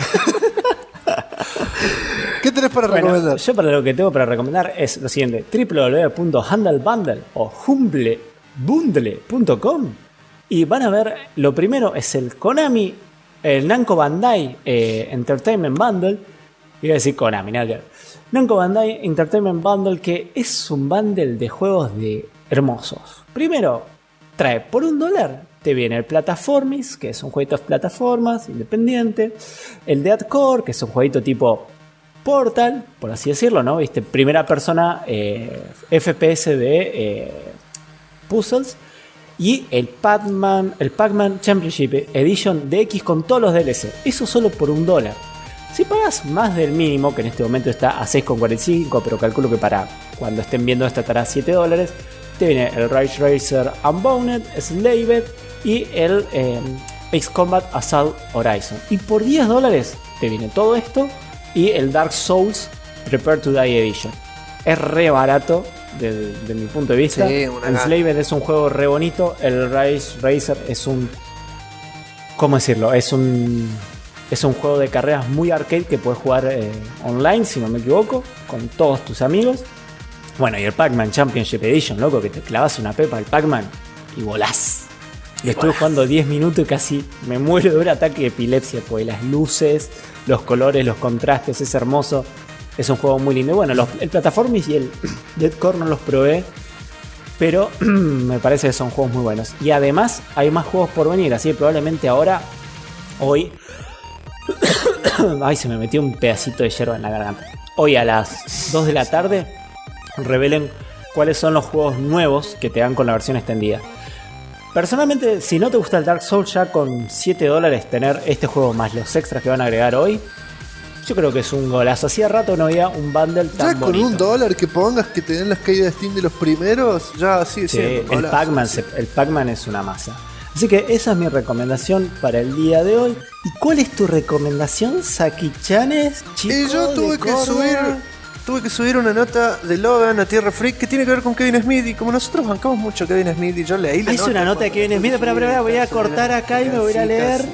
¿Qué tenés para recomendar? Yo para lo que tengo para recomendar es lo siguiente: www.handlebundle o humblebundle.com. Y van a ver, lo primero es el Konami, el Namco Bandai Entertainment Bundle. Iba a decir Konami, nada que ver. Namco Bandai Entertainment Bundle, que es un bundle de juegos de hermosos. Primero, trae por $1, te viene el Plataformis, que es un jueguito de plataformas independiente. El Dead Core, que es un jueguito tipo Portal, por así decirlo, ¿no? ¿Viste? Primera persona, FPS de puzzles. Y el Pac-Man Championship Edition DX con todos los DLC. Eso solo por $1. Si pagas más del mínimo, que en este momento está a $6.45, pero calculo que para cuando estén viendo esto estará a $7, te viene el Ridge Racer Unbound, Slaved y el Ace Combat Assault Horizon. Y por $10 te viene todo esto y el Dark Souls Prepare to Die Edition. Es re barato de mi punto de vista. Sí, Enslaved es un juego re bonito. El Rise Racer es un... ¿Cómo decirlo? Es un juego de carreras muy arcade que puedes jugar online, si no me equivoco, con todos tus amigos. Bueno, y el Pac-Man Championship Edition, loco, que te clavas una pepa al Pac-Man y volás. Y estuve jugando 10 minutos y casi me muero de un ataque de epilepsia, porque las luces, los colores, los contrastes, es hermoso. Es un juego muy lindo. Y bueno, el Plataformis y el Dead Core no los probé, pero me parece que son juegos muy buenos. Y además hay más juegos por venir, así que probablemente hoy... Ay, se me metió un pedacito de hierba en la garganta. Hoy a las 2 de la tarde revelen cuáles son los juegos nuevos que te dan con la versión extendida. Personalmente, si no te gusta el Dark Souls, ya con $7 tener este juego más los extras que van a agregar hoy, yo creo que es un golazo. Hacía rato no había un bundle tan ya bonito. con $1 que pongas que te den las caídas de Steam de los primeros, ya sí, el Pac-Man es una masa. Así que esa es mi recomendación para el día de hoy. ¿Y cuál es tu recomendación, Saki-chanes? Yo tuve que subir una nota de Logan a Tierra Freak que tiene que ver con Kevin Smith. Y como nosotros bancamos mucho a Kevin Smith, y yo leí la nota. Es una nota de Kevin Smith, pero voy a cortar acá y me voy a leer.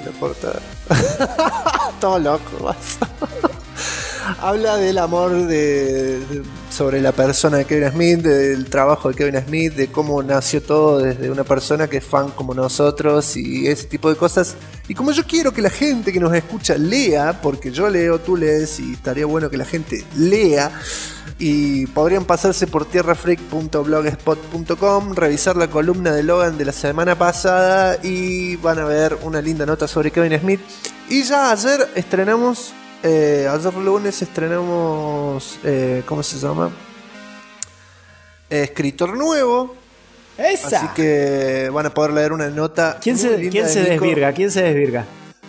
Todo loco, vas. Habla del amor sobre la persona de Kevin Smith, del trabajo de Kevin Smith, de cómo nació todo desde una persona que es fan como nosotros y ese tipo de cosas. Y como yo quiero que la gente que nos escucha lea, porque yo leo, tú lees, y estaría bueno que la gente lea, y podrían pasarse por tierrafreak.blogspot.com, revisar la columna de Logan de la semana pasada y van a ver una linda nota sobre Kevin Smith. Y ya ayer lunes estrenamos, ¿cómo se llama? Escritor nuevo. ¡Esa! Así que van a poder leer una nota. ¿Quién se desvirga? ¿Quién se desvirga?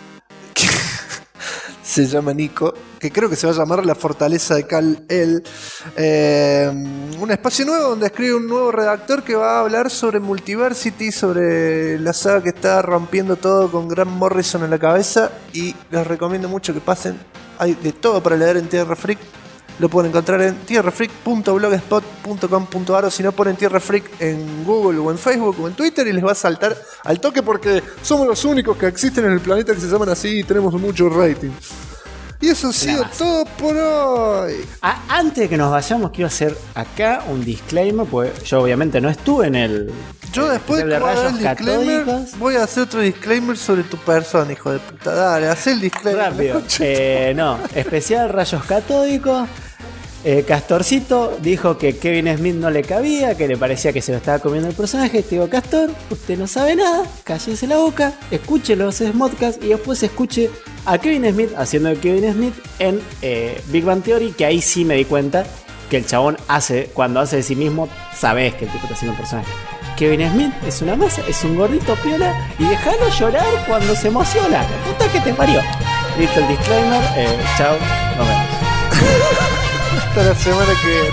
Se llama Nico, que creo que se va a llamar La Fortaleza de Kal-El. Un espacio nuevo donde escribe un nuevo redactor que va a hablar sobre Multiversity, sobre la saga que está rompiendo todo con Grant Morrison en la cabeza. Y les recomiendo mucho que pasen. Hay de todo para leer en Tierra Freak. Lo pueden encontrar en tierrafreak.blogspot.com.ar, o si no, ponen Tierra Freak en Google o en Facebook o en Twitter y les va a saltar al toque, porque somos los únicos que existen en el planeta que se llaman así y tenemos mucho rating. Y eso ha sido todo por hoy. Antes de que nos vayamos, quiero hacer acá un disclaimer, porque yo obviamente no estuve en el... Yo después de el disclaimer voy a hacer otro disclaimer sobre tu persona, hijo de puta. Dale, haz el disclaimer. Rápido. Especial Rayos Catódicos. Castorcito dijo que Kevin Smith no le cabía, que le parecía que se lo estaba comiendo el personaje. Te digo, Castor, usted no sabe nada, cállese la boca, escuche los Smodcasts y después escuche a Kevin Smith haciendo de Kevin Smith en Big Bang Theory, que ahí sí me di cuenta que el chabón cuando hace de sí mismo, sabes que el tipo está haciendo un personaje. Kevin Smith es una masa, es un gordito piola y déjalo llorar cuando se emociona. La puta que te parió. Listo el disclaimer, chao, nos vemos. Hasta la semana que viene.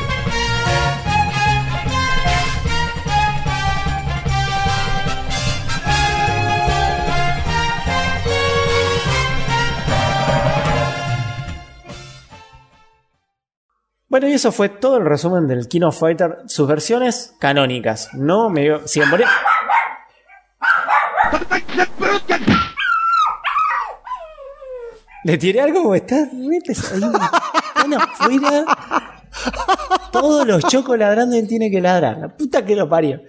Bueno, y eso fue todo el resumen del King of Fighter, sus versiones canónicas. No me dio... Si ¿Le tiré algo? Está re pesado. Están afuera. Todos los chocos ladrando y tiene que ladrar. La puta que lo parió.